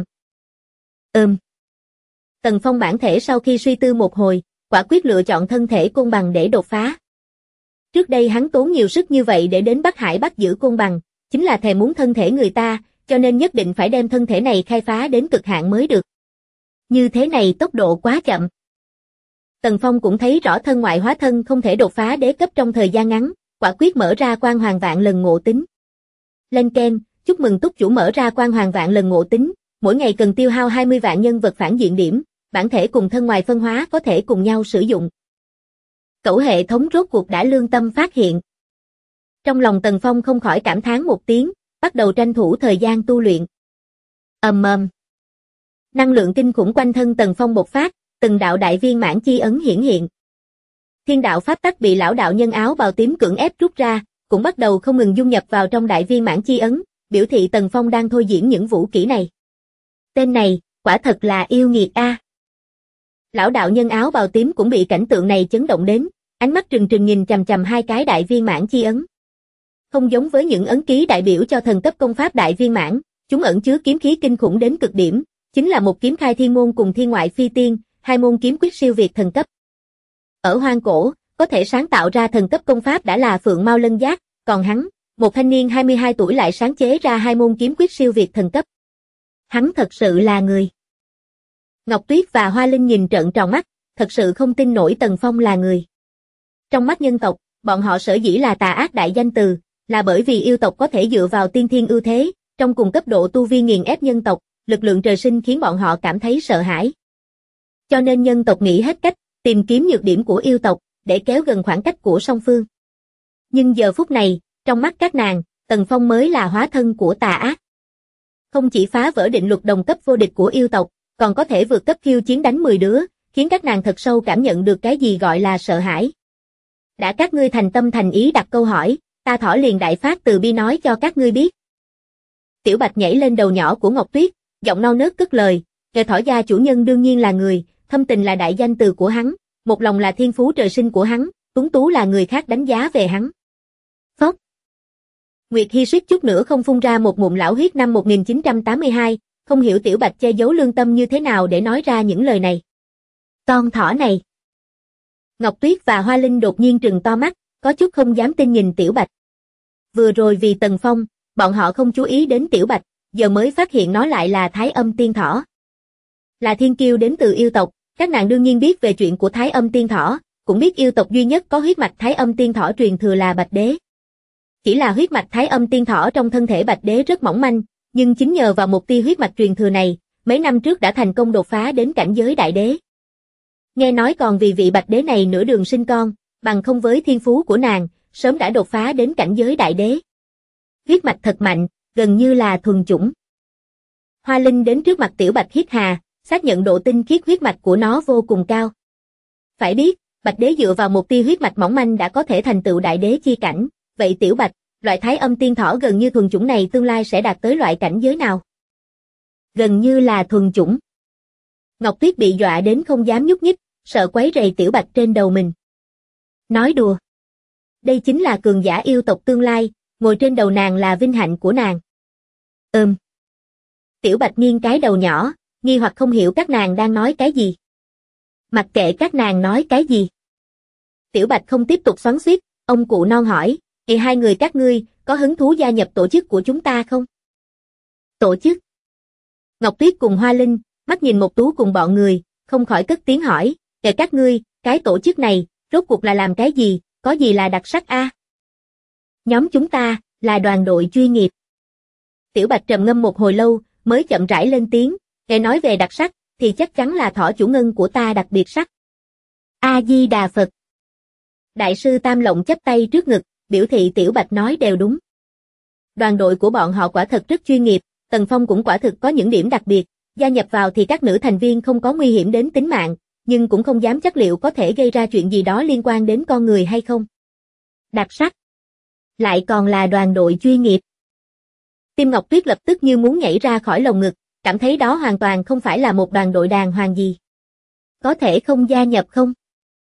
Tần Phong bản thể sau khi suy tư một hồi, quả quyết lựa chọn thân thể côn bằng để đột phá. Trước đây hắn tốn nhiều sức như vậy để đến Bắc Hải bắt giữ côn bằng, chính là thèm muốn thân thể người ta, cho nên nhất định phải đem thân thể này khai phá đến cực hạn mới được. Như thế này tốc độ quá chậm. Tần Phong cũng thấy rõ thân ngoại hóa thân không thể đột phá đế cấp trong thời gian ngắn, quả quyết mở ra quan hoàng vạn lần ngộ tính. Lên keng, chúc mừng túc chủ mở ra quan hoàng vạn lần ngộ tính, mỗi ngày cần tiêu hao 20 vạn nhân vật phản diện điểm, bản thể cùng thân ngoài phân hóa có thể cùng nhau sử dụng. Cẩu hệ thống rốt cuộc đã lương tâm phát hiện. Trong lòng Tần Phong không khỏi cảm thán một tiếng, bắt đầu tranh thủ thời gian tu luyện. Năng lượng kinh khủng quanh thân Tần Phong bộc phát, từng đạo đại viên mãn chi ấn hiển hiện. Thiên đạo pháp tắc bị lão đạo nhân áo bào tím cưỡng ép rút ra, cũng bắt đầu không ngừng dung nhập vào trong đại viên mãn chi ấn, biểu thị Tần Phong đang thôi diễn những vũ kỹ này. Tên này, quả thật là yêu nghiệt a. Lão đạo nhân áo bào tím cũng bị cảnh tượng này chấn động đến, ánh mắt trừng trừng nhìn chằm chằm hai cái đại viên mãn chi ấn. Không giống với những ấn ký đại biểu cho thần cấp công pháp đại viên mãn, chúng ẩn chứa kiếm khí kinh khủng đến cực điểm, chính là một kiếm khai thiên môn cùng thiên ngoại phi tiên, hai môn kiếm quyết siêu việt thần cấp. Ở hoang cổ, có thể sáng tạo ra thần cấp công pháp đã là Phượng Mao Lân Giác, còn hắn, một thanh niên 22 tuổi lại sáng chế ra hai môn kiếm quyết siêu việt thần cấp. Hắn thật sự là người. Ngọc Tuyết và Hoa Linh nhìn trợn tròn mắt, thật sự không tin nổi Tần Phong là người. Trong mắt nhân tộc, bọn họ sở dĩ là tà ác đại danh từ, là bởi vì yêu tộc có thể dựa vào tiên thiên ưu thế, trong cùng cấp độ tu vi nghiền ép nhân tộc, lực lượng trời sinh khiến bọn họ cảm thấy sợ hãi. Cho nên nhân tộc nghĩ hết cách, tìm kiếm nhược điểm của yêu tộc, để kéo gần khoảng cách của song phương. Nhưng giờ phút này, trong mắt các nàng, Tần Phong mới là hóa thân của tà ác. Không chỉ phá vỡ định luật đồng cấp vô địch của yêu tộc, còn có thể vượt cấp khiêu chiến đánh 10 đứa, khiến các nàng thật sâu cảm nhận được cái gì gọi là sợ hãi. Đã các ngươi thành tâm thành ý đặt câu hỏi, ta thỏ liền đại phát từ bi nói cho các ngươi biết. Tiểu Bạch nhảy lên đầu nhỏ của Ngọc Tuyết, giọng non nớt cất lời, nghề thỏ gia chủ nhân đương nhiên là người, thâm tình là đại danh từ của hắn, một lòng là thiên phú trời sinh của hắn, tuấn tú là người khác đánh giá về hắn. Phốc. Nguyệt Hi suýt chút nữa không phun ra một ngụm lão huyết năm 1982, không hiểu Tiểu Bạch che giấu lương tâm như thế nào để nói ra những lời này. Con thỏ này. Ngọc Tuyết và Hoa Linh đột nhiên trừng to mắt, có chút không dám tin nhìn Tiểu Bạch. Vừa rồi vì Tần Phong, bọn họ không chú ý đến Tiểu Bạch, giờ mới phát hiện nó lại là Thái Âm Tiên Thỏ. Là thiên kiêu đến từ yêu tộc, các nàng đương nhiên biết về chuyện của Thái Âm Tiên Thỏ, cũng biết yêu tộc duy nhất có huyết mạch Thái Âm Tiên Thỏ truyền thừa là Bạch Đế. Chỉ là huyết mạch Thái Âm Tiên Thỏ trong thân thể Bạch Đế rất mỏng manh, nhưng chính nhờ vào một tia huyết mạch truyền thừa này, mấy năm trước đã thành công đột phá đến cảnh giới đại đế. Nghe nói còn vì vị Bạch Đế này nửa đường sinh con, Bằng không với thiên phú của nàng, sớm đã đột phá đến cảnh giới đại đế. Huyết mạch thật mạnh, gần như là thuần chủng. Hoa Linh đến trước mặt Tiểu Bạch hít hà, xác nhận độ tinh khiết huyết mạch của nó vô cùng cao. Phải biết, Bạch Đế dựa vào một tia huyết mạch mỏng manh đã có thể thành tựu đại đế chi cảnh, vậy Tiểu Bạch, loại Thái Âm tiên thỏ gần như thuần chủng này tương lai sẽ đạt tới loại cảnh giới nào? Gần như là thuần chủng. Ngọc Tuyết bị dọa đến không dám nhúc nhích, sợ quấy rầy Tiểu Bạch trên đầu mình. Nói đùa. Đây chính là cường giả yêu tộc tương lai, ngồi trên đầu nàng là vinh hạnh của nàng. Tiểu Bạch nghiêng cái đầu nhỏ, nghi hoặc không hiểu các nàng đang nói cái gì. Mặc kệ các nàng nói cái gì. Tiểu Bạch không tiếp tục xoắn xuýt, ông cụ non hỏi, hai người các ngươi, có hứng thú gia nhập tổ chức của chúng ta không? Tổ chức? Ngọc Tuyết cùng Hoa Linh, mắt nhìn Một Tú cùng bọn người, không khỏi cất tiếng hỏi, các ngươi, cái tổ chức này, rốt cuộc là làm cái gì, có gì là đặc sắc a? Nhóm chúng ta, là đoàn đội chuyên nghiệp. Tiểu Bạch trầm ngâm một hồi lâu, mới chậm rãi lên tiếng, nghe nói về đặc sắc, thì chắc chắn là thỏ chủ ngân của ta đặc biệt sắc. A-di-đà Phật. Đại sư Tam Lộng chắp tay trước ngực, biểu thị Tiểu Bạch nói đều đúng. Đoàn đội của bọn họ quả thật rất chuyên nghiệp, Tần Phong cũng quả thực có những điểm đặc biệt, gia nhập vào thì các nữ thành viên không có nguy hiểm đến tính mạng, nhưng cũng không dám chắc liệu có thể gây ra chuyện gì đó liên quan đến con người hay không. Đặc sắc. Lại còn là đoàn đội chuyên nghiệp. Tim Ngọc Tuyết lập tức như muốn nhảy ra khỏi lồng ngực, cảm thấy đó hoàn toàn không phải là một đoàn đội đàng hoàng gì. Có thể không gia nhập không?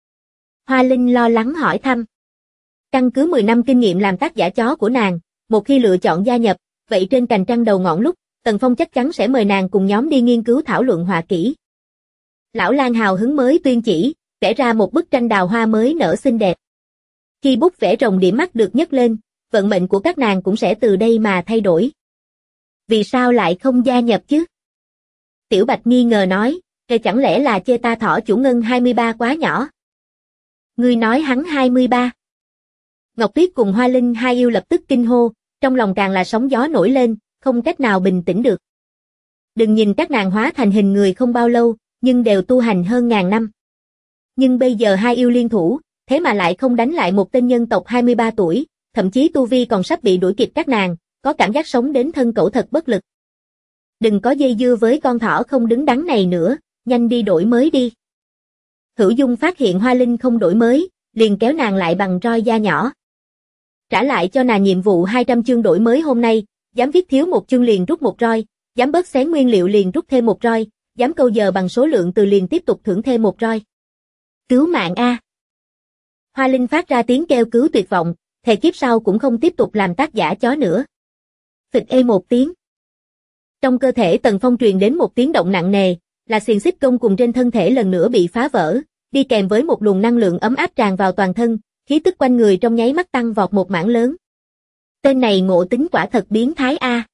Hoa Linh lo lắng hỏi thăm. Căn cứ 10 năm kinh nghiệm làm tác giả chó của nàng, một khi lựa chọn gia nhập, vậy trên cành trăng đầu ngọn lúc, Tần Phong chắc chắn sẽ mời nàng cùng nhóm đi nghiên cứu thảo luận họa kỹ. Lão Lang hào hứng mới tuyên chỉ, vẽ ra một bức tranh đào hoa mới nở xinh đẹp. Khi bút vẽ rồng điểm mắt được nhấc lên, vận mệnh của các nàng cũng sẽ từ đây mà thay đổi. Vì sao lại không gia nhập chứ? Tiểu Bạch nghi ngờ nói, chẳng lẽ là chê ta thỏ chủ ngân 23 quá nhỏ? Ngươi nói hắn 23. Ngọc Tuyết cùng Hoa Linh hai yêu lập tức kinh hô, trong lòng càng là sóng gió nổi lên, không cách nào bình tĩnh được. Đừng nhìn các nàng hóa thành hình người không bao lâu, nhưng đều tu hành hơn ngàn năm. Nhưng bây giờ hai yêu liên thủ, thế mà lại không đánh lại một tên nhân tộc 23 tuổi, thậm chí tu vi còn sắp bị đuổi kịp các nàng, có cảm giác sống đến thân cẩu thật bất lực. Đừng có dây dưa với con thỏ không đứng đắn này nữa, nhanh đi đổi mới đi. Hữu Dung phát hiện Hoa Linh không đổi mới, liền kéo nàng lại bằng roi da nhỏ. Trả lại cho nàng nhiệm vụ 200 chương đổi mới hôm nay, dám viết thiếu một chương liền rút một roi, dám bớt xén nguyên liệu liền rút thêm một roi, dám câu giờ bằng số lượng từ liền tiếp tục thưởng thêm một roi. Cứu mạng a! Hoa Linh phát ra tiếng kêu cứu tuyệt vọng, thề kiếp sau cũng không tiếp tục làm tác giả chó nữa. Phịch ê một tiếng. Trong cơ thể Tần Phong truyền đến một tiếng động nặng nề, là xiềng xích công cùng trên thân thể lần nữa bị phá vỡ, đi kèm với một luồng năng lượng ấm áp tràn vào toàn thân, khí tức quanh người trong nháy mắt tăng vọt một mảng lớn. Tên này ngộ tính quả thật biến thái a.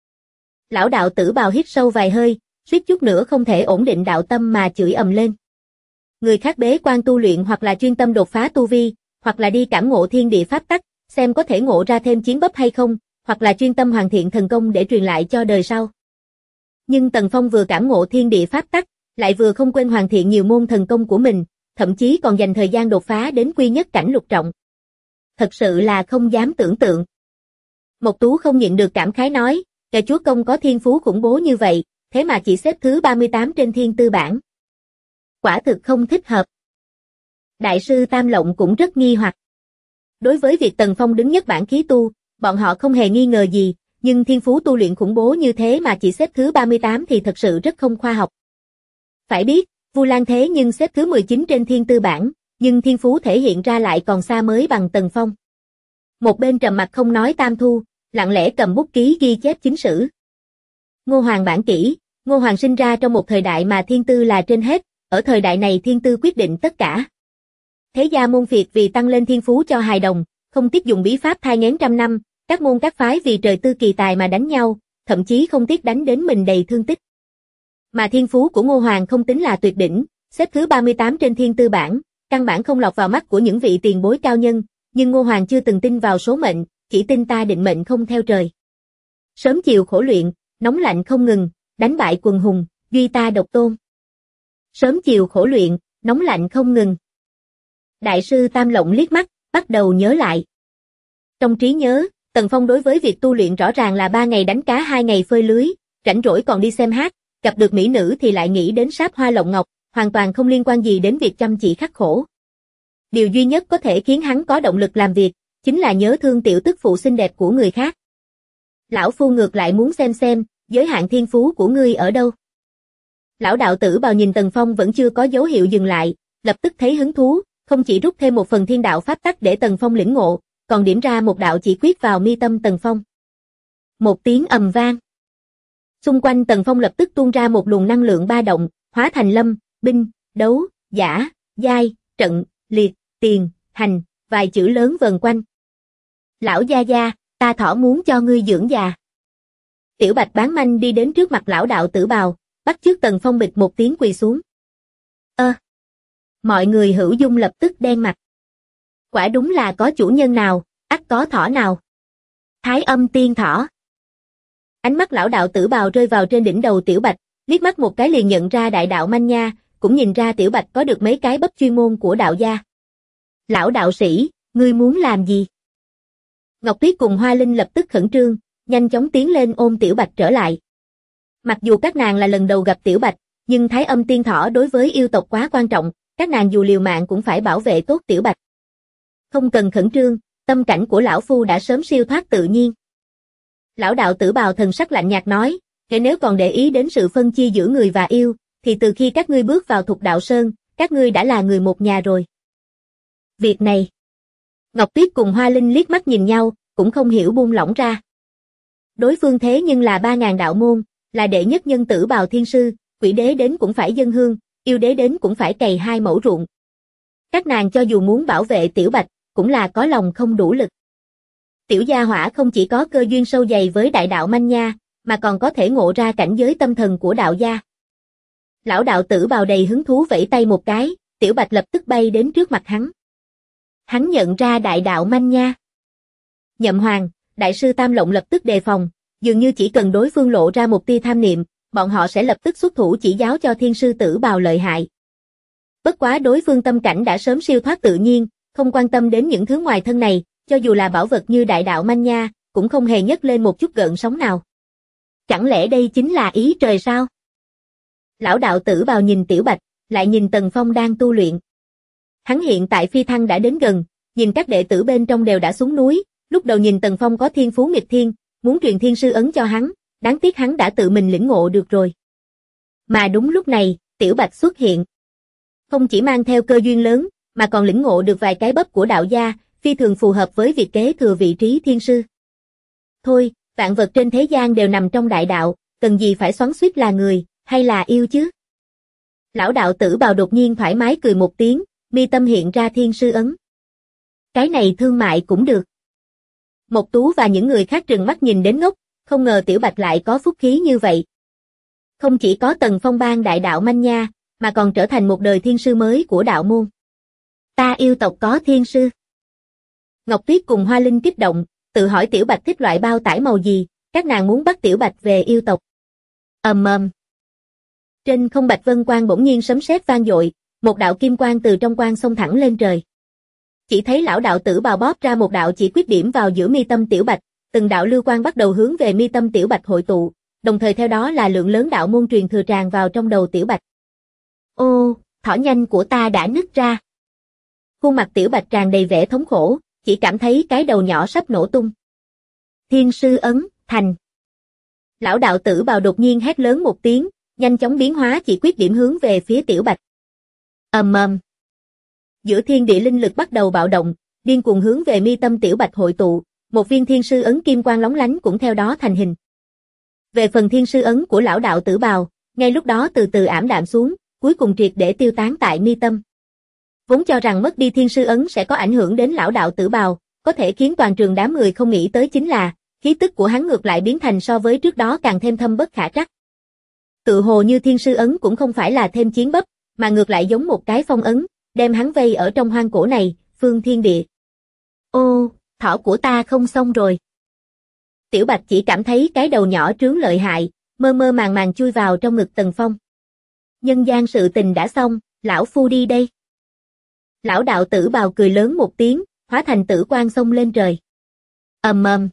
Lão đạo tử Bào hít sâu vài hơi, suýt chút nữa không thể ổn định đạo tâm mà chửi ầm lên. Người khác bế quan tu luyện hoặc là chuyên tâm đột phá tu vi, hoặc là đi cảm ngộ thiên địa pháp tắc, xem có thể ngộ ra thêm chiến bấp hay không, hoặc là chuyên tâm hoàn thiện thần công để truyền lại cho đời sau. Nhưng Tần Phong vừa cảm ngộ thiên địa pháp tắc, lại vừa không quên hoàn thiện nhiều môn thần công của mình, thậm chí còn dành thời gian đột phá đến quy nhất cảnh lục trọng. Thật sự là không dám tưởng tượng. Mộc Tú không nhịn được cảm khái nói, kẻ chúa công có thiên phú khủng bố như vậy, thế mà chỉ xếp thứ 38 trên thiên tư bảng. Quả thực không thích hợp. Đại sư Tam Lộng cũng rất nghi hoặc. Đối với việc Tần Phong đứng nhất bảng khí tu, bọn họ không hề nghi ngờ gì, nhưng thiên phú tu luyện khủng bố như thế mà chỉ xếp thứ 38 thì thật sự rất không khoa học. Phải biết, Vu Lan thế nhưng xếp thứ 19 trên thiên tư bảng, nhưng thiên phú thể hiện ra lại còn xa mới bằng Tần Phong. Một bên trầm mặt không nói Tam Thu, lặng lẽ cầm bút ký ghi chép chính sử. Ngô Hoàng bản kỹ, Ngô Hoàng sinh ra trong một thời đại mà thiên tư là trên hết, ở thời đại này thiên tư quyết định tất cả. Thế gia môn phiệt vì tăng lên thiên phú cho hài đồng, không tiếc dùng bí pháp thai nghén trăm năm, các môn các phái vì trời tư kỳ tài mà đánh nhau, thậm chí không tiếc đánh đến mình đầy thương tích. Mà thiên phú của Ngô Hoàng không tính là tuyệt đỉnh, xếp thứ 38 trên thiên tư bảng, căn bản không lọt vào mắt của những vị tiền bối cao nhân, nhưng Ngô Hoàng chưa từng tin vào số mệnh, chỉ tin ta định mệnh không theo trời. Sớm chiều khổ luyện, nóng lạnh không ngừng, đánh bại quần hùng, duy ta độc tôn. Sớm chiều khổ luyện, nóng lạnh không ngừng. Đại sư Tam Lộng liếc mắt, bắt đầu nhớ lại. Trong trí nhớ, Tần Phong đối với việc tu luyện rõ ràng là 3 ngày đánh cá 2 ngày phơi lưới, rảnh rỗi còn đi xem hát, gặp được mỹ nữ thì lại nghĩ đến sáp hoa lộng ngọc, hoàn toàn không liên quan gì đến việc chăm chỉ khắc khổ. Điều duy nhất có thể khiến hắn có động lực làm việc, chính là nhớ thương tiểu tức phụ xinh đẹp của người khác. Lão phu ngược lại muốn xem, giới hạn thiên phú của ngươi ở đâu. Lão đạo tử bào nhìn Tần Phong vẫn chưa có dấu hiệu dừng lại, lập tức thấy hứng thú, không chỉ rút thêm một phần thiên đạo pháp tắc để Tần Phong lĩnh ngộ, còn điểm ra một đạo chỉ quyết vào mi tâm Tần Phong. Một tiếng ầm vang. Xung quanh Tần Phong lập tức tuôn ra một luồng năng lượng ba động, hóa thành lâm, binh, đấu, giả, giai, trận, liệt, tiền, hành, vài chữ lớn vần quanh. Lão gia gia, ta thỏ muốn cho ngươi dưỡng già. Tiểu Bạch bán manh đi đến trước mặt lão đạo tử bào, bắt chước Tần Phong bịch một tiếng quỳ xuống. Mọi người hữu dung lập tức đen mặt. Quả đúng là có chủ nhân nào, ắt có thỏ nào. Thái Âm tiên thỏ. Ánh mắt lão đạo tử bào rơi vào trên đỉnh đầu Tiểu Bạch, liếc mắt một cái liền nhận ra đại đạo manh nha, cũng nhìn ra Tiểu Bạch có được mấy cái bắp chuyên môn của đạo gia. Lão đạo sĩ, ngươi muốn làm gì? Ngọc Tuyết cùng Hoa Linh lập tức khẩn trương, nhanh chóng tiến lên ôm Tiểu Bạch trở lại. Mặc dù các nàng là lần đầu gặp Tiểu Bạch, nhưng Thái Âm tiên thỏ đối với yêu tộc quá quan trọng, các nàng dù liều mạng cũng phải bảo vệ tốt Tiểu Bạch. Không cần khẩn trương, tâm cảnh của lão phu đã sớm siêu thoát tự nhiên. Lão đạo tử bào thần sắc lạnh nhạt nói, kể nếu còn để ý đến sự phân chia giữa người và yêu, thì từ khi các ngươi bước vào Thục Đạo Sơn, các ngươi đã là người một nhà rồi. Việc này, Ngọc Tuyết cùng Hoa Linh liếc mắt nhìn nhau, cũng không hiểu buông lỏng ra. Đối phương thế nhưng là 3.000 đạo môn, là đệ nhất nhân tử bào thiên sư, quỷ đế đến cũng phải dâng hương, yêu đế đến cũng phải cày 2 mẫu ruộng. Các nàng cho dù muốn bảo vệ Tiểu Bạch, cũng là có lòng không đủ lực. Tiểu gia hỏa không chỉ có cơ duyên sâu dày với đại đạo manh nha, mà còn có thể ngộ ra cảnh giới tâm thần của đạo gia. Lão đạo tử bào đầy hứng thú vẫy tay một cái, Tiểu Bạch lập tức bay đến trước mặt hắn. Hắn nhận ra đại đạo manh nha. Nhậm Hoàng, đại sư Tam Lộng lập tức đề phòng, dường như chỉ cần đối phương lộ ra một tia tham niệm, bọn họ sẽ lập tức xuất thủ chỉ giáo cho thiên sư tử bào lợi hại. Bất quá đối phương tâm cảnh đã sớm siêu thoát tự nhiên, không quan tâm đến những thứ ngoài thân này, cho dù là bảo vật như đại đạo manh nha, cũng không hề nhấc lên một chút gợn sóng nào. Chẳng lẽ đây chính là ý trời sao? Lão đạo tử bào nhìn Tiểu Bạch, lại nhìn Tần Phong đang tu luyện. Hắn hiện tại phi thăng đã đến gần, nhìn các đệ tử bên trong đều đã xuống núi, lúc đầu nhìn Tần Phong có thiên phú nghịch thiên, muốn truyền thiên sư ấn cho hắn, đáng tiếc hắn đã tự mình lĩnh ngộ được rồi. Mà đúng lúc này, Tiểu Bạch xuất hiện. Không chỉ mang theo cơ duyên lớn, mà còn lĩnh ngộ được vài cái bắp của đạo gia, phi thường phù hợp với việc kế thừa vị trí thiên sư. Thôi, vạn vật trên thế gian đều nằm trong đại đạo, cần gì phải xoắn xuýt là người, hay là yêu chứ? Lão đạo tử bào đột nhiên thoải mái cười một tiếng, mi tâm hiện ra thiên sư ấn. Cái này thương mại cũng được. Mộc Tú và những người khác trừng mắt nhìn đến ngốc, không ngờ Tiểu Bạch lại có phúc khí như vậy. Không chỉ có Tần Phong ban đại đạo manh nha, mà còn trở thành một đời thiên sư mới của đạo môn. Ta yêu tộc có thiên sư. Ngọc Tuyết cùng Hoa Linh kích động, tự hỏi Tiểu Bạch thích loại bao tải màu gì, các nàng muốn bắt Tiểu Bạch về yêu tộc. Trên không bạch vân quang bỗng nhiên sấm sét vang dội, một đạo kim quang từ trong quang xông thẳng lên trời. Chỉ thấy lão đạo tử bào bóp ra một đạo chỉ quyết điểm vào giữa mi tâm Tiểu Bạch, từng đạo lưu quang bắt đầu hướng về mi tâm Tiểu Bạch hội tụ, đồng thời theo đó là lượng lớn đạo môn truyền thừa tràn vào trong đầu Tiểu Bạch. Ô, thỏ nhanh của ta đã nứt ra. Khuôn mặt Tiểu Bạch tràn đầy vẻ thống khổ, chỉ cảm thấy cái đầu nhỏ sắp nổ tung. Thiên sư ấn, thành. Lão đạo tử bào đột nhiên hét lớn một tiếng, nhanh chóng biến hóa chỉ quyết điểm hướng về phía Tiểu Bạch. Giữa thiên địa linh lực bắt đầu bạo động, điên cuồng hướng về mi tâm Tiểu Bạch hội tụ, một viên thiên sư ấn kim quang lóng lánh cũng theo đó thành hình. Về phần thiên sư ấn của lão đạo tử bào, ngay lúc đó từ từ ảm đạm xuống, cuối cùng triệt để tiêu tán tại mi tâm. Vốn cho rằng mất đi thiên sư ấn sẽ có ảnh hưởng đến lão đạo tử bào, có thể khiến toàn trường đám người không nghĩ tới chính là, khí tức của hắn ngược lại biến thành so với trước đó càng thêm thâm bất khả trắc. Tự hồ như thiên sư ấn cũng không phải là thêm chiến bắp, mà ngược lại giống một cái phong ấn, đem hắn vây ở trong hoang cổ này, phương thiên địa. Ô, thỏ của ta không xong rồi. Tiểu Bạch chỉ cảm thấy cái đầu nhỏ trướng lợi hại, mơ mơ màng màng chui vào trong ngực Tần Phong. Nhân gian sự tình đã xong, lão phu đi đây. Lão đạo tử bào cười lớn một tiếng, hóa thành tử quang xông lên trời. Ầm ầm.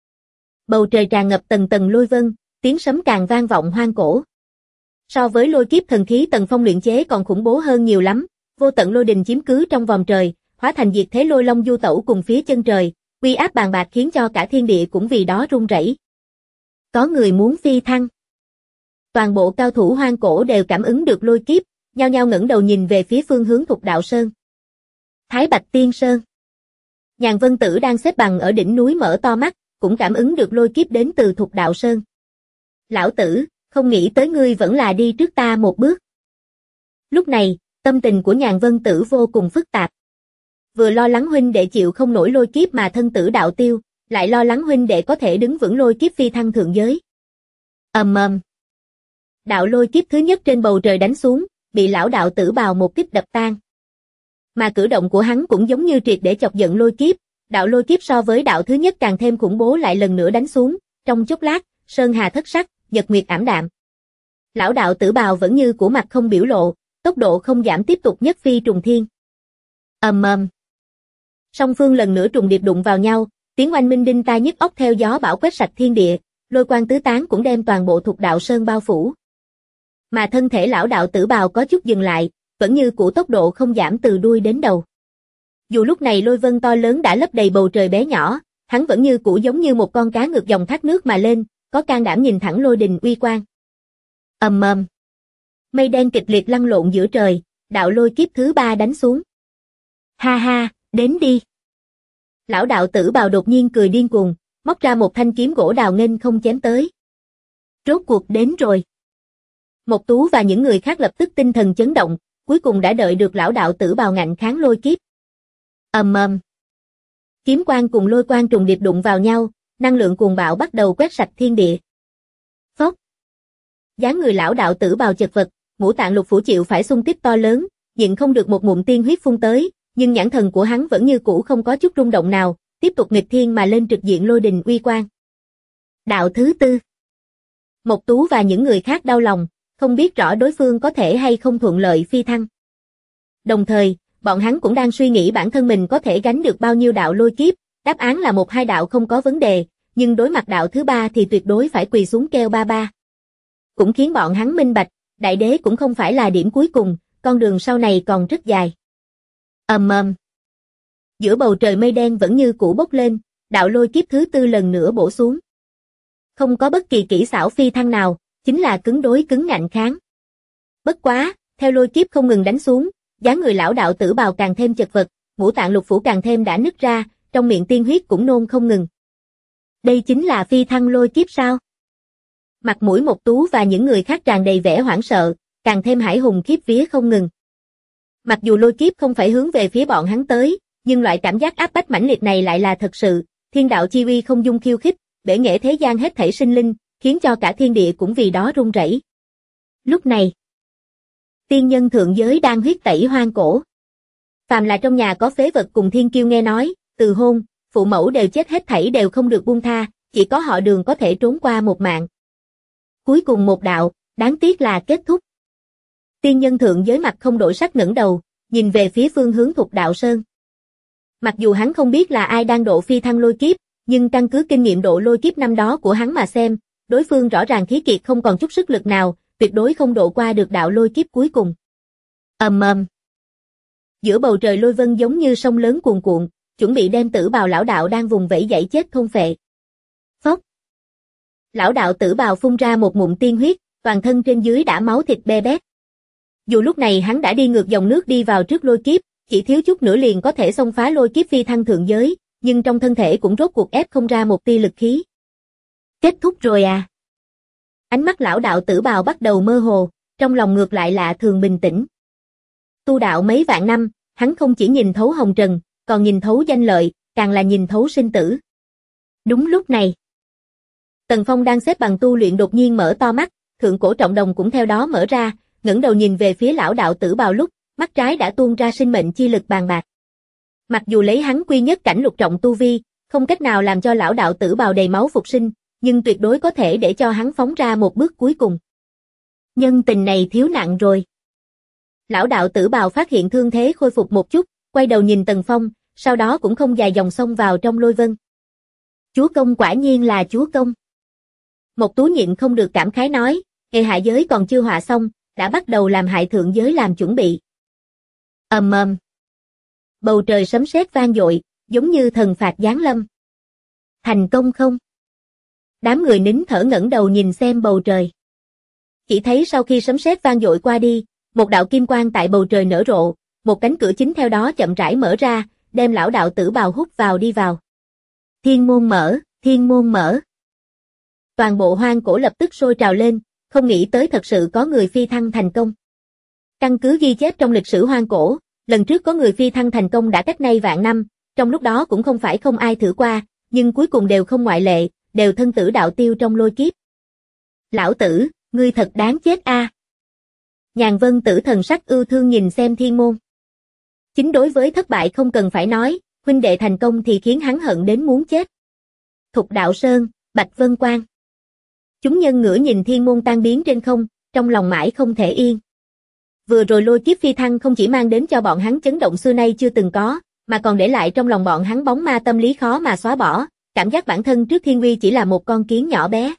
Bầu trời tràn ngập tầng tầng lôi vân, tiếng sấm càng vang vọng hoang cổ. So với lôi kiếp thần khí Tần Phong luyện chế còn khủng bố hơn nhiều lắm, vô tận lôi đình chiếm cứ trong vòng trời, hóa thành diệt thế lôi long du tẩu cùng phía chân trời, uy áp bàn bạc khiến cho cả thiên địa cũng vì đó rung rẩy. Có người muốn phi thăng. Toàn bộ cao thủ hoang cổ đều cảm ứng được lôi kiếp, nhao nhao ngẩng đầu nhìn về phía phương hướng Thục Đạo Sơn. Thái Bạch Tiên Sơn. Nhàn Vân Tử đang xếp bằng ở đỉnh núi mở to mắt, cũng cảm ứng được lôi kiếp đến từ Thục Đạo Sơn. Lão tử, không nghĩ tới ngươi vẫn là đi trước ta một bước. Lúc này, tâm tình của Nhàn Vân Tử vô cùng phức tạp. Vừa lo lắng huynh đệ chịu không nổi lôi kiếp mà thân tử đạo tiêu, lại lo lắng huynh đệ có thể đứng vững lôi kiếp phi thăng thượng giới. Ầm ầm. Đạo lôi kiếp thứ nhất trên bầu trời đánh xuống, bị lão đạo tử bào một kích đập tan. Mà cử động của hắn cũng giống như triệt để chọc giận lôi kiếp, đạo lôi kiếp so với đạo thứ nhất càng thêm khủng bố lại lần nữa đánh xuống, trong chốc lát, sơn hà thất sắc, nhật nguyệt ảm đạm. Lão đạo tử bào vẫn như cũ mặt không biểu lộ, tốc độ không giảm tiếp tục nhất phi trùng thiên. Ầm ầm. Song phương lần nữa trùng điệp đụng vào nhau, tiếng oanh minh đinh tai nhức óc theo gió bão quét sạch thiên địa, lôi quang tứ tán cũng đem toàn bộ Thục Đạo Sơn bao phủ. Mà thân thể lão đạo tử bào có chút dừng lại, vẫn như cũ tốc độ không giảm từ đuôi đến đầu. Dù lúc này lôi vân to lớn đã lấp đầy bầu trời bé nhỏ, hắn vẫn như cũ giống như một con cá ngược dòng thác nước mà lên, có can đảm nhìn thẳng lôi đình uy quang. Ầm ầm. Mây đen kịch liệt lăn lộn giữa trời, đạo lôi kiếp thứ ba đánh xuống. Ha ha, đến đi. Lão đạo tử bào đột nhiên cười điên cuồng, móc ra một thanh kiếm gỗ đào nghênh không chém tới. Rốt cuộc đến rồi. Mộc Tú và những người khác lập tức tinh thần chấn động, cuối cùng đã đợi được lão đạo tử bào ngạnh kháng lôi kiếp. Ầm ầm. Kiếm quang cùng lôi quang trùng điệp đụng vào nhau, năng lượng cuồng bạo bắt đầu quét sạch thiên địa. Phốc. Dáng người lão đạo tử bào chật vật, ngũ tạng lục phủ chịu phải xung kích to lớn, nhịn không được một ngụm tiên huyết phun tới, nhưng nhãn thần của hắn vẫn như cũ không có chút rung động nào, tiếp tục nghịch thiên mà lên trực diện lôi đình uy quang. Đạo thứ tư. Mộc Tú và những người khác đau lòng, không biết rõ đối phương có thể hay không thuận lợi phi thăng. Đồng thời, bọn hắn cũng đang suy nghĩ bản thân mình có thể gánh được bao nhiêu đạo lôi kiếp, đáp án là một hai đạo không có vấn đề, nhưng đối mặt đạo thứ ba thì tuyệt đối phải quỳ xuống kêu ba ba. Cũng khiến bọn hắn minh bạch, đại đế cũng không phải là điểm cuối cùng, con đường sau này còn rất dài. Ầm ầm. Giữa bầu trời mây đen vẫn như cũ bốc lên, đạo lôi kiếp thứ tư lần nữa bổ xuống. Không có bất kỳ kỹ xảo phi thăng nào, chính là cứng đối cứng ngạnh kháng. Bất quá, theo lôi kiếp không ngừng đánh xuống, dáng người lão đạo tử bào càng thêm chật vật, ngũ tạng lục phủ càng thêm đã nứt ra, trong miệng tiên huyết cũng nôn không ngừng. Đây chính là phi thăng lôi kiếp sao? Mặt mũi Mộc Tú và những người khác tràn đầy vẻ hoảng sợ, càng thêm hải hùng khiếp vía không ngừng. Mặc dù lôi kiếp không phải hướng về phía bọn hắn tới, nhưng loại cảm giác áp bách mãnh liệt này lại là thật sự, thiên đạo chi uy không dung khiêu khích, bể nghệ thế gian hết thảy sinh linh, khiến cho cả thiên địa cũng vì đó rung rẩy. Lúc này, tiên nhân thượng giới đang huyết tẩy hoang cổ. Phàm là trong nhà có phế vật cùng thiên kiêu nghe nói, từ hôn, phụ mẫu đều chết hết thảy đều không được buông tha, chỉ có họ Đường có thể trốn qua một mạng. Cuối cùng một đạo, đáng tiếc là kết thúc. Tiên nhân thượng giới mặt không đổi sắc ngẩng đầu, nhìn về phía phương hướng Thục Đạo Sơn. Mặc dù hắn không biết là ai đang độ phi thăng lôi kiếp, nhưng căn cứ kinh nghiệm độ lôi kiếp năm đó của hắn mà xem, đối phương rõ ràng khí kiệt không còn chút sức lực nào, tuyệt đối không độ qua được đạo lôi kiếp cuối cùng. Ầm ầm. Giữa bầu trời lôi vân giống như sông lớn cuồn cuộn, chuẩn bị đem tử bào lão đạo đang vùng vẫy dãy chết thôn phệ. Phốc. Lão đạo tử bào phun ra một ngụm tiên huyết, toàn thân trên dưới đã máu thịt be bét. Dù lúc này hắn đã đi ngược dòng nước đi vào trước lôi kiếp, chỉ thiếu chút nữa liền có thể xông phá lôi kiếp phi thăng thượng giới, nhưng trong thân thể cũng rốt cuộc ép không ra một tia lực khí. Kết thúc rồi à? Ánh mắt lão đạo tử bào bắt đầu mơ hồ, trong lòng ngược lại lạ thường bình tĩnh. Tu đạo mấy vạn năm, hắn không chỉ nhìn thấu hồng trần, còn nhìn thấu danh lợi, càng là nhìn thấu sinh tử. Đúng lúc này, Tần Phong đang xếp bằng tu luyện đột nhiên mở to mắt, thượng cổ trọng đồng cũng theo đó mở ra, ngẩng đầu nhìn về phía lão đạo tử bào lúc, mắt trái đã tuôn ra sinh mệnh chi lực bàn bạc. Mặc dù lấy hắn quy nhất cảnh lục trọng tu vi, không cách nào làm cho lão đạo tử bào đầy máu phục sinh, nhưng tuyệt đối có thể để cho hắn phóng ra một bước cuối cùng. Nhân tình này thiếu nặng rồi. Lão đạo tử bào phát hiện thương thế khôi phục một chút, quay đầu nhìn Tần Phong, sau đó cũng không dài dòng xông vào trong lôi vân. Chúa công quả nhiên là chúa công. Một Tú nhịn không được cảm khái nói, hệ hạ giới còn chưa họa xong, đã bắt đầu làm hại thượng giới làm chuẩn bị. Ầm ầm. Bầu trời sấm sét vang dội, giống như thần phạt giáng lâm. Thành công không? Đám người nín thở ngẩng đầu nhìn xem bầu trời. Chỉ thấy sau khi sấm sét vang dội qua đi, một đạo kim quang tại bầu trời nở rộ, một cánh cửa chính theo đó chậm rãi mở ra, đem lão đạo tử bào hút vào đi vào. Thiên môn mở, thiên môn mở. Toàn bộ hoang cổ lập tức sôi trào lên, không nghĩ tới thật sự có người phi thăng thành công. Căn cứ ghi chép trong lịch sử hoang cổ, lần trước có người phi thăng thành công đã cách nay vạn năm, trong lúc đó cũng không phải không ai thử qua, nhưng cuối cùng đều không ngoại lệ, đều thân tử đạo tiêu trong lôi kiếp. Lão tử, ngươi thật đáng chết a. Nhàn Vân Tử thần sắc ưu thương nhìn xem thiên môn. Chính đối với thất bại không cần phải nói, huynh đệ thành công thì khiến hắn hận đến muốn chết. Thục Đạo Sơn, Bạch Vân Quan. Chúng nhân ngửa nhìn thiên môn tan biến trên không, trong lòng mãi không thể yên. Vừa rồi lôi kiếp phi thăng không chỉ mang đến cho bọn hắn chấn động xưa nay chưa từng có, mà còn để lại trong lòng bọn hắn bóng ma tâm lý khó mà xóa bỏ, cảm giác bản thân trước thiên uy chỉ là một con kiến nhỏ bé.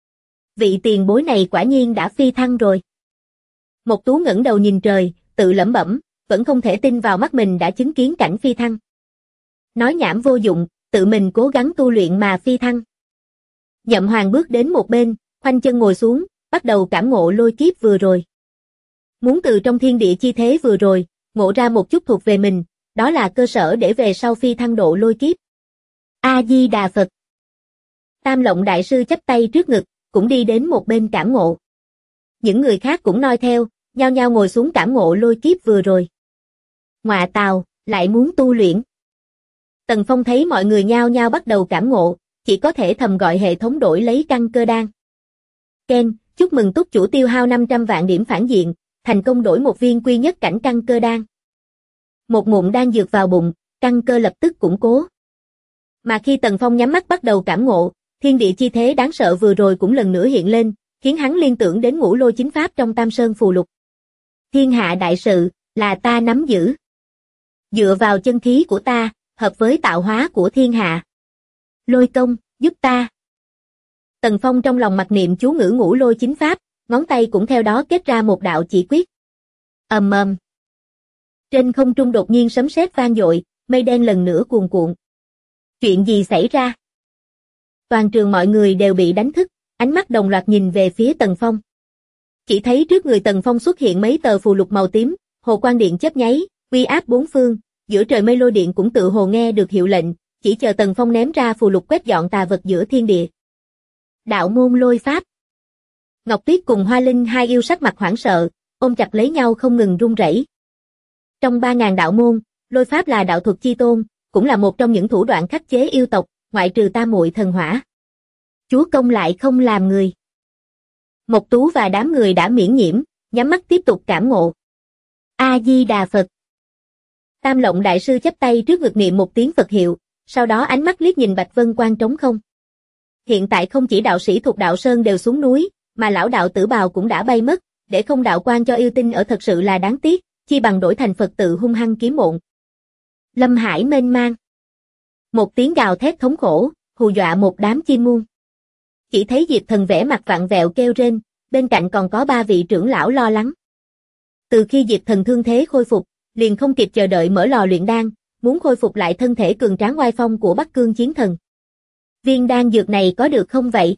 Vị tiền bối này quả nhiên đã phi thăng rồi. Một Tú ngẩng đầu nhìn trời, tự lẩm bẩm, vẫn không thể tin vào mắt mình đã chứng kiến cảnh phi thăng. Nói nhảm vô dụng, tự mình cố gắng tu luyện mà phi thăng. Nhậm Hoàng bước đến một bên, khoanh chân ngồi xuống, bắt đầu cảm ngộ lôi kiếp vừa rồi. Muốn từ trong thiên địa chi thế vừa rồi, ngộ ra một chút thuộc về mình, đó là cơ sở để về sau phi thăng độ lôi kiếp. A-di-đà Phật. Tam Lộng Đại Sư chắp tay trước ngực, cũng đi đến một bên cảm ngộ. Những người khác cũng noi theo, nhao nhao ngồi xuống cảm ngộ lôi kiếp vừa rồi. Ngọa tào, lại muốn tu luyện. Tần Phong thấy mọi người nhao nhao bắt đầu cảm ngộ, chỉ có thể thầm gọi hệ thống đổi lấy căn cơ đan. Ken, chúc mừng túc chủ tiêu hao 500 vạn điểm phản diện, thành công đổi một viên quy nhất cảnh căn cơ đan. Một ngụm đan dược vào bụng, căn cơ lập tức củng cố. Mà khi Tần Phong nhắm mắt bắt đầu cảm ngộ, thiên địa chi thế đáng sợ vừa rồi cũng lần nữa hiện lên, khiến hắn liên tưởng đến ngũ lôi chính pháp trong Tam Sơn phù lục. Thiên hạ đại sự, là ta nắm giữ. Dựa vào chân khí của ta, hợp với tạo hóa của thiên hạ. Lôi công, giúp ta. Tần Phong trong lòng mặc niệm chú ngữ ngũ lôi chính pháp, ngón tay cũng theo đó kết ra một đạo chỉ quyết. Ầm ầm. Trên không trung đột nhiên sấm sét vang dội, mây đen lần nữa cuồn cuộn. Chuyện gì xảy ra? Toàn trường mọi người đều bị đánh thức, ánh mắt đồng loạt nhìn về phía Tần Phong. Chỉ thấy trước người Tần Phong xuất hiện mấy tờ phù lục màu tím, hồ quang điện chớp nháy, uy áp bốn phương, giữa trời mây lôi điện cũng tự hồ nghe được hiệu lệnh, chỉ chờ Tần Phong ném ra phù lục quét dọn tà vật giữa thiên địa. Đạo môn lôi pháp. Ngọc Tuyết cùng Hoa Linh hai yêu sắc mặt hoảng sợ, ôm chặt lấy nhau không ngừng run rẩy. Trong 3000 đạo môn, lôi pháp là đạo thuật chi tôn, cũng là một trong những thủ đoạn khắc chế yêu tộc, ngoại trừ tam muội thần hỏa. Chúa công lại không làm người. Mộc Tú và đám người đã miễn nhiễm, nhắm mắt tiếp tục cảm ngộ. A-di-đà Phật. Tam Lộng Đại Sư chắp tay trước ngực niệm một tiếng Phật hiệu, sau đó ánh mắt liếc nhìn Bạch Vân Quan trống không. Hiện tại không chỉ đạo sĩ thuộc Đạo Sơn đều xuống núi, mà lão đạo tử bào cũng đã bay mất, để không đạo quan cho yêu tinh ở thật sự là đáng tiếc, chi bằng đổi thành Phật tự hung hăng kiếm mộn. Lâm hải mênh mang. Một tiếng gào thét thống khổ, hù dọa một đám chim muông. Chỉ thấy Diệp Thần vẻ mặt vặn vẹo kêu rên, bên cạnh còn có 3 vị trưởng lão lo lắng. Từ khi Diệp Thần thương thế khôi phục, liền không kịp chờ đợi mở lò luyện đan, muốn khôi phục lại thân thể cường tráng oai phong của Bắc Cương Chiến Thần. Viên đan dược này có được không vậy?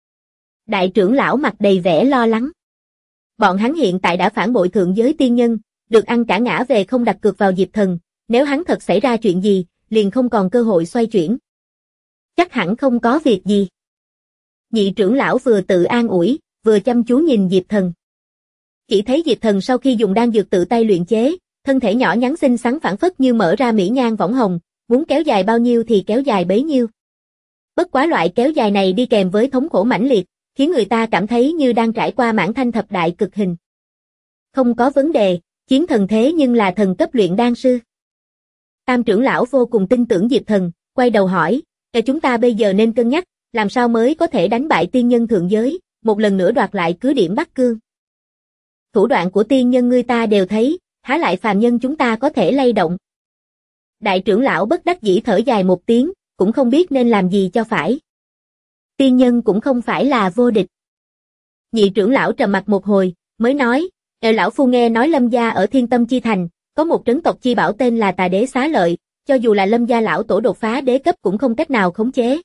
Đại trưởng lão mặt đầy vẻ lo lắng. Bọn hắn hiện tại đã phản bội thượng giới tiên nhân, được ăn cả ngã về không đặt cược vào Diệp Thần, nếu hắn thật xảy ra chuyện gì, liền không còn cơ hội xoay chuyển. Chắc hẳn không có việc gì. Nhị trưởng lão vừa tự an ủi, vừa chăm chú nhìn Diệp Thần. Chỉ thấy Diệp Thần sau khi dùng đan dược tự tay luyện chế, thân thể nhỏ nhắn xinh xắn phảng phất như mở ra mỹ nhan võng hồng, muốn kéo dài bao nhiêu thì kéo dài bấy nhiêu. Bất quá loại kéo dài này đi kèm với thống khổ mãnh liệt, khiến người ta cảm thấy như đang trải qua mãn thanh thập đại cực hình. Không có vấn đề, Chiến Thần thế nhưng là thần cấp luyện đan sư. Tam trưởng lão vô cùng tin tưởng Diệp Thần, quay đầu hỏi, chúng ta bây giờ nên cân nhắc, làm sao mới có thể đánh bại tiên nhân thượng giới, một lần nữa đoạt lại cứ điểm Bắc Cương. Thủ đoạn của tiên nhân người ta đều thấy, há lại phàm nhân chúng ta có thể lay động. Đại trưởng lão bất đắc dĩ thở dài một tiếng, cũng không biết nên làm gì cho phải. Tiên nhân cũng không phải là vô địch. Nhị trưởng lão trầm mặt một hồi, mới nói, lão phu nghe nói Lâm gia ở Thiên Tâm Chi Thành, có một trấn tộc chi bảo tên là Tà Đế Xá Lợi, cho dù là Lâm gia lão tổ đột phá đế cấp cũng không cách nào khống chế.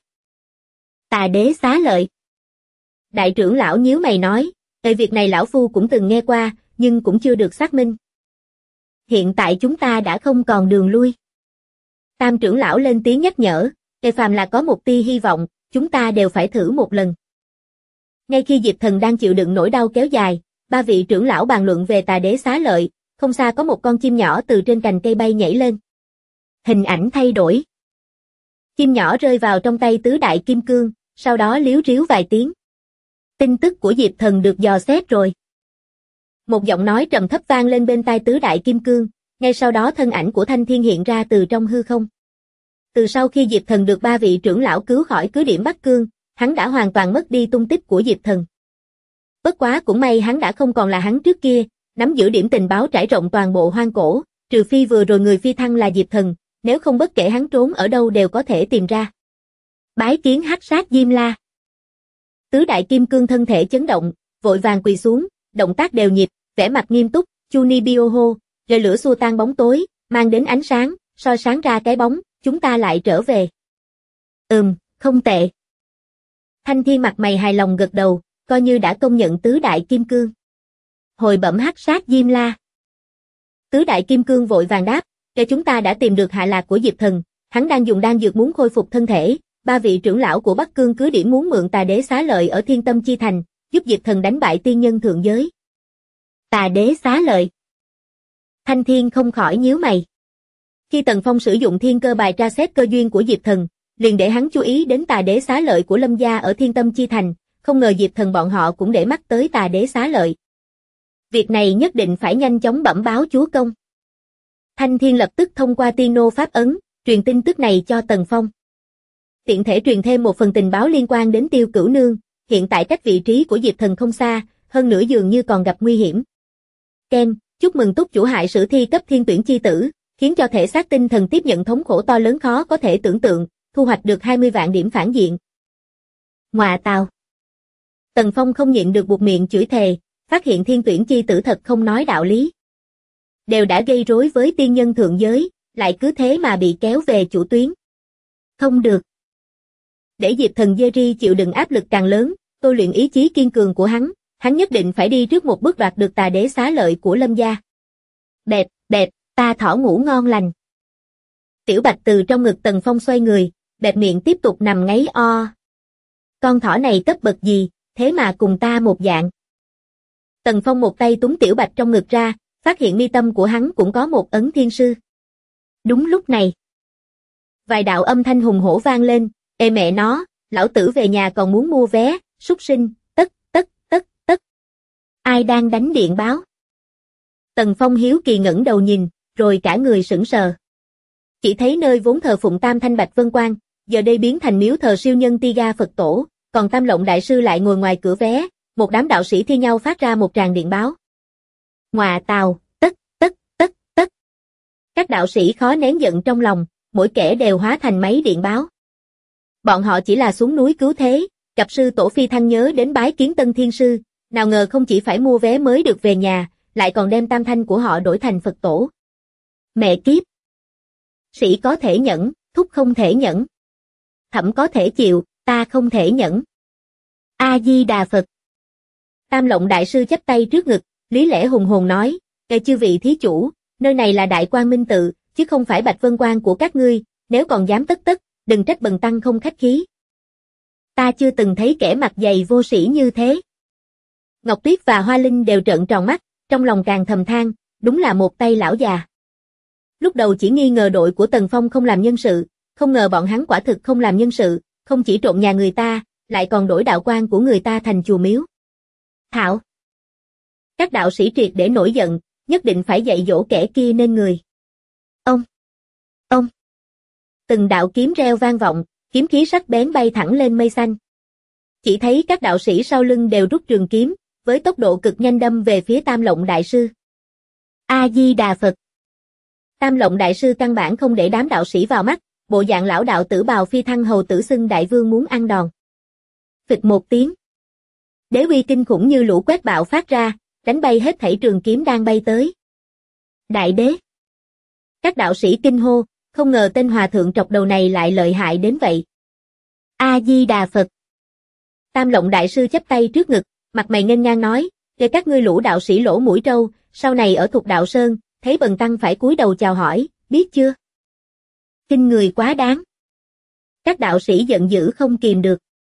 Tà Đế Xá Lợi. Đại trưởng lão nhíu mày nói, việc này lão phu cũng từng nghe qua, nhưng cũng chưa được xác minh. Hiện tại chúng ta đã không còn đường lui. Tam trưởng lão lên tiếng nhắc nhở, phàm là có một tia hy vọng, chúng ta đều phải thử một lần. Ngay khi Diệp Thần đang chịu đựng nỗi đau kéo dài, ba vị trưởng lão bàn luận về Tà Đế Xá Lợi, không xa có một con chim nhỏ từ trên cành cây bay nhảy lên. Hình ảnh thay đổi. Chim nhỏ rơi vào trong tay tứ đại kim cương, sau đó líu ríu vài tiếng. Tin tức của Diệp Thần được dò xét rồi. Một giọng nói trầm thấp vang lên bên tai tứ đại kim cương, ngay sau đó thân ảnh của Thanh Thiên hiện ra từ trong hư không. Từ sau khi Diệp Thần được ba vị trưởng lão cứu khỏi cứ điểm Bắc Cương, hắn đã hoàn toàn mất đi tung tích của Diệp Thần. Bất quá cũng may hắn đã không còn là hắn trước kia, nắm giữ điểm tình báo trải rộng toàn bộ hoang cổ, trừ phi vừa rồi người phi thăng là Diệp Thần, nếu không bất kể hắn trốn ở đâu đều có thể tìm ra. Bái kiến Hắc Sát Diêm La. Tứ đại kim cương thân thể chấn động, vội vàng quỳ xuống, động tác đều nhịp, vẻ mặt nghiêm túc, Chuni Bioho, rồi lửa xua tan bóng tối, mang đến ánh sáng, soi sáng ra cái bóng, chúng ta lại trở về. Không tệ. Thanh Thiên mặt mày hài lòng gật đầu, coi như đã công nhận tứ đại kim cương. Hồi bẩm Hắc Sát Diêm La. Tứ đại kim cương vội vàng đáp, chúng ta đã tìm được hạ lạc của Diệp Thần, hắn đang dùng đan dược muốn khôi phục thân thể, ba vị trưởng lão của Bắc Cương cứ điểm muốn mượn Tà Đế Xá Lợi ở Thiên Tâm Chi Thành, giúp Diệp Thần đánh bại tiên nhân thượng giới. Tà Đế Xá Lợi. Thanh Thiên không khỏi nhíu mày. Khi Tần Phong sử dụng thiên cơ bài tra xét cơ duyên của Diệp Thần, liền để hắn chú ý đến Tà Đế Xá Lợi của Lâm gia ở Thiên Tâm Chi Thành, không ngờ Diệp Thần bọn họ cũng để mắt tới Tà Đế Xá Lợi. Việc này nhất định phải nhanh chóng bẩm báo chúa công. Thanh Thiên lập tức thông qua tiên nô pháp ấn, truyền tin tức này cho Tần Phong. Tiện thể truyền thêm một phần tình báo liên quan đến Tiêu Cửu Nương, hiện tại cách vị trí của Diệp Thần không xa, hơn nữa dường như còn gặp nguy hiểm. Ken, chúc mừng túc chủ hại sử thi cấp thiên tuyển chi tử, khiến cho thể xác tinh thần tiếp nhận thống khổ to lớn khó có thể tưởng tượng, thu hoạch được 20 vạn điểm phản diện. Ngoà tào. Tần Phong không nhịn được buột miệng chửi thề, phát hiện thiên tuyển chi tử thật không nói đạo lý. Đều đã gây rối với tiên nhân thượng giới, lại cứ thế mà bị kéo về chủ tuyến. Không được. Để Diệp Thần Jerry chịu đựng áp lực càng lớn, tôi luyện ý chí kiên cường của hắn nhất định phải đi trước một bước đoạt được Tà Đế Xá Lợi của Lâm gia. Bẹp, bẹp, ta thỏ ngủ ngon lành. Tiểu Bạch từ trong ngực Tần Phong xoay người, bẹp miệng tiếp tục nằm ngáy o. Con thỏ này cấp bậc gì, thế mà cùng ta một dạng. Tần Phong một tay túm Tiểu Bạch trong ngực ra, phát hiện mi tâm của hắn cũng có một ấn thiên sư. Đúng lúc này, vài đạo âm thanh hùng hổ vang lên, ê mẹ nó, lão tử về nhà còn muốn mua vé, súc sinh, tất. Ai đang đánh điện báo? Tần Phong hiếu kỳ ngẩng đầu nhìn, rồi cả người sững sờ. Chỉ thấy nơi vốn thờ phụng Tam Thanh Bạch Vân Quan, giờ đây biến thành miếu thờ siêu nhân Tiga Phật Tổ, còn Tam Lộng Đại Sư lại ngồi ngoài cửa vé, một đám đạo sĩ thi nhau phát ra một tràng điện báo. Ngoà tào, tất. Các đạo sĩ khó nén giận trong lòng, mỗi kẻ đều hóa thành máy điện báo. Bọn họ chỉ là xuống núi cứu thế, gặp sư tổ phi thăng nhớ đến bái kiến Tân Thiên Sư, nào ngờ không chỉ phải mua vé mới được về nhà, lại còn đem tam thanh của họ đổi thành Phật tổ. Mẹ kiếp! Sĩ có thể nhẫn, thúc không thể nhẫn. Thẩm có thể chịu, ta không thể nhẫn. A-di-đà Phật. Tam Lộng Đại Sư chắp tay trước ngực, lý lẽ hùng hồn nói, chư vị thí chủ, nơi này là Đại Quang Minh Tự, chứ không phải Bạch Vân Quan của các ngươi, nếu còn dám tất, đừng trách bần tăng không khách khí. Ta chưa từng thấy kẻ mặt dày vô sĩ như thế. Ngọc Tuyết và Hoa Linh đều trợn tròn mắt, trong lòng càng thầm than, đúng là một tay lão già. Lúc đầu chỉ nghi ngờ đội của Tần Phong không làm nhân sự, không ngờ bọn hắn quả thực không làm nhân sự, không chỉ trộm nhà người ta, lại còn đổi đạo quan của người ta thành chùa miếu. Thảo! Các đạo sĩ triệt để nổi giận, nhất định phải dạy dỗ kẻ kia nên người. Ông! Từng đạo kiếm reo vang vọng, kiếm khí sắc bén bay thẳng lên mây xanh. Chỉ thấy các đạo sĩ sau lưng đều rút trường kiếm, với tốc độ cực nhanh đâm về phía Tam Lộng Đại Sư. A-di-đà Phật. Tam Lộng đại sư căn bản không để đám đạo sĩ vào mắt, bộ dạng lão đạo tử bào phi thăng hầu tử xưng đại vương muốn ăn đòn. Phịch một tiếng. Đế uy kinh khủng như lũ quét bạo phát ra, đánh bay hết thảy trường kiếm đang bay tới. Đại đế. Các đạo sĩ kinh hô, không ngờ tên hòa thượng trọc đầu này lại lợi hại đến vậy. A-di-đà Phật. Tam Lộng đại sư chắp tay trước ngực, mặt mày nghênh ngang nói, để các ngươi lũ đạo sĩ lỗ mũi trâu, sau này ở Thục Đạo Sơn, thấy bần tăng phải cúi đầu chào hỏi, biết chưa? Khinh người quá đáng. Các đạo sĩ giận dữ không kìm được.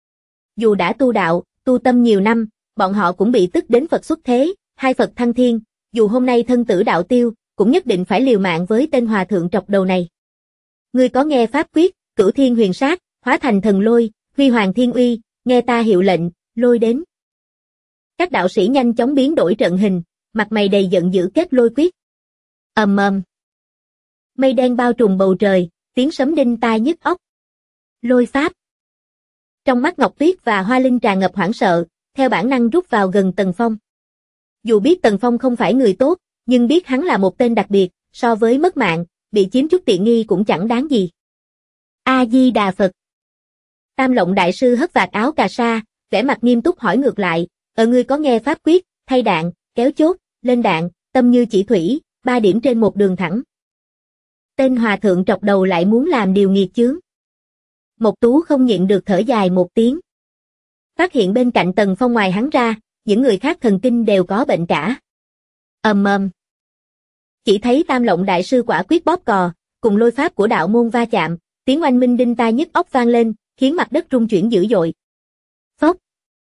Dù đã tu đạo, tu tâm nhiều năm, bọn họ cũng bị tức đến Phật xuất thế, hai Phật thăng thiên, dù hôm nay thân tử đạo tiêu, cũng nhất định phải liều mạng với tên hòa thượng trọc đầu này. Ngươi có nghe pháp quyết, cửu thiên huyền sát, hóa thành thần lôi, huy hoàng thiên uy, nghe ta hiệu lệnh, lôi đến. Các đạo sĩ nhanh chóng biến đổi trận hình, mặt mày đầy giận dữ kết lôi quyết. Ầm ầm. Mây đen bao trùm bầu trời, tiếng sấm đinh tai nhức óc. Lôi pháp. Trong mắt Ngọc Tuyết và Hoa Linh tràn ngập hoảng sợ, theo bản năng rút vào gần Tần Phong. Dù biết Tần Phong không phải người tốt, nhưng biết hắn là một tên đặc biệt, so với mất mạng, bị chiếm chút tiện nghi cũng chẳng đáng gì. A-di-đà Phật. Tam Lộng đại sư hất vạt áo cà sa, vẻ mặt nghiêm túc hỏi ngược lại, ngươi có nghe pháp quyết, thay đạn, kéo chốt, lên đạn, tâm như chỉ thủy, 3 điểm trên một đường thẳng. Tên hòa thượng trọc đầu lại muốn làm điều nghiệt chướng. Mộc Tú không nhịn được thở dài một tiếng. Phát hiện bên cạnh Tần Phong ngoài hắn ra, những người khác thần kinh đều có bệnh cả. Ầm ầm. Chỉ thấy Tam Lộng đại sư quả quyết bóp cò, cùng lôi pháp của đạo môn va chạm, tiếng oanh minh đinh tai nhức óc vang lên, khiến mặt đất rung chuyển dữ dội. Phốc.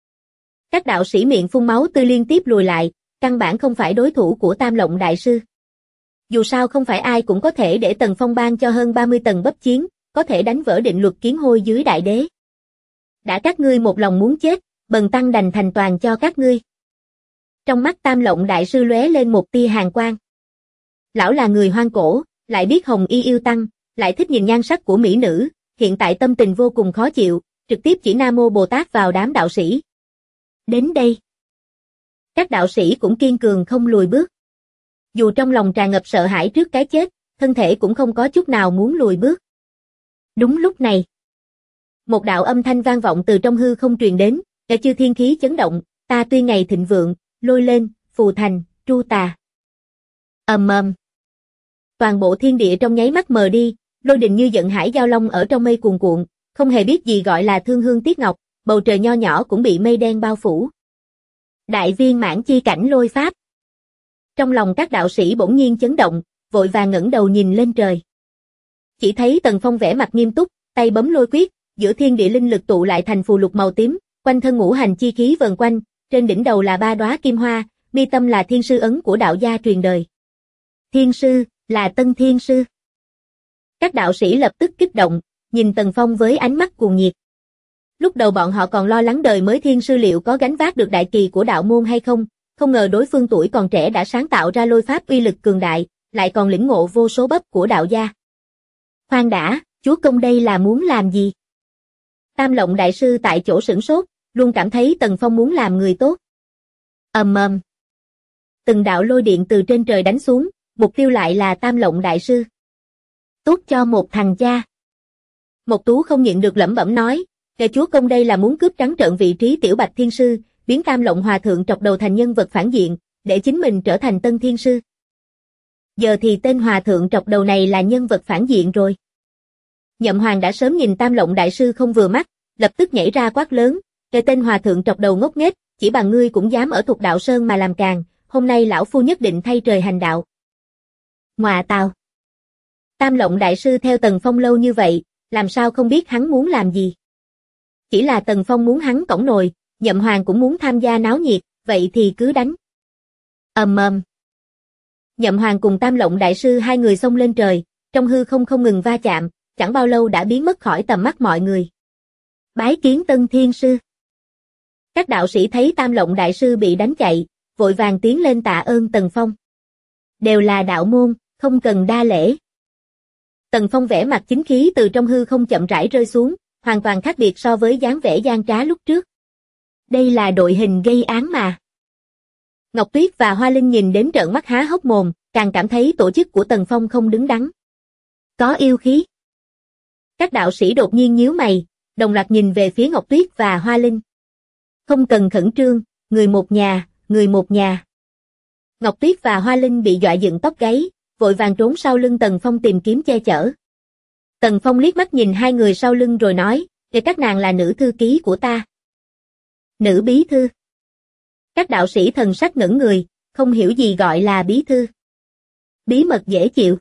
Các đạo sĩ miệng phun máu tươi liên tiếp lùi lại, căn bản không phải đối thủ của Tam Lộng đại sư. Dù sao không phải ai cũng có thể để Tần Phong ban cho hơn 30 tầng bấp chiến, có thể đánh vỡ định luật kiến hôi dưới đại đế. Đã các ngươi một lòng muốn chết, bần tăng đành thành toàn cho các ngươi. Trong mắt Tam Lộng đại sư lóe lên một tia hàn quang. Lão là người hoang cổ, lại biết hồng y yêu tăng, lại thích nhìn nhan sắc của mỹ nữ, hiện tại tâm tình vô cùng khó chịu, trực tiếp chỉ Nam Mô Bồ Tát vào đám đạo sĩ. Đến đây. Các đạo sĩ cũng kiên cường không lùi bước. Dù trong lòng tràn ngập sợ hãi trước cái chết, thân thể cũng không có chút nào muốn lùi bước. Đúng lúc này, một đạo âm thanh vang vọng từ trong hư không truyền đến, cả chư thiên khí chấn động, ta tuy ngày thịnh vượng, lôi lên, phù thành, tru tà. Ầm ầm. Toàn bộ thiên địa trong nháy mắt mờ đi, lôi đình như giận hải giao long ở trong mây cuồn cuộn, không hề biết gì gọi là thương hương tiếc ngọc, bầu trời nho nhỏ cũng bị mây đen bao phủ. Đại viên mãn chi cảnh lôi pháp. Trong lòng các đạo sĩ bỗng nhiên chấn động, vội vàng ngẩng đầu nhìn lên trời. Chỉ thấy Tần Phong vẻ mặt nghiêm túc, tay bấm lôi quyết, giữa thiên địa linh lực tụ lại thành phù lục màu tím, quanh thân ngũ hành chi khí vần quanh, trên đỉnh đầu là 3 đóa kim hoa, mi tâm là thiên sư ấn của đạo gia truyền đời. Thiên sư, là Tân Thiên sư. Các đạo sĩ lập tức kích động, nhìn Tần Phong với ánh mắt cuồng nhiệt. Lúc đầu bọn họ còn lo lắng đời mới thiên sư liệu có gánh vác được đại kỳ của đạo môn hay không, không ngờ đối phương tuổi còn trẻ đã sáng tạo ra lôi pháp uy lực cường đại, lại còn lĩnh ngộ vô số bấp của đạo gia. Khoan đã, chúa công đây là muốn làm gì? Tam Lộng đại sư tại chỗ sửng sốt, luôn cảm thấy Tần Phong muốn làm người tốt. Ầm ầm. Từng đạo lôi điện từ trên trời đánh xuống, mục tiêu lại là Tam Lộng đại sư. Tốt cho một thằng cha. Mộc Tú không nhịn được lẩm bẩm nói, kẻ chúa công đây là muốn cướp trắng trợn vị trí tiểu Bạch Thiên sư, biến Tam Lộng hòa thượng trọc đầu thành nhân vật phản diện, để chính mình trở thành Tân Thiên sư. Giờ thì tên hòa thượng trọc đầu này là nhân vật phản diện rồi. Nhậm Hoàng đã sớm nhìn Tam Lộng đại sư không vừa mắt, lập tức nhảy ra quát lớn, kẻ tên hòa thượng trọc đầu ngốc nghếch, chỉ bằng ngươi cũng dám ở Thục Đạo Sơn mà làm càn, hôm nay lão phu nhất định thay trời hành đạo. Ngoà tào. Tam Lộng đại sư theo Tần Phong lâu như vậy, làm sao không biết hắn muốn làm gì. Chỉ là Tần Phong muốn hắn cõng nồi, Nhậm Hoàng cũng muốn tham gia náo nhiệt, vậy thì cứ đánh. Ầm ầm. Nhậm Hoàng cùng Tam Lộng đại sư hai người xông lên trời, trong hư không không ngừng va chạm, chẳng bao lâu đã biến mất khỏi tầm mắt mọi người. Bái kiến Tân Thiên sư. Các đạo sĩ thấy Tam Lộng đại sư bị đánh chạy, vội vàng tiến lên tạ ơn Tần Phong. Đều là đạo môn, không cần đa lễ. Tần Phong vẻ mặt chính khí từ trong hư không chậm rãi rơi xuống, hoàn toàn khác biệt so với dáng vẻ gian trá lúc trước. Đây là đội hình gây án mà. Ngọc Tuyết và Hoa Linh nhìn đến trợn mắt há hốc mồm, càng cảm thấy tổ chức của Tần Phong không đứng đắn. Có yêu khí. Các đạo sĩ đột nhiên nhíu mày, đồng loạt nhìn về phía Ngọc Tuyết và Hoa Linh. Không cần khẩn trương, người một nhà, người một nhà. Ngọc Tuyết và Hoa Linh bị dọa dựng tóc gáy, vội vàng trốn sau lưng Tần Phong tìm kiếm che chở. Tần Phong liếc mắt nhìn hai người sau lưng rồi nói, để các nàng là nữ thư ký của ta. Nữ bí thư. Các đạo sĩ thần sắc ngẩn người, không hiểu gì gọi là bí thư. Bí mật dễ chịu.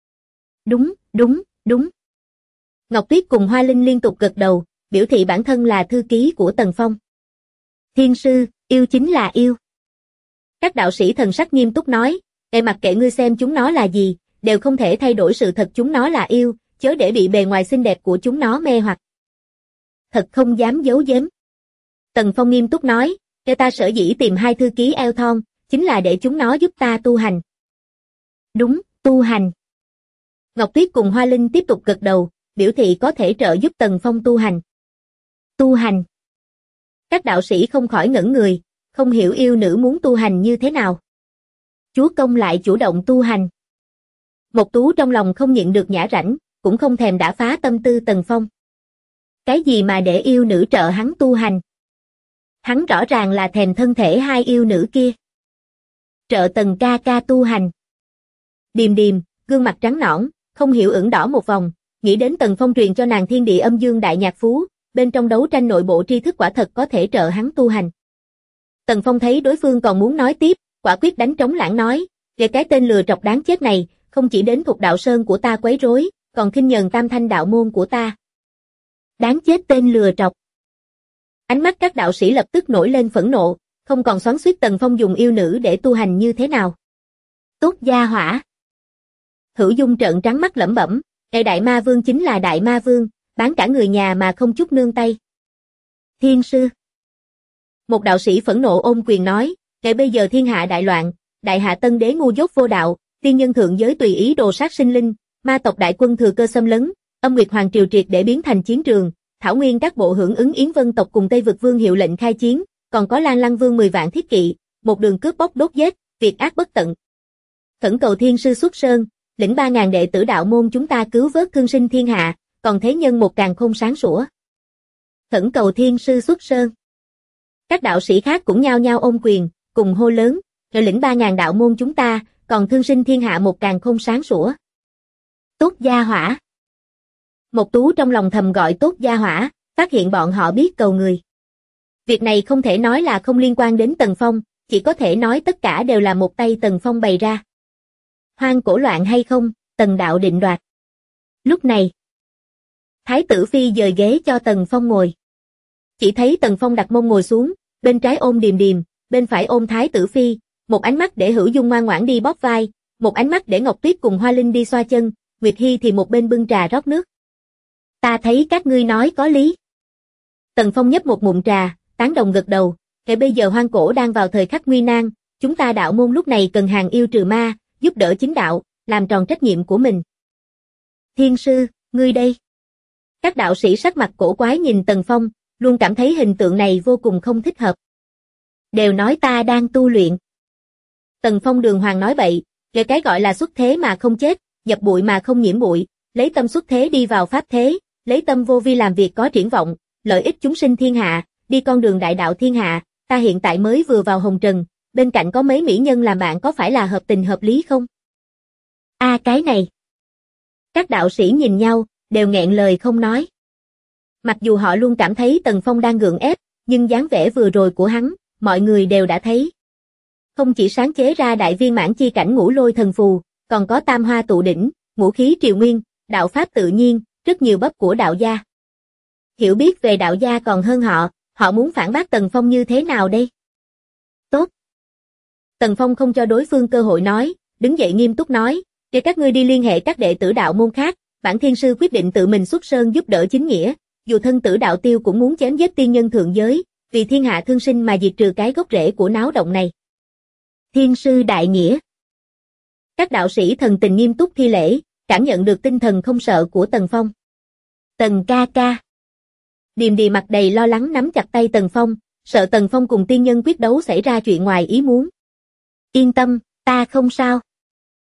Đúng, đúng, đúng. Ngọc Tuyết cùng Hoa Linh liên tục gật đầu, biểu thị bản thân là thư ký của Tần Phong. Thiên sư, yêu chính là yêu. Các đạo sĩ thần sắc nghiêm túc nói, để mặc kệ ngươi xem chúng nó là gì, đều không thể thay đổi sự thật chúng nó là yêu, chớ để bị bề ngoài xinh đẹp của chúng nó mê hoặc. Thật không dám giấu giếm. Tần Phong nghiêm túc nói, để ta sở dĩ tìm hai thư ký eo thon, chính là để chúng nó giúp ta tu hành. Đúng, tu hành. Ngọc Tuyết cùng Hoa Linh tiếp tục gật đầu, biểu thị có thể trợ giúp Tần Phong tu hành. Tu hành. Các đạo sĩ không khỏi ngẩn người, không hiểu yêu nữ muốn tu hành như thế nào. Chúa công lại chủ động tu hành. Mộc Tú trong lòng không nhịn được nhả rãnh, cũng không thèm đả phá tâm tư Tần Phong. Cái gì mà để yêu nữ trợ hắn tu hành? Hắn rõ ràng là thèm thân thể hai yêu nữ kia. Trợ Tần ca ca tu hành. Điềm điềm, gương mặt trắng nõn, không hiểu ửng đỏ một vòng, nghĩ đến Tần Phong truyền cho nàng thiên địa âm dương đại nhạc phú, bên trong đấu tranh nội bộ tri thức quả thật có thể trợ hắn tu hành. Tần Phong thấy đối phương còn muốn nói tiếp, quả quyết đánh trống lãng nói, về cái tên lừa trọc đáng chết này, không chỉ đến Thục Đạo Sơn của ta quấy rối, còn khinh nhờn Tam Thanh đạo môn của ta. Đáng chết tên lừa trọc. Ánh mắt các đạo sĩ lập tức nổi lên phẫn nộ, không còn xoắn xuýt Tần Phong dùng yêu nữ để tu hành như thế nào. Tốt gia hỏa. Hữu Dung trợn trắng mắt lẩm bẩm, Đại Ma Vương chính là Đại Ma Vương, bán cả người nhà mà không chút nương tay. Thiên sư. Một đạo sĩ phẫn nộ ôm quyền nói, bây giờ thiên hạ đại loạn, đại hạ tân đế ngu dốt vô đạo, tiên nhân thượng giới tùy ý đồ sát sinh linh, ma tộc đại quân thừa cơ xâm lấn, âm nguyệt hoàng triều triệt để biến thành chiến trường, thảo nguyên các bộ hưởng ứng Yến Vân tộc cùng Tây vực vương hiệu lệnh khai chiến, còn có Lan Lăng vương 10 vạn thiết kỵ, một đường cướp bóc đốt giết, việc ác bất tận. Khẩn cầu thiên sư xuất sơn, lĩnh 3.000 đệ tử đạo môn chúng ta cứu vớt thương sinh thiên hạ, còn thế nhân một càn khôn sáng sủa. Khẩn cầu thiên sư xuất sơn. Các đạo sĩ khác cũng nhao nhao ôm quyền, cùng hô lớn, rồi lĩnh 3.000 đạo môn chúng ta, còn thương sinh thiên hạ một càn khôn sáng sủa. Tốt gia hỏa. Mộc Tú trong lòng thầm gọi tốt gia hỏa, phát hiện bọn họ biết cầu người. Việc này không thể nói là không liên quan đến Tần Phong, chỉ có thể nói tất cả đều là một tay Tần Phong bày ra. Hoang cổ loạn hay không, Tần đạo định đoạt. Lúc này, Thái tử Phi dời ghế cho Tần Phong ngồi. Chỉ thấy Tần Phong đặt mông ngồi xuống, bên trái ôm Điềm Điềm, bên phải ôm Thái tử Phi, một ánh mắt để Hữu Dung ngoan ngoãn đi bóp vai, một ánh mắt để Ngọc Tuyết cùng Hoa Linh đi xoa chân, Nguyệt Hi thì một bên bưng trà rót nước. Ta thấy các ngươi nói có lý. Tần Phong nhấp một ngụm trà, tán đồng gật đầu, bây giờ hoang cổ đang vào thời khắc nguy nan, chúng ta đạo môn lúc này cần hàng yêu trừ ma, giúp đỡ chính đạo, làm tròn trách nhiệm của mình. Thiên sư, ngươi đây. Các đạo sĩ sắc mặt cổ quái nhìn Tần Phong, luôn cảm thấy hình tượng này vô cùng không thích hợp. Đều nói ta đang tu luyện. Tần Phong đường hoàng nói bậy, cái gọi là xuất thế mà không chết, dập bụi mà không nhiễm bụi, lấy tâm xuất thế đi vào pháp thế, lấy tâm vô vi làm việc có triển vọng, lợi ích chúng sinh thiên hạ, đi con đường đại đạo thiên hạ, ta hiện tại mới vừa vào hồng trần, bên cạnh có mấy mỹ nhân làm bạn có phải là hợp tình hợp lý không? Cái này. Các đạo sĩ nhìn nhau, đều nghẹn lời không nói. Mặc dù họ luôn cảm thấy Tần Phong đang gượng ép, nhưng dáng vẻ vừa rồi của hắn, mọi người đều đã thấy. Không chỉ sáng chế ra đại viên mãn chi cảnh ngũ lôi thần phù, còn có tam hoa tụ đỉnh, ngũ khí triều nguyên, đạo pháp tự nhiên, rất nhiều bắp của đạo gia. Hiểu biết về đạo gia còn hơn họ muốn phản bác Tần Phong như thế nào đây? Tốt. Tần Phong không cho đối phương cơ hội nói, đứng dậy nghiêm túc nói, để các ngươi đi liên hệ các đệ tử đạo môn khác, bản thiên sư quyết định tự mình xuất sơn giúp đỡ chính nghĩa, dù thân tử đạo tiêu cũng muốn chém giết tiên nhân thượng giới, vì thiên hạ thương sinh mà diệt trừ cái gốc rễ của náo động này. Thiên sư đại nghĩa. Các đạo sĩ thần tình nghiêm túc thi lễ, cảm nhận được tinh thần không sợ của Tần Phong. Tần ca ca. Điềm Điềm mặt đầy lo lắng nắm chặt tay Tần Phong, sợ Tần Phong cùng tiên nhân quyết đấu xảy ra chuyện ngoài ý muốn. Yên tâm, ta không sao.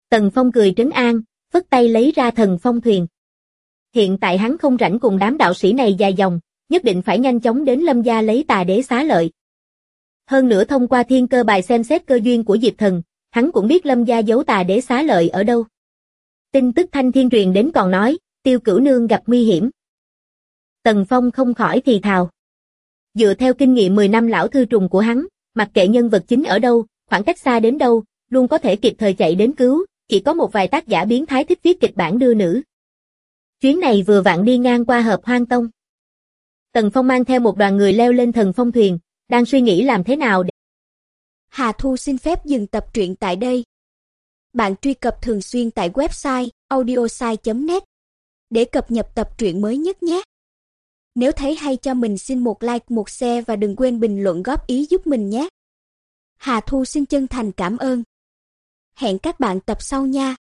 Tần Phong cười trấn an, phất tay lấy ra thần phong thuyền. Hiện tại hắn không rảnh cùng đám đạo sĩ này dài dòng, nhất định phải nhanh chóng đến Lâm gia lấy Tà Đế xá lợi. Hơn nữa thông qua thiên cơ bài xem xét cơ duyên của Diệp Thần, hắn cũng biết Lâm gia giấu Tà Đế xá lợi ở đâu. Tin tức thanh thiên truyền đến còn nói, Tiêu Cửu Nương gặp nguy hiểm. Tần Phong không khỏi thì thào. Dựa theo kinh nghiệm 10 năm lão thư trùng của hắn, mặc kệ nhân vật chính ở đâu, khoảng cách xa đến đâu, luôn có thể kịp thời chạy đến cứu, chỉ có một vài tác giả biến thái thích viết kịch bản đưa nữ. Chuyến này vừa vặn đi ngang qua Hợp Hoang Tông. Tần Phong mang theo một đoàn người leo lên thần phong thuyền, đang suy nghĩ làm thế nào để... Hà Thu xin phép dừng tập truyện tại đây. Bạn truy cập thường xuyên tại website audiosai.net để cập nhật tập truyện mới nhất nhé. Nếu thấy hay cho mình xin một like, một share và đừng quên bình luận góp ý giúp mình nhé. Hà Thu xin chân thành cảm ơn. Hẹn các bạn tập sau nha.